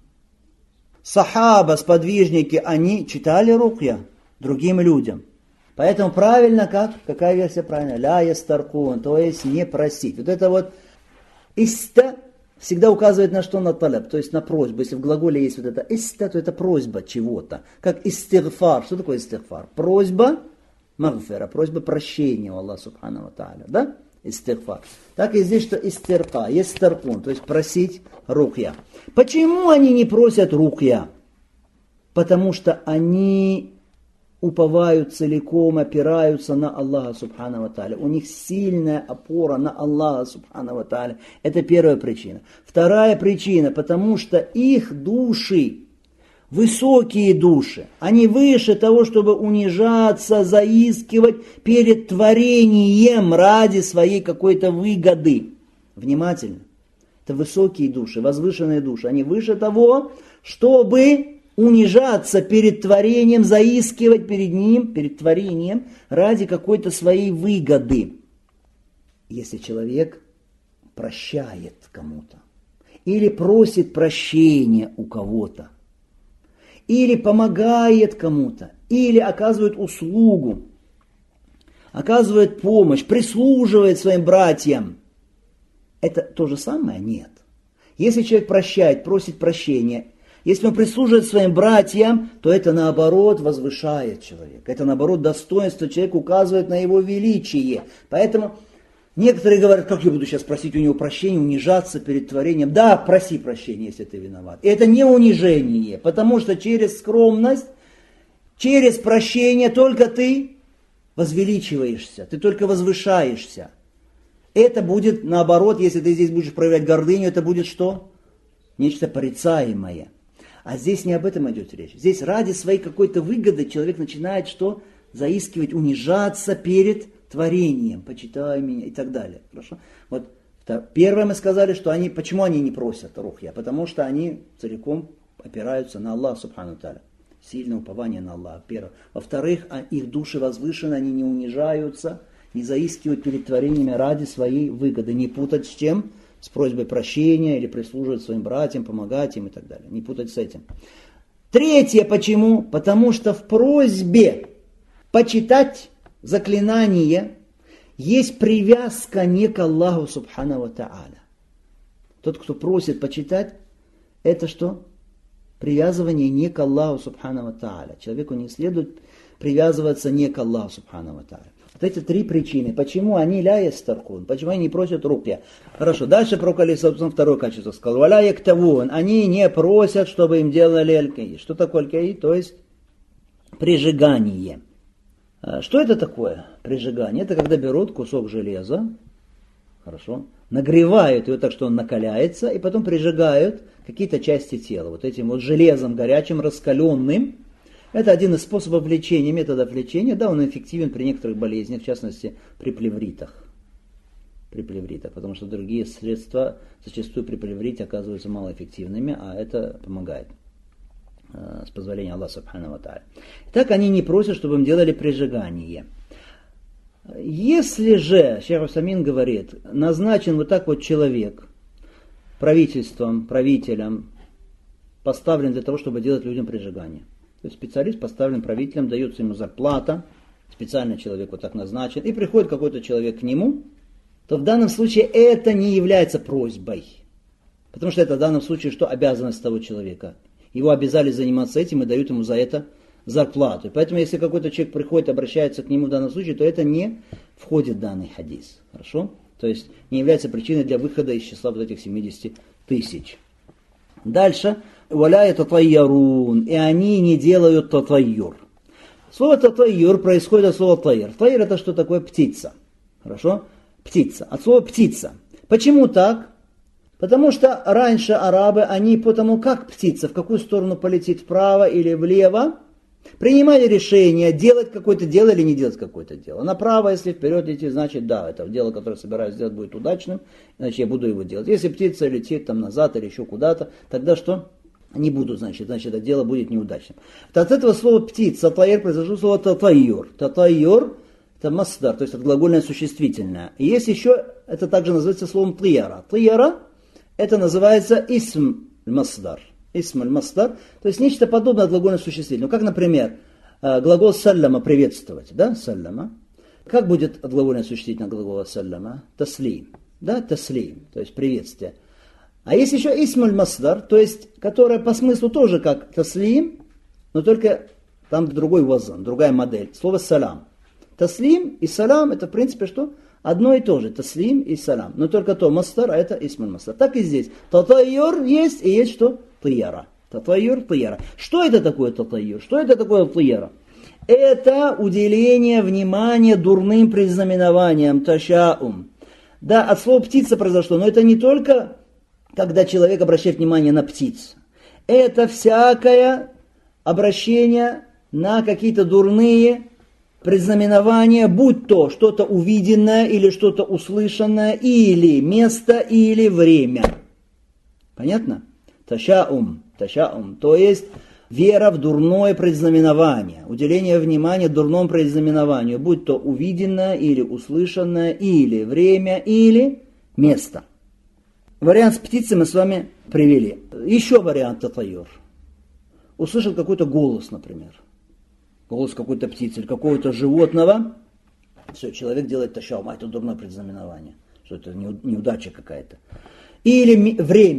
Сахаба, сподвижники, они читали рукья другим людям. Поэтому правильно как? Какая версия правильная? Ля ястаркун, то есть не просить. Вот это вот иста всегда указывает на что? На талаб, то есть на просьбу. Если в глаголе есть вот это иста, то это просьба чего-то. Как истигфар. Что такое истигфар? Просьба магфира, просьба прощения у Аллаха субхану ва тааля. Да? Истигфар. Так и здесь, что истирка, ястаркун, то есть просить рукья. Почему они не просят рукья? Потому что они уповают целиком, опираются на Аллаха субхану ва тааля. У них сильная опора на Аллаха субхану ва тааля. Это первая причина. Вторая причина, потому что их души, высокие души, они выше того, чтобы унижаться, заискивать перед творением ради своей какой-то выгоды. Внимательно. Это высокие души, возвышенные души. Они выше того, чтобы унижаться перед творением, заискивать перед ним, перед творением, ради какой-то своей выгоды. Если человек прощает кому-то, или просит прощения у кого-то, или помогает кому-то, или оказывает услугу, оказывает помощь, прислуживает своим братьям, это то же самое? Нет. Если человек прощает, просит прощения, Если он прислуживает своим братьям, то это наоборот возвышает человека. Это наоборот достоинство человека указывает на его величие. Поэтому некоторые говорят, как я буду сейчас просить у него прощения, унижаться перед творением. Да, проси прощения, если ты виноват. Это не унижение, потому что через скромность, через прощение только ты возвеличиваешься, ты только возвышаешься. Это будет наоборот, если ты здесь будешь проявлять гордыню, это будет что? Нечто порицаемое. А здесь не об этом идет речь. Здесь ради своей какой-то выгоды человек начинает что? Заискивать, унижаться перед творением, почитай меня и так далее. Хорошо? Вот первое мы сказали, что почему они не просят рухья? Потому что они целиком опираются на Аллах, субхану тааля. Сильное упование на Аллаха. Первое. Во-вторых, их души возвышены, они не унижаются, не заискивают перед творениями ради своей выгоды. Не путать с чем? С просьбой прощения или прислуживать своим братьям, помогать им и так далее. Не путать с этим. Третье, почему? Потому что в просьбе почитать заклинание есть привязка не к Аллаху субхану ва тааля. Тот, кто просит почитать, это что? Привязывание не к Аллаху субхану ва тааля. Человеку не следует привязываться не к Аллаху субхану ва тааля. Вот эти три причины, почему они ля ястаркун, почему они не просят рукья. Хорошо, дальше пророк алейхиссалям второе качество сказал. Валя яктавун, они не просят, чтобы им делали аль-каид. Что такое аль-каид? То есть прижигание. Что это такое прижигание? Это когда берут кусок железа, хорошо, нагревают его так, что он накаляется, и потом прижигают какие-то части тела. Вот этим вот железом горячим, раскаленным. Это один из способов лечения, методов лечения. Да, он эффективен при некоторых болезнях, в частности при плевритах. Потому что другие средства зачастую при плеврите оказываются малоэффективными, а это помогает. С позволения Аллаха субхану ва тааля. Так они не просят, чтобы им делали прижигание. Если же, шейх Усамин говорит, назначен вот так вот человек правителем, поставлен для того, чтобы делать людям прижигание. То есть специалист поставлен правителем, дается ему зарплата, специальный человек вот так назначен, и приходит какой-то человек к нему, то в данном случае это не является просьбой. Потому что это в данном случае что? Обязанность того человека. Его обязали заниматься этим и дают ему за это зарплату. Поэтому если какой-то человек приходит, обращается к нему в данном случае, то это не входит в данный хадис. Хорошо? То есть не является причиной для выхода из числа вот этих 70 тысяч. Дальше. «Валя татайярун». И они не делают татайюр. Слово татайюр происходит от слова тайр. Тайр это что такое? Птица. Хорошо? Птица. От слова птица. Почему так? Потому что раньше арабы, они потому как птица, в какую сторону полетит, вправо или влево, принимали решение, делать какое-то дело или не делать какое-то дело. Направо, если вперед идти, значит да, это дело, которое собираюсь сделать, будет удачным, значит я буду его делать. Если птица летит там назад или еще куда-то, тогда что? Не буду, значит это дело будет неудачным. От этого слова птица, татайр, произошло слово татайюр. Татайюр это масдар, то есть это глагольное существительное. И есть еще, это также называется словом тияра. Тияра это называется исм масдар. Исм масдар, то есть нечто подобное глагольное существительное. Как, например, глагол саллама приветствовать, да, саллама. Как будет глагольное существительное глагола саллама? Таслим, да, таслим, то есть приветствие. А есть еще исмуль масдар, то есть, которая по смыслу тоже как таслим, но только там другой вазан, другая модель. Слово салам. Таслим и салам это в принципе что? Одно и то же. Таслим и салам. Но только то масдар, а это исмуль масдар. Так и здесь. Татайюр есть и есть что? Тияра. Татайюр, тияра. Что это такое татайюр? Что это такое тияра? Это уделение внимания дурным предзнаменованиям. Ташаум. Да, от слова птица произошло, но это не только когда человек обращает внимание на птиц. Это всякое обращение на какие-то дурные предзнаменования, будь то что-то увиденное или что-то услышанное, или место, или время. Понятно? Ташаум, то есть вера в дурное предзнаменование, уделение внимания дурному предзнаменованию, будь то увиденное, или услышанное, или время, или место. Вариант с птицей мы с вами привели. Еще вариант татайюр. Услышал какой-то голос, например. Голос какой-то птицы или какого-то животного. Все, человек делает ташаум, а это дурное предзнаменование. Что это неудача какая-то. Или время.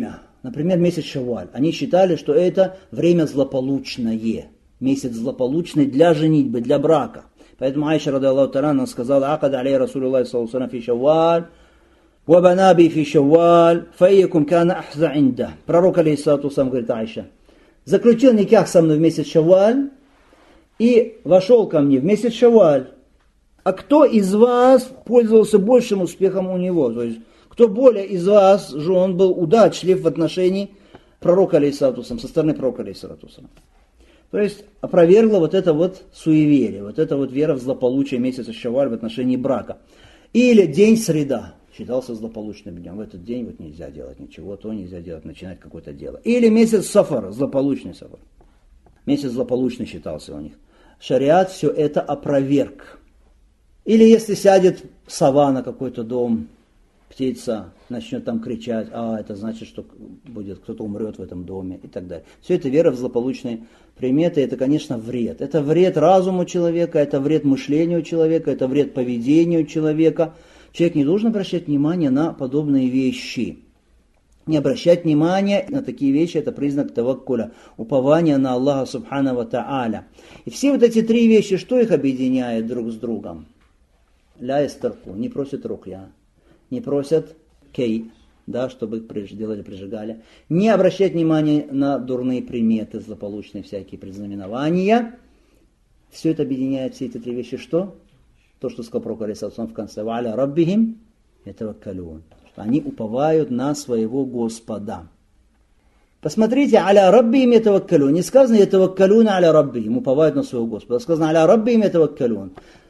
например, месяц Шавваль. Они считали, что это время злополучное. Месяц злополучный для женитьбы, для брака. Поэтому Айша, ради Аллаху та'аля, сказала: «Акад алей Расулуллах саллаллаху алейхи фи Шавваль, ва банаби фи Шавваль, файякум кана ахза инда». Пророк, алейхиссалату вассалам, говорит Айша, заключил никах со мной в месяц Шавваль и вошел ко мне в месяц Шавваль. А кто из вас пользовался большим успехом у него? То есть, кто более из вас, жен, был удачлив в отношении пророка, алейхиссалату вассалам, со стороны пророка, алейхиссалату вассалам. То есть опровергла вот это вот суеверие, вот это вот вера в злополучие месяца Шавваль в отношении брака. Или день среда считался злополучным днем. В этот день вот нельзя делать ничего, то нельзя делать, начинать какое-то дело. Или месяц Сафар, злополучный Сафар. Месяц злополучный считался у них. Шариат все это опроверг. Или если сядет сова на какой-то дом, птица начнет там кричать, это значит, что будет кто-то умрет в этом доме и так далее. Все это вера в злополучные приметы, это, конечно, вред. Это вред разуму человека, это вред мышлению человека, это вред поведению человека. Человек не должен обращать внимание на подобные вещи. Не обращать внимания на такие вещи, это признак таваккуля, упования на Аллаха субхану ва та'аля. И все вот эти три вещи, что их объединяет друг с другом? Ля истарку, не просят рукья, не просят кей, да, чтобы их делали, прижигали. Не обращать внимания на дурные приметы, злополучные всякие предзнаменования. Все это объединяет, все эти три вещи, что? То, что сказал пророк алейхиссалам в конце. «Ва'аля раббихим ятаваккалун». Они уповают на своего Господа. Посмотрите, «аля раббихим ятаваккалун». Не сказано «ятаваккалун аля раббихим», уповают на своего Господа. Сказано «аля раббихим ятаваккалун».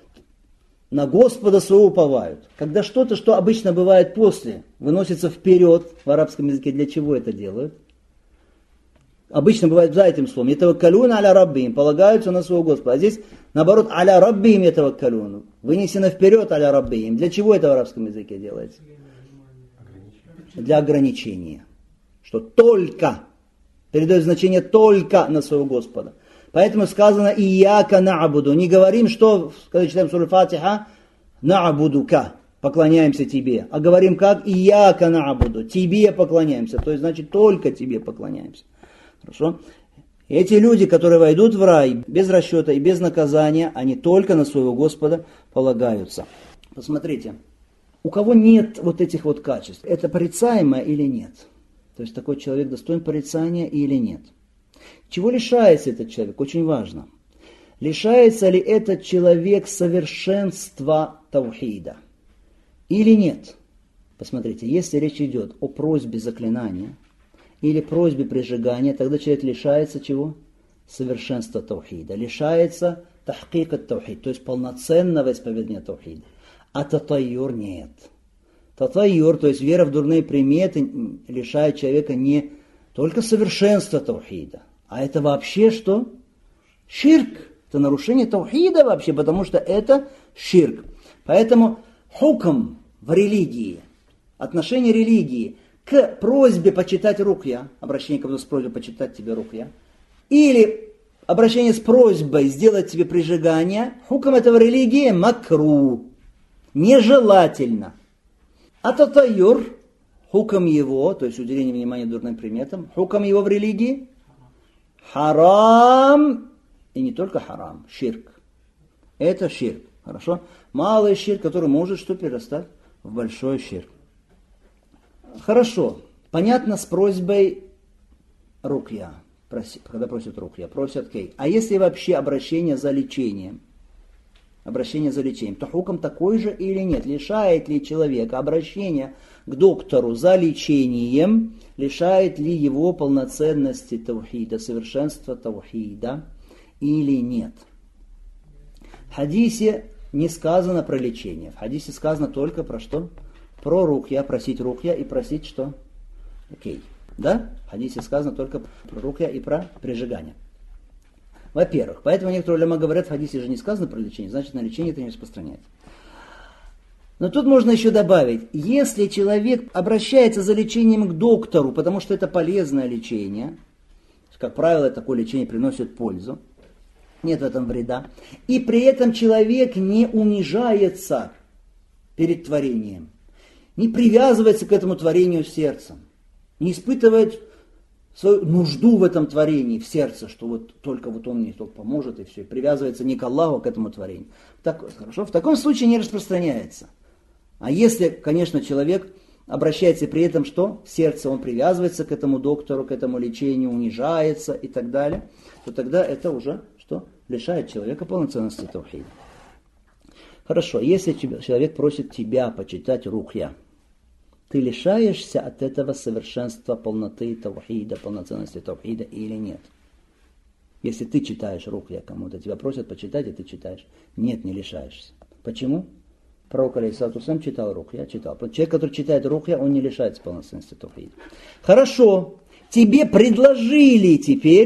На Господа своего уповают. Когда что-то, что обычно бывает после, выносится вперед, в арабском языке для чего это делают? Обычно бывает за этим словом. «Ятаваккалун аля раббихим», полагаются на своего Господа. А здесь, наоборот, «аля раббихим ятаваккалун», вынесено вперед «аля раббихим». Для чего это в арабском языке делается? Для ограничения. Что только, передает значение только на своего Господа. Поэтому сказано «Ияка на'буду». Не говорим, что, когда читаем суру Фатиха, «на'будука», поклоняемся тебе. А говорим как «Ияка на'буду», тебе поклоняемся. То есть, значит, только тебе поклоняемся. Хорошо? Эти люди, которые войдут в рай без расчета и без наказания, они только на своего Господа полагаются. Посмотрите, у кого нет вот этих вот качеств, это порицаемо или нет? То есть, такой человек достоин порицания или нет? Чего лишается этот человек? Очень важно. Лишается ли этот человек совершенства таухида? Или нет? Посмотрите, если речь идет о просьбе заклинания или просьбе прижигания, тогда человек лишается чего? Совершенства таухида. Лишается тахкика таухид, то есть полноценного исповедания таухида. А татайюр нет. Татайюр, то есть вера в дурные приметы, лишает человека не только совершенства таухида, а это вообще что? Ширк. Это нарушение таухида вообще, потому что это ширк. Поэтому хукм в религии, отношение религии к просьбе почитать рукья, обращение к с просьбой почитать тебе рукья, или обращение с просьбой сделать тебе прижигание, хукм этого религии макру, нежелательно. А татайюр, хукм его, то есть уделение внимания дурным приметам, хукм его в религии харам, и не только харам, ширк. Это ширк, хорошо? Малый ширк, который может что перерастать в большой ширк. Хорошо, понятно с просьбой рукья, когда просят рукья, просят кей. А если вообще обращение за лечением? Обращение за лечением, то хукм такой же или нет? Лишает ли человека обращения к доктору за лечением, лишает ли его полноценности таухида, совершенства таухида или нет? В хадисе не сказано про лечение. В хадисе сказано только про что? Про рукья, просить рукья и просить что? Окей. Да? В хадисе сказано только про рукья и про прижигание. Во-первых, поэтому некоторые уляма говорят, в хадисе же не сказано про лечение, значит на лечение это не распространяется. Но тут можно еще добавить, если человек обращается за лечением к доктору, потому что это полезное лечение, как правило, такое лечение приносит пользу, нет в этом вреда, и при этом человек не унижается перед творением, не привязывается к этому творению сердцем, не испытывает свою нужду в этом творении, в сердце, что вот только вот он мне только поможет и все, и привязывается не к Аллаху, а к этому творению. Хорошо, в таком случае не распространяется. А если, конечно, человек обращается при этом, что в сердце он привязывается к этому доктору, к этому лечению, унижается и так далее, то тогда это уже что? Лишает человека полноценности таухида. Хорошо, если человек просит тебя почитать рукья, ты лишаешься от этого совершенства полноты таухида, полноценности таухида или нет? Если ты читаешь рукья кому-то, тебя просят почитать, и ты читаешь. Нет, не лишаешься. Почему? Пророк алейхиссалату вассалям читал рукья, читал. Человек, который читает рукья, он не лишается полноценности таухида. Хорошо, тебе предложили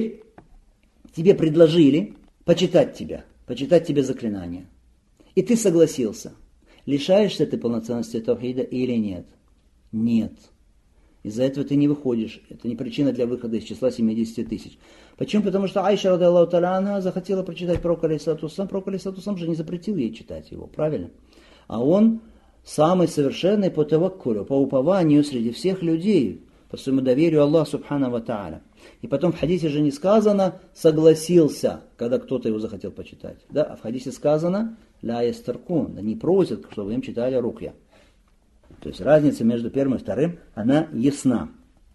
почитать тебе заклинания. И ты согласился. Лишаешься ты полноценности таухида или нет? Нет. Из-за этого ты не выходишь. Это не причина для выхода из числа 70 тысяч. Почему? Потому что Айша, ради Аллаху та'аля анха, захотела прочитать пророка алейхиссалату вассалам. Пророк алейхиссалату вассалам же не запретил ей читать его. Правильно? А он самый совершенный по таваккулю, по упованию среди всех людей, по своему доверию Аллаху субхану ва та'аля. И потом в хадисе же не сказано «согласился», когда кто-то его захотел почитать. Да? А в хадисе сказано «ля ястаркун», не просят, чтобы им читали рукья. То есть разница между первым и вторым, она ясна.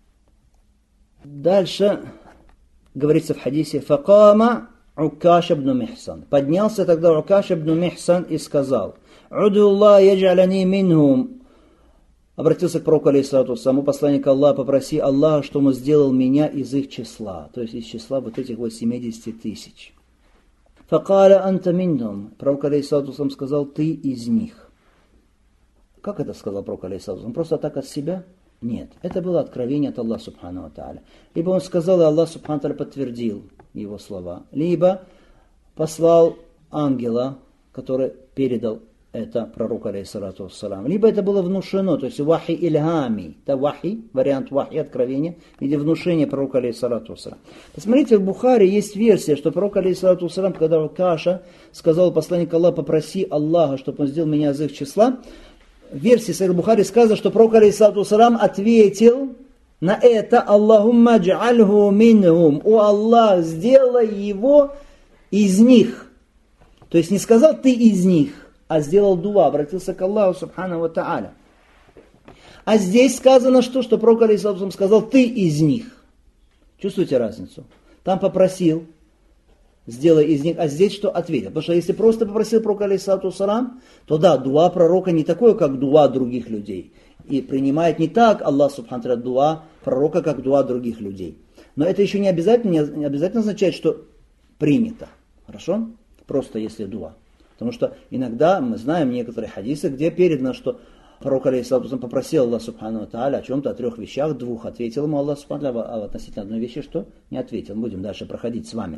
Дальше говорится в хадисе «факама Укаш ибн Михсан». Поднялся тогда Укаш ибн Михсан и сказал «Уду Аллах ядж'аляни минхум». Обратился к пророку алейхиссалату вассалам, посланника Аллаха, попроси Аллаха, что он сделал меня из их числа, то есть из числа вот этих вот 70 тысяч. «Факаля анта минхум». Пророк алейхиссалату вассалам сказал «ты из них». Как это сказал пророк алейхиссалату вассалам? Просто так от себя? Нет. Это было откровение от Аллаха субхану ва тааля. Либо он сказал, и Аллах субхану ва тааля подтвердил его слова. Либо послал ангела, который передал это пророку алейхиссалату вассалам. Либо это было внушено, то есть вахи ильгами. Это вахи, вариант вахи, откровения, или внушение пророка алейхиссалату вассалам. Посмотрите, в Бухари есть версия, что пророк алейхиссалату вассалам, когда Укаша сказал посланнику Аллаха, попроси Аллаха, чтобы он сделал меня из их числа, в версии Сахих Бухари сказано, что пророк алейхиссалату вассалам ответил на это «Аллахумма дж'альху минхум». «О Аллах, сделай его из них». То есть не сказал «ты из них», а сделал дуа, обратился к Аллаху субхану ва тааля. А здесь сказано что пророк алейхиссалату вассалам сказал «ты из них». Чувствуете разницу? Там попросил сделай из них, а здесь что ответил. Потому что если просто попросил пророк алейхиссалату вассалам, то да, дуа пророка не такое, как дуа других людей. И принимает не так Аллах субхану ва тааля дуа пророка, как дуа других людей. Но это еще не обязательно означает, что принято. Хорошо? Просто если дуа. Потому что иногда мы знаем некоторые хадисы, где передано, что пророк алейхиссалату вассалам попросил Аллах субхану ва тааля о чем-то, о 3 вещах, 2 ответил ему Аллах субхану ва тааля, а относительно одной вещи что? Не ответил. Будем дальше проходить с вами.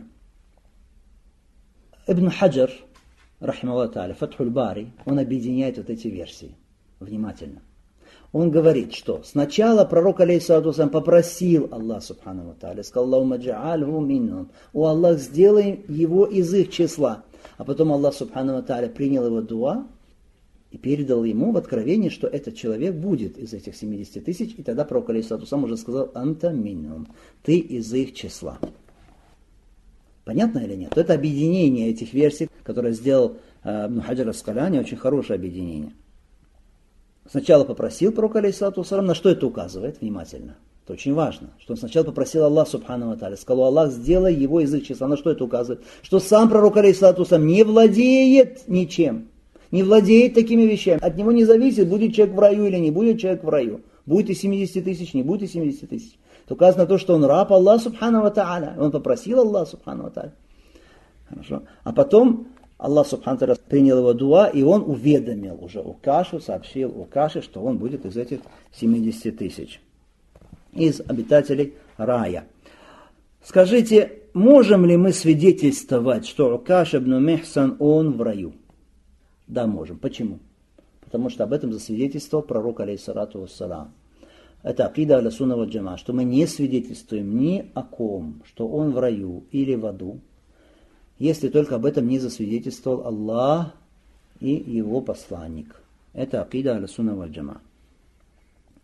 Ибн Хаджар, рахималлаху тааля, Фатхуль Бари, он объединяет вот эти версии. Внимательно. Он говорит, что сначала пророк алейхиссалату вассалам попросил Аллах субхану ва тааля, сказал «Аллахумма джа'альху минхум». «О Аллах, сделай его из их числа». А потом Аллах субхану ва тааля принял его дуа и передал ему в откровение, что этот человек будет из этих 70 тысяч. И тогда пророк алейхиссалату вассалам уже сказал «Анта минхум». «Ты из их числа». Понятно или нет? Это объединение этих версий, которое сделал Ибн Хаджар ас-Скаляни, очень хорошее объединение. Сначала попросил пророк алейхиссалату вассалам, на что это указывает? Внимательно. Это очень важно, что он сначала попросил Аллах субхану ва тааля, сказал Аллах, сделай его из их числа. На что это указывает? Что сам пророк алейхиссалату вассалам не владеет ничем, не владеет такими вещами. От него не зависит, будет человек в раю или не будет человек в раю. Будет и 70 тысяч, не будет и 70 тысяч. То указано то, что он раб Аллах субхану ва тааля. Он попросил Аллах субхану ва тааля. Хорошо. А потом Аллах субхану ва тааля принял его дуа, и он уведомил уже Укашу, сообщил Укаше, что он будет из этих 70 тысяч. Из обитателей рая. Скажите, можем ли мы свидетельствовать, что Укаш ибн Михсан, он в раю? Да, можем. Почему? Потому что об этом засвидетельствовал пророк алейхиссалату вассалам. Это акида аля сунна валь джамаа, что мы не свидетельствуем ни о ком, что он в раю или в аду, если только об этом не засвидетельствовал Аллах и его посланник. Это акида аля сунна валь джамаа.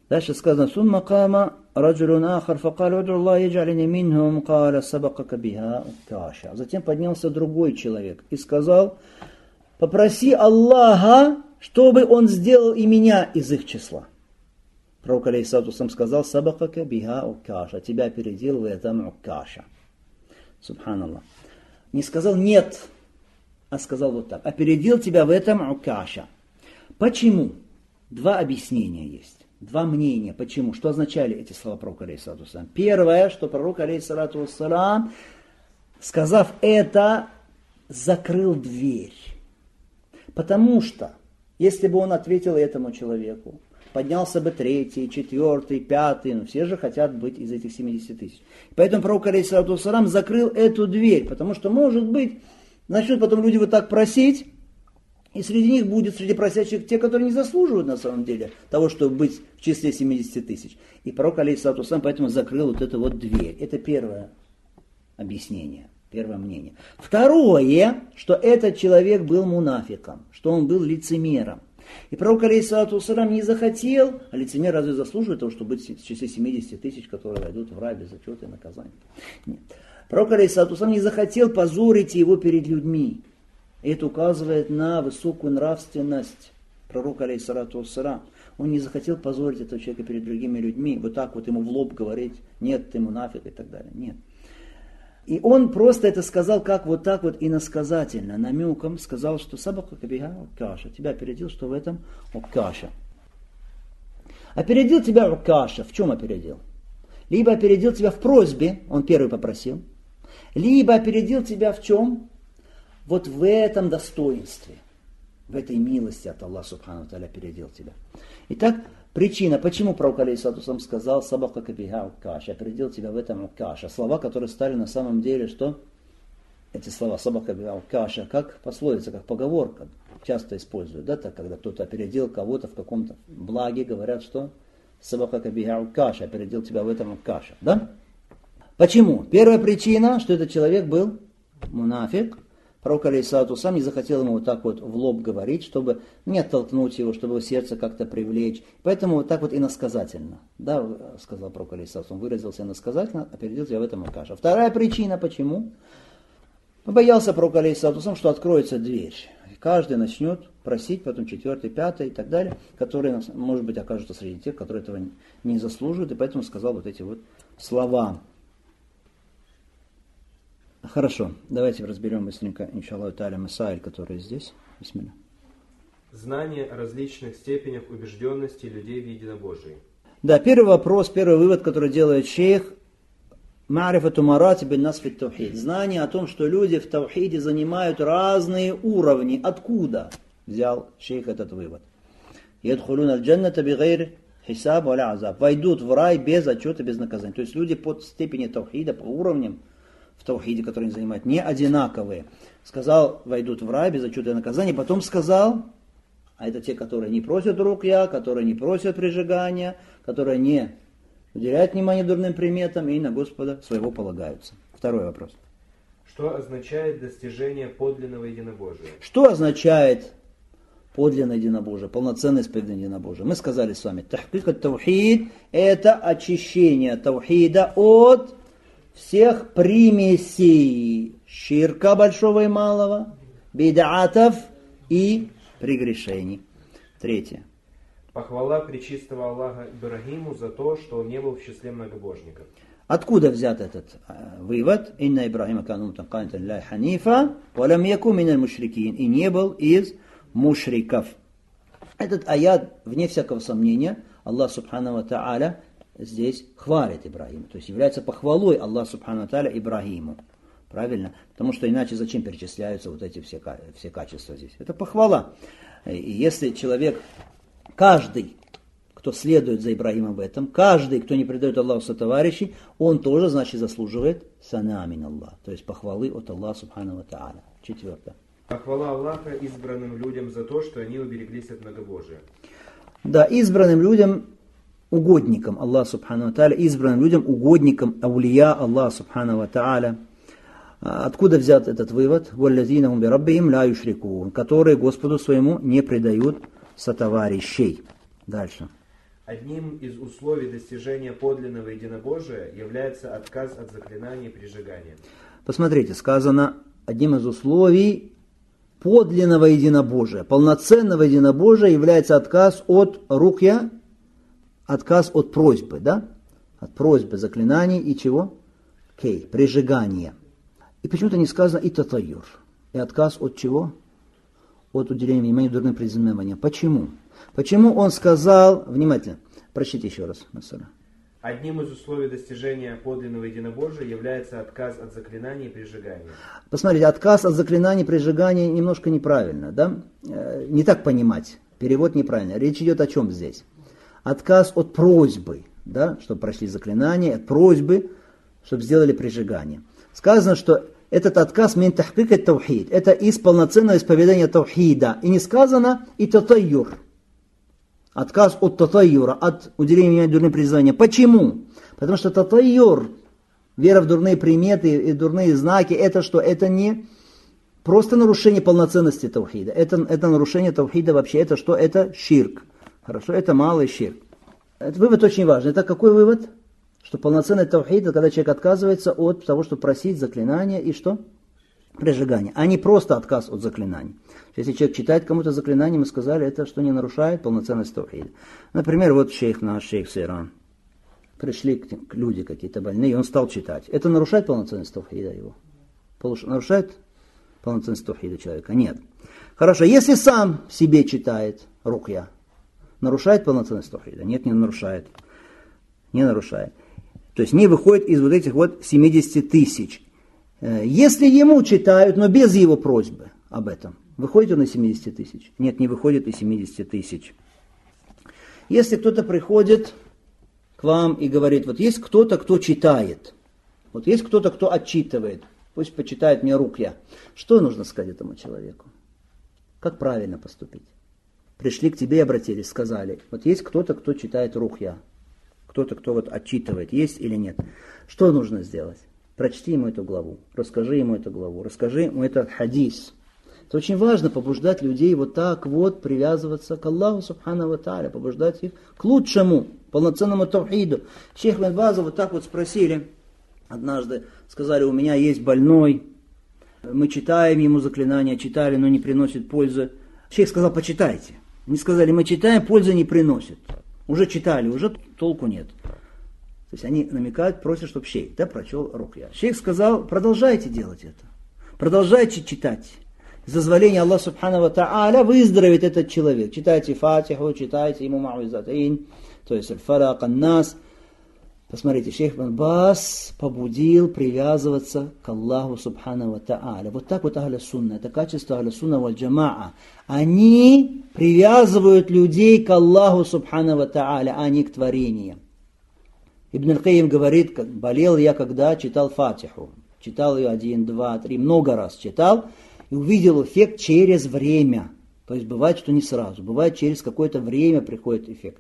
Дальше сказано: «Сумма кама раджулун ахар факал уд'у Аллах ядж'алини минхум каля сабакака биха укаша». Затем поднялся другой человек и сказал: «Попроси Аллаха, чтобы он сделал и меня из их числа». Пророк алейхиссалату вассалям сказал: «Сабакака биха укаша». Тебя опередил в этом укаша. Субханаллах. Не сказал «нет», а сказал вот так: «Опередил тебя в этом укаша». Почему? Два объяснения есть. Два мнения. Почему? Что означали эти слова пророка алейхиссалату вассалям? Первое, что пророк алейхиссалату вассалям, сказав это, закрыл дверь. Потому что, если бы он ответил этому человеку, поднялся бы третий, четвертый, пятый, но все же хотят быть из этих 70 тысяч. Поэтому пророк алейхиссалату вассалям закрыл эту дверь, потому что, может быть, начнут потом люди вот так просить, и среди них будет, среди просящих, те, которые не заслуживают на самом деле того, чтобы быть в числе 70 тысяч. И пророк алейхиссалату вассалям поэтому закрыл вот эту вот дверь. Это первое объяснение, первое мнение. Второе, что этот человек был мунафиком, что он был лицемером. И пророк алейхиссалату вассалям не захотел, а лицемер разве заслуживает того, чтобы быть в числе 70 тысяч, которые войдут в рай без зачета и наказания? Нет. Пророк алейхиссалату вассалям не захотел позорить его перед людьми. И это указывает на высокую нравственность пророка алейхиссалату вассалям. Он не захотел позорить этого человека перед другими людьми, вот так вот ему в лоб говорить: нет, ты мунафик и так далее. Нет. И он просто это сказал как вот так вот иносказательно, намеком сказал, что сабакака биха укаша. Тебя опередил, что в этом укаша. Опередил тебя укаша. В чем опередил? Либо опередил тебя в просьбе, он первый попросил, либо опередил тебя в чем? Вот в этом достоинстве, в этой милости от Аллаха субхану тааля опередил тебя. Итак, причина, почему пророк алейхиссалату вассалям сказал сабакака биха укаша, опередил тебя в этом укаша. Слова, которые стали на самом деле, что эти слова сабакака биха укаша, как пословица, как поговорка, часто используют, да, так, когда кто-то опередил кого-то в каком-то благе, говорят, что сабакака биха укаша, опередил тебя в этом укаша, да? Почему? Первая причина, что этот человек был мунафик. Пророк алейхиссалату вассалям не захотел ему вот так вот в лоб говорить, чтобы не оттолкнуть его, чтобы его сердце как-то привлечь. Поэтому вот так вот иносказательно, да, сказал пророк алейхиссалату вассалям, выразился иносказательно, опередил тебя в этом укаша. Вторая причина, почему? Боялся пророк алейхиссалату вассалям, что откроется дверь. И каждый начнет просить, потом четвертый, пятый и так далее, которые, может быть, окажутся среди тех, которые этого не заслуживают, и поэтому сказал вот эти вот слова. Хорошо, давайте разберем быстренько, иншаллаху тааля, масаиль, которые здесь. Бисмилля. Знание о различных степенях убежденности людей в единобожии. Да, первый вопрос, первый вывод, который делает шейх. Ма'рифату маратиб ан-нас фи ат-таухид. Знание о том, что люди в таухиде занимают разные уровни. Откуда взял шейх этот вывод? Ядхулуна аль-джанната бигайри хисаб ва ла азаб. Войдут в рай без отчета, без наказания. То есть люди по степени таухида, по уровням в таухиде, которые они занимают, не одинаковые. Сказал, войдут в рай без отчета и наказания. Потом сказал, а это те, которые не просят рукья, которые не просят прижигания, которые не уделяют внимания дурным приметам и на Господа своего полагаются. Второй вопрос. Что означает достижение подлинного единобожия? Что означает подлинное единобожие, полноценное исповедание единобожия? Мы сказали с вами, тахкик ат-таухид – это очищение таухида от всех примесей ширка большого и малого, бид'атов и прегрешений. Третье. Похвала пречистого Аллаха Ибрагиму за то, что он не был в числе многобожников. Откуда взят этот вывод? Инна Ибрагима кана мутаканитан лиллахи ханифа, ва лам якун миналь мушрикин. И не был из мушриков. Этот аят, вне всякого сомнения, Аллах субхану ва тааля здесь хвалит Ибрагима. То есть является похвалой Аллах субхану ва тааля Ибрагиму. Правильно? Потому что иначе зачем перечисляются вот эти все качества здесь? Это похвала. И если человек, каждый, кто следует за Ибрагимом в этом, каждый, кто не предает Аллаху сотоварищей, он тоже, значит, заслуживает сана мин Аллах. То есть похвалы от Аллаха субхану ва тааля. Четвертое. Похвала Аллаха избранным людям за то, что они убереглись от многобожия. Да, избранным людям, угодникам Аллаха субхану ва тааля, избранным людям, угодникам аулия Аллаха субхану ва тааля. Откуда взят этот вывод? وَالَّذِينَ هُمْ بِرَبِّهِمْ لَا يُشْرِكُونَ, которые Господу своему не предают сотоварищей. Дальше. Одним из условий достижения подлинного единобожия является отказ от заклинаний и прижигания. Посмотрите, сказано, одним из условий подлинного единобожия, полноценного единобожия является отказ от рукья, отказ от просьбы, да? От просьбы, заклинаний и чего? Прижигания. И почему-то не сказано и татайюр. И отказ от чего? От уделения внимания дурным предзнаменованиям. Почему? Почему он сказал, внимательно, прочтите еще раз, Масара. Одним из условий достижения подлинного единобожия является отказ от заклинаний и прижигания. Посмотрите, отказ от заклинаний и прижигания немножко неправильно, да? Не так понимать, перевод неправильный. Речь идет о чем здесь? Отказ от просьбы, да, чтобы прошли заклинания, от просьбы, чтобы сделали прижигание. Сказано, что этот отказ мин тахкик ат-таухид, это из полноценного исповедания таухида. И не сказано и татайюр. Отказ от татайюра, от уделения внимания дурным предзнаменованиям. Почему? Потому что татайюр, вера в дурные приметы и дурные знаки, это что? Это не просто нарушение полноценности таухида. Это нарушение таухида вообще. Это что? Это ширк. Хорошо, это малый ширк. Этот вывод очень важный. Это какой вывод? Что полноценный таухид, это когда человек отказывается от того, чтобы просить заклинания и что? Прижигание. А не просто отказ от заклинаний. Если человек читает кому-то заклинание, мы сказали, это что не нарушает полноценность таухида. Например, вот наш шейх Сейран. Пришли люди какие-то больные, и он стал читать. Это нарушает полноценность таухида его? Нарушает полноценность таухида человека? Нет. Хорошо, если сам себе читает рукья, нарушает полноценность таухида? Нет, не нарушает. Не нарушает. То есть не выходит из вот этих вот 70 тысяч. Если ему читают, но без его просьбы об этом, выходит он из 70 тысяч? Нет, не выходит из 70 тысяч. Если кто-то приходит к вам и говорит, вот есть кто-то, кто читает, вот есть кто-то, кто отчитывает, пусть почитает мне рукья. Что нужно сказать этому человеку? Как правильно поступить? Пришли к тебе и обратились, сказали, вот есть кто-то, кто читает рукья. Кто-то, кто вот отчитывает, есть или нет. Что нужно сделать? Прочти ему эту главу, расскажи ему эту главу, расскажи ему этот хадис. Это очень важно, побуждать людей вот так вот привязываться к Аллаху Субхану ва Тааля, побуждать их к лучшему, полноценному таухиду. Шейх Ибн База вот так вот спросили, однажды сказали, у меня есть больной, мы читаем ему заклинания, читали, но не приносит пользы. Шейх сказал, почитайте. Они сказали, мы читаем, пользы не приносит. Уже читали, уже толку нет. То есть они намекают, просят, чтобы шейх прочел рукья. Шейх сказал, продолжайте делать это. Продолжайте читать. С дозволения Аллаха Субхану ва Тааля выздоровеет этот человек. Читайте Фатиху, читайте ему Мауизатин, то есть Аль-Фалак, Ан-Нас. Посмотрите, шейх Ибн Баз побудил привязываться к Аллаху Субхану ва Тааля. Вот так вот Ахля Сунна, это качество Ахля Сунна валь Джамаа. Они привязывают людей к Аллаху Субхану ва Тааля, а не к творениям. Ибн Аль-Кайим говорит, болел я, когда читал Фатиху. Читал ее 1, 2, 3, много раз читал и увидел эффект через время. То есть бывает, что не сразу, бывает через какое-то время приходит эффект.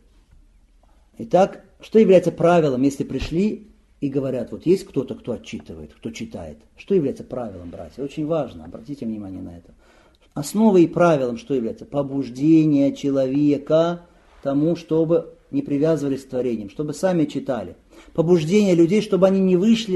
Итак, что является правилом, если пришли и говорят, вот есть кто-то, кто отчитывает, кто читает. Что является правилом, братья? Очень важно, обратите внимание на это. Основой и правилом что является? Побуждение человека тому, чтобы не привязывались к творениям, чтобы сами читали. Побуждение людей, чтобы они не вышли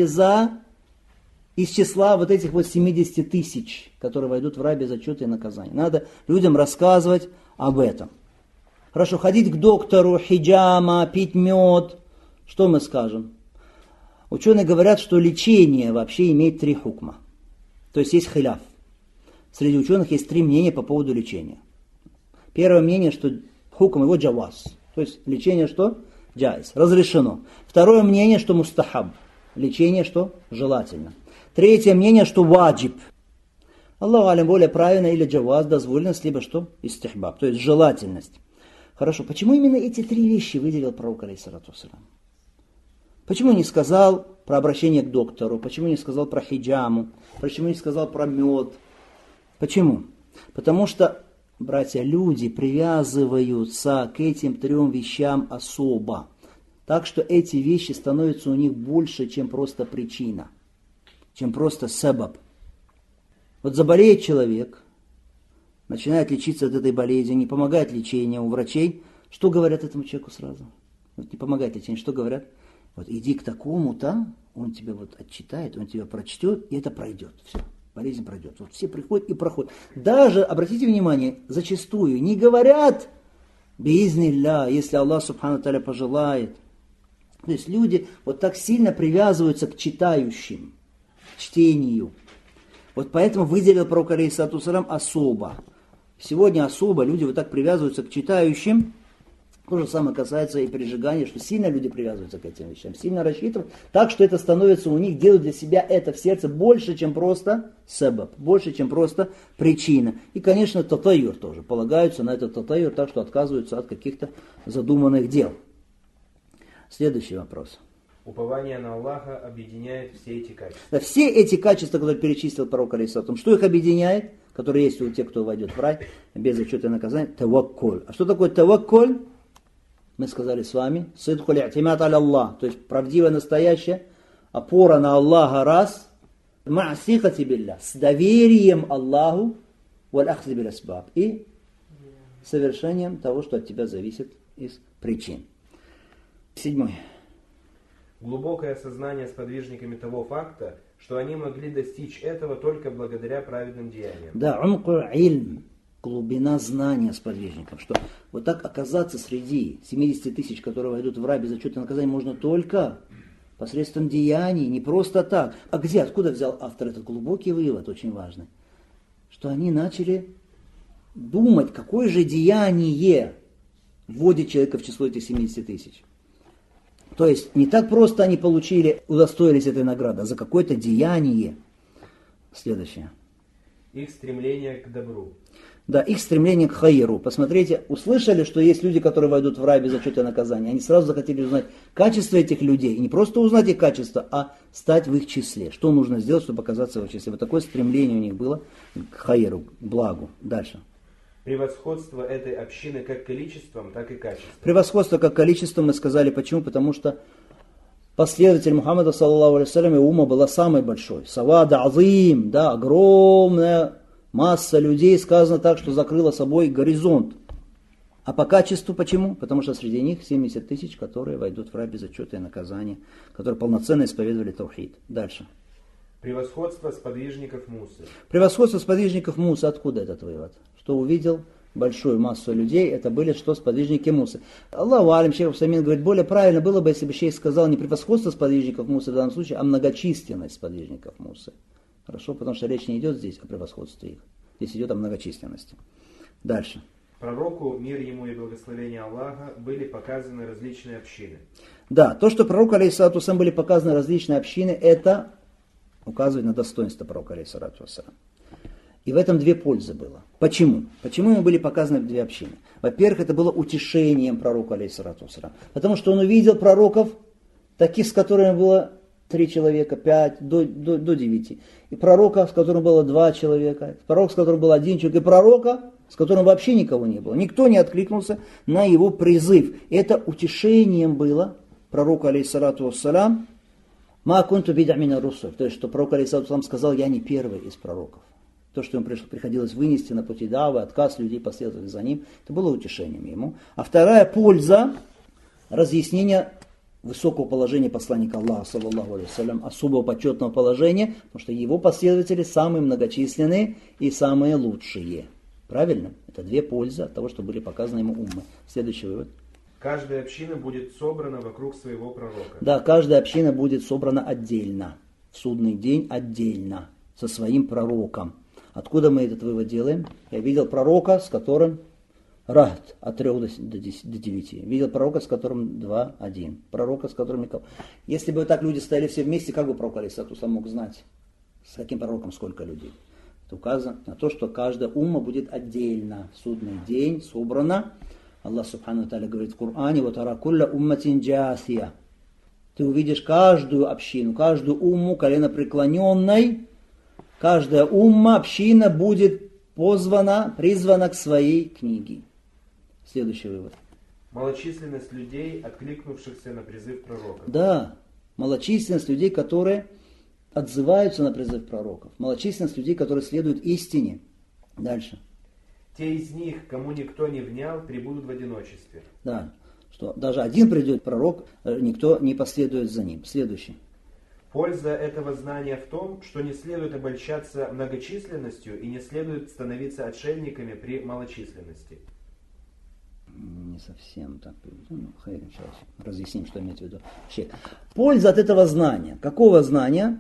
из числа вот этих вот 70 тысяч, которые войдут в рай без отчета и наказания. Надо людям рассказывать об этом. Хорошо, ходить к доктору, хиджама, пить мед. Что мы скажем? Ученые говорят, что лечение вообще имеет 3 хукма. То есть есть хиляф. Среди ученых есть 3 мнения по поводу лечения. Первое мнение, что хукм его джаваз. То есть лечение что? Джайз. Разрешено. Второе мнение, что мустахаб. Лечение что? Желательно. Третье мнение, что ваджиб. Аллаху алям, более правильно, или джаваз, дозволенность, либо что? Истихбаб. То есть желательность. Хорошо, почему именно эти 3 вещи выделил пророк алейхиссалату вассалям? Почему не сказал про обращение к доктору? Почему не сказал про хиджаму? Почему не сказал про мед? Почему? Потому что, братья, люди привязываются к этим 3 вещам особо. Так что эти вещи становятся у них больше, чем просто причина, чем просто сабаб. Вот заболеет человек, начинает лечиться от этой болезни, не помогает лечение у врачей, Что говорят этому человеку сразу? Вот не помогайте тень, что говорят? Вот иди к такому-то, он тебя вот отчитает, он тебя прочтет, и это пройдет. Все, болезнь пройдет. Вот все приходят и проходят. Даже, обратите внимание, зачастую не говорят биизнилля, если Аллах субхану та'аля пожелает. То есть люди вот так сильно привязываются к читающим, к чтению. Вот поэтому выделил пророк алейхиссалату вассалям особо. Сегодня особо люди вот так привязываются к читающим. То же самое касается и прижигания, что сильно люди привязываются к этим вещам, сильно рассчитывают, так что это становится у них, делают для себя это в сердце больше, чем просто сабаб, больше, чем просто причина. И, конечно, татайюр тоже, полагаются на этот татайюр, так что отказываются от каких-то задуманных дел. Следующий вопрос. Упование на Аллаха объединяет все эти качества. Да, все эти качества, которые перечислил пророк алейхиссалату, что их объединяет, которые есть у тех, кто войдет в рай, без зачета и наказания, таваккуль. А что такое таваккуль? Мы сказали с вами, сидхуль и'тимад аля Аллах, то есть правдивая, настоящая опора на Аллаха раз, ма'сихати билля, с доверием Аллаху, валь ахзи биль асбаб, и совершением того, что от тебя зависит из причин. 7. Глубокое осознание сподвижниками того факта, что они могли достичь этого только благодаря праведным деяниям. Да, умку ильм. Глубина знания сподвижников, что вот так оказаться среди 70 тысяч, которые войдут в рай без зачета и наказания, можно только посредством деяний, не просто так. А где, откуда взял автор этот глубокий вывод, очень важный? Что они начали думать, какое же деяние вводит человека в число этих 70 тысяч. То есть не так просто они получили, удостоились этой награды, а за какое-то деяние. Следующее. Их стремление к добру. Да, их стремление к хаиру. Посмотрите, услышали, что есть люди, которые войдут в рай без зачета и наказания. Они сразу захотели узнать качество этих людей. И не просто узнать их качество, а стать в их числе. Что нужно сделать, чтобы оказаться в их числе. Вот такое стремление у них было к хаиру, к благу. Дальше. Превосходство этой общины как количеством, так и качеством. Превосходство как количеством мы сказали. Почему? Потому что последователь Мухаммада, саллаллаху алейхи ва умма была самой большой. Савада азим, да, огромная масса людей, сказано так, что закрыла собой горизонт. А по качеству почему? Потому что среди них 70 тысяч, которые войдут в рай без зачета и наказания, которые полноценно исповедовали таухид. Дальше. Превосходство сподвижников Мусы. Превосходство сподвижников Мусы. Откуда этот вывод? Что увидел большую массу людей, это были что? Сподвижники Мусы. Аллаху алим, шейх Усамин говорит, более правильно было бы, если бы шейх сказал не превосходство сподвижников Мусы в данном случае, а многочисленность сподвижников Мусы. Хорошо, потому что речь не идет здесь о превосходстве их. Здесь идет о многочисленности. Дальше. Пророку, мир ему и благословение Аллаха, были показаны различные общины. Да, то, что пророку, алейхиссалату вассалям, были показаны различные общины, это указывает на достоинство пророка, алейхиссалату вассалям. И в этом две пользы было. Почему? Почему ему были показаны две общины? Во-первых, это было утешением пророку, алейхиссалату вассалям. Потому что он увидел пророков, таких, с которыми было 3 человека, 5, до 9. И пророка, с которым было 2 человека, пророк, с которым был 1 человек, и пророка, с которым вообще никого не было. Никто не откликнулся на его призыв. И это утешением было пророку, алейхиссалату вассалям, ма кунту бид'а мина русуль. То есть, что пророк, алейхиссалату вассалям, сказал, я не первый из пророков. То, что ему приходилось вынести на пути давы, отказ людей, последовать за ним, это было утешением ему. А вторая польза, разъяснение высокого положения посланника Аллаха, саллаллаху алейхи вассалям, особого почетного положения, потому что его последователи самые многочисленные и самые лучшие. Правильно? Это две пользы от того, что были показаны ему уммы. Следующий вывод. Каждая община будет собрана вокруг своего пророка. Да, каждая община будет собрана отдельно. В судный день отдельно. Со своим пророком. Откуда мы этот вывод делаем? Я видел пророка, с которым рахт от 3 до 9. Видел пророка, с которым 2, 1. Пророка, с которым никого. Если бы вот так люди стояли все вместе, как бы пророк алейхиссалату вассалям мог знать, с каким пророком сколько людей? Это указано на то, что каждая умма будет отдельно. В судный день собрана. Аллах субхану ва тааля говорит в Коране: «Ватара кулля умматин джасия». Ты увидишь каждую общину, каждую умму коленопреклоненной. Каждая умма, община будет призвана к своей книге. Следующий вывод. Малочисленность людей, откликнувшихся на призыв пророка. Да, малочисленность людей, которые отзываются на призыв пророков. Малочисленность людей, которые следуют истине. Дальше. те из них, кому никто не внял, пребудут в одиночестве. Да, что даже один придет пророк, никто не последует за ним. Следующий. Польза этого знания в том, что не следует обольщаться многочисленностью и не следует становиться отшельниками при малочисленности. Не совсем так. Сейчас разъясним, что имеется в виду. Польза от этого знания. Какого знания?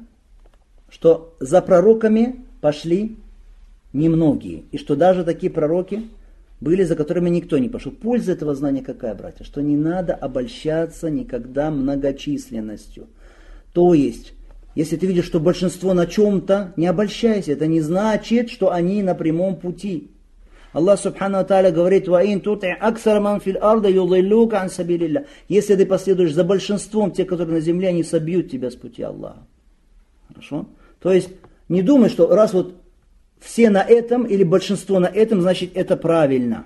Что за пророками пошли немногие. И что даже такие пророки были, за которыми никто не пошел. Польза этого знания какая, братья? Что не надо обольщаться никогда многочисленностью. То есть, если ты видишь, что большинство на чем-то, не обольщайся. Это не значит, что они на прямом пути. Аллах Субхану Тааля говорит: «Ваин тути аксар ман фил арда юдиллука ан сабилилля». Если ты последуешь за большинством тех, которые на земле, они собьют тебя с пути Аллаха. Хорошо? То есть, не думай, что раз вот все на этом или большинство на этом, значит это правильно.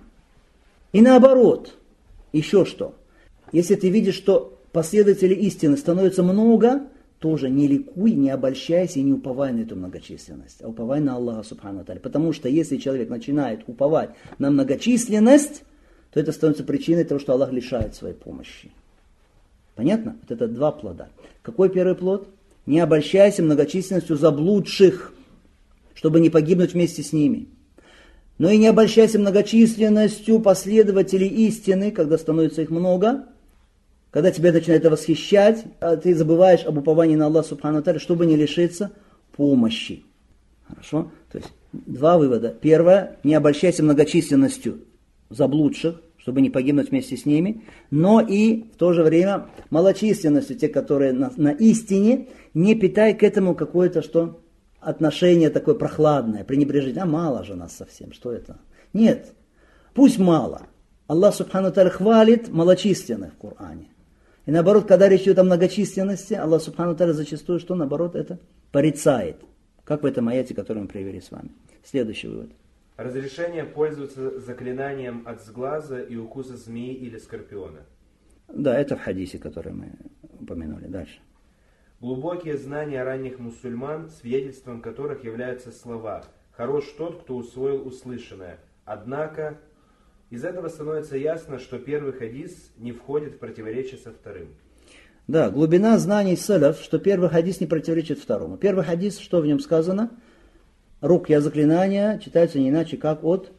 И наоборот, еще что. Если ты видишь, что последователей истины становится много, тоже не ликуй, не обольщайся и не уповай на эту многочисленность, а уповай на Аллаха Субхану Тааля. Потому что если человек начинает уповать на многочисленность, то это становится причиной того, что Аллах лишает своей помощи. Понятно? Вот это два плода. Какой первый плод? Не обольщайся многочисленностью заблудших, чтобы не погибнуть вместе с ними. Но и не обольщайся многочисленностью последователей истины, когда становится их много, когда тебя начинает это восхищать, а ты забываешь об уповании на Аллаха Субхану Тааля, чтобы не лишиться помощи. Хорошо? То есть два вывода. Первое, не обольщайся многочисленностью заблудших, чтобы не погибнуть вместе с ними, но и в то же время малочисленностью тех, которые на истине, не питай к этому какое-то что отношение такое прохладное, пренебрежительное. А мало же нас совсем, что это? Нет, пусть мало. Аллах Субхану Тааля хвалит малочисленных в Коране. И наоборот, когда речь идет о многочисленности, Аллах Субхану Тааля зачастую, что наоборот, это порицает. Как в этом аяте, который мы привели с вами. Следующий вывод. Разрешение пользоваться заклинанием от сглаза и укуса змеи или скорпиона. Да, это в хадисе, который мы упомянули. Дальше. Глубокие знания ранних мусульман, свидетельством которых являются слова «Хорош тот, кто усвоил услышанное». Однако, из этого становится ясно, что первый хадис не входит в противоречие со вторым. Да, глубина знаний салаф, что первый хадис не противоречит второму. Первый хадис, что в нем сказано? Рукья, заклинания читаются не иначе, как от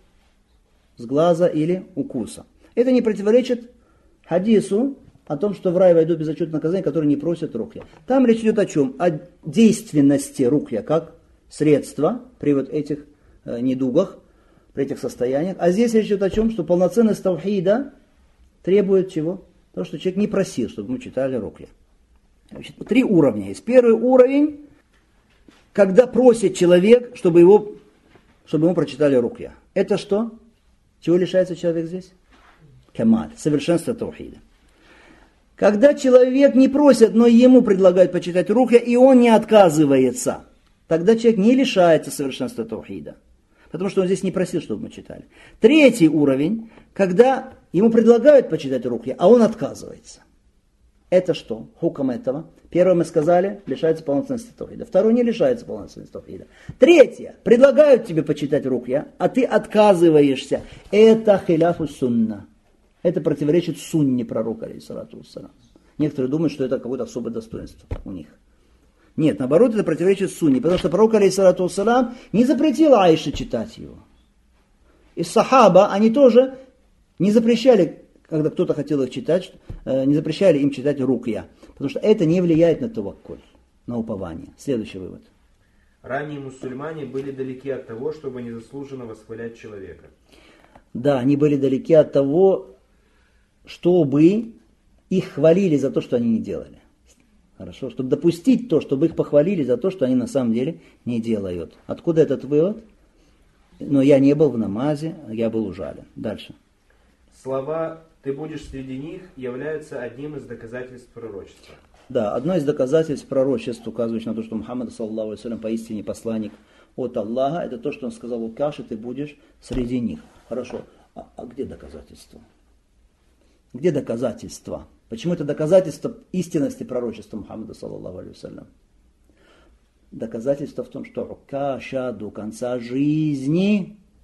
сглаза или укуса. Это не противоречит хадису о том, что в рай войдут безотчетное наказание, которые не просят рукья. Там речь идет о чем? О действенности рукья, как средства при вот этих недугах, при этих состояниях. А здесь речь идет о чем? Что полноценность таухида требует чего? То, что человек не просил, чтобы мы читали рукья. Значит, 3 уровня есть. Первый уровень, когда просит человек, чтобы ему прочитали рукья. Это что? Чего лишается человек здесь? Камаль, совершенство таухида. Когда человек не просит, но ему предлагают почитать рукья, и он не отказывается, тогда человек не лишается совершенства таухида. Потому что он здесь не просил, чтобы мы читали. 3 уровень, когда ему предлагают почитать рукья, а он отказывается. Это что? Хукам этого. Первое мы сказали, лишается полноценности таухида. Второе не лишается полноценности таухида. 3. Предлагают тебе почитать рукья, а ты отказываешься. Это хиляфу сунна. Это противоречит сунне пророка, алейхиссалату вассалам. Некоторые думают, что это какое-то особое достоинство у них. Нет, наоборот, это противоречит сунне, потому что пророк, алейхиссалату вассалам, не запретил Аише читать его. И сахаба, они тоже не запрещали, когда кто-то хотел их читать, не запрещали им читать рукья, потому что это не влияет на таваккуль, на упование. Следующий вывод. Ранние мусульмане были далеки от того, чтобы незаслуженно восхвалять человека. Да, они были далеки от того, чтобы их хвалили за то, что они не делали. Хорошо, чтобы допустить то, чтобы их похвалили за то, что они на самом деле не делают. Откуда этот вывод? Но я не был в намазе, я был ужален. Дальше. Слова «ты будешь среди них» являются одним из доказательств пророчества. Да, одно из доказательств пророчества, указывающее на то, что Мухаммад, саллаллаху алейхи ва саллям, поистине посланник от Аллаха, это то, что он сказал Лукаше, ты будешь среди них. Хорошо, а где доказательства? Где доказательства? Почему это доказательство истинности пророчества Мухаммада, саллаллаху алейхи ва саллям? Доказательство в том, что Укаша до конца жизни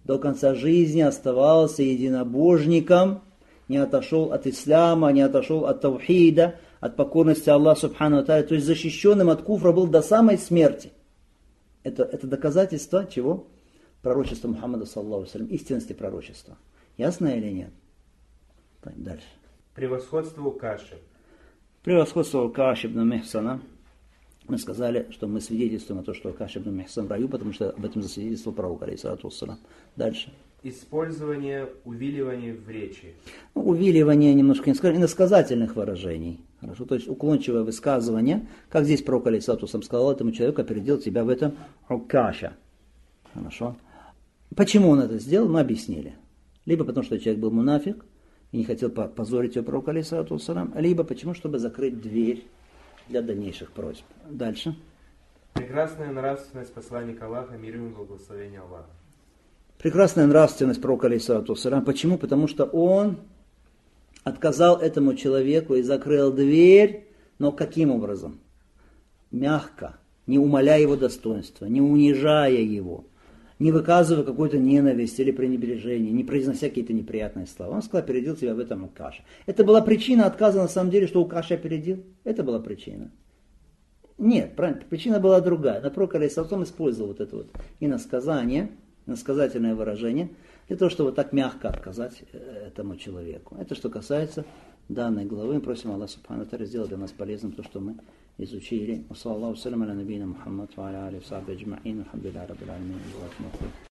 до конца жизни оставался единобожником, не отошел от ислама, не отошел от таухида, от покорности Аллаху Субхану ва Тааля, то есть защищенным от куфра был до самой смерти. Это доказательство чего? Пророчества Мухаммада, саллаллаху алейхи ва саллям, истинности пророчества. Ясно или нет? Дальше. Превосходство Укаши. Превосходство Укаши ибн Михсана. Мы сказали, что мы свидетельствуем о том, что Укаши ибн Михсан в раю, потому что об этом засвидетельствовал пророк, алейхиссалату вассалам. Дальше. Использование увиливания в речи. Увиливание немножко иносказательных выражений. Хорошо, то есть уклончивое высказывание, как здесь пророк, алейхиссалату вассалам, сказал этому человеку, опередил тебя в этом Укаша. Хорошо. Почему он это сделал, мы объяснили. Либо потому, что человек был мунафик и не хотел позорить его пророка, алейхиссалату вассалам, либо почему, чтобы закрыть дверь для дальнейших просьб. Дальше. Прекрасная нравственность посланника Аллаха, мир ему и благословение Аллаха. Прекрасная нравственность пророка, алейхиссалату вассалам. Почему? Потому что он отказал этому человеку и закрыл дверь, но каким образом? Мягко, не умаляя его достоинства, не унижая его, не выказывая какой-то ненависть или пренебрежение, не произнося какие-то неприятные слова. Он сказал, опередил тебя в этом Укаша. Это была причина отказа на самом деле, что Укаша опередил? Это была причина? Нет, правильно, причина была другая. Но пророк, алейхиссалату вассалам, использовал вот это вот иносказание, иносказательное выражение, для того, чтобы так мягко отказать этому человеку. Это что касается данной главы. Мы просим Аллаха Субхану ва Тааля сделать для нас полезным то, что мы изучили. Саллаллаху алейхи ва саллям аля набийна Мухаммад ва аля алихи ва сахбихи аджмаин. Алхамдулиллахи раббил аламин.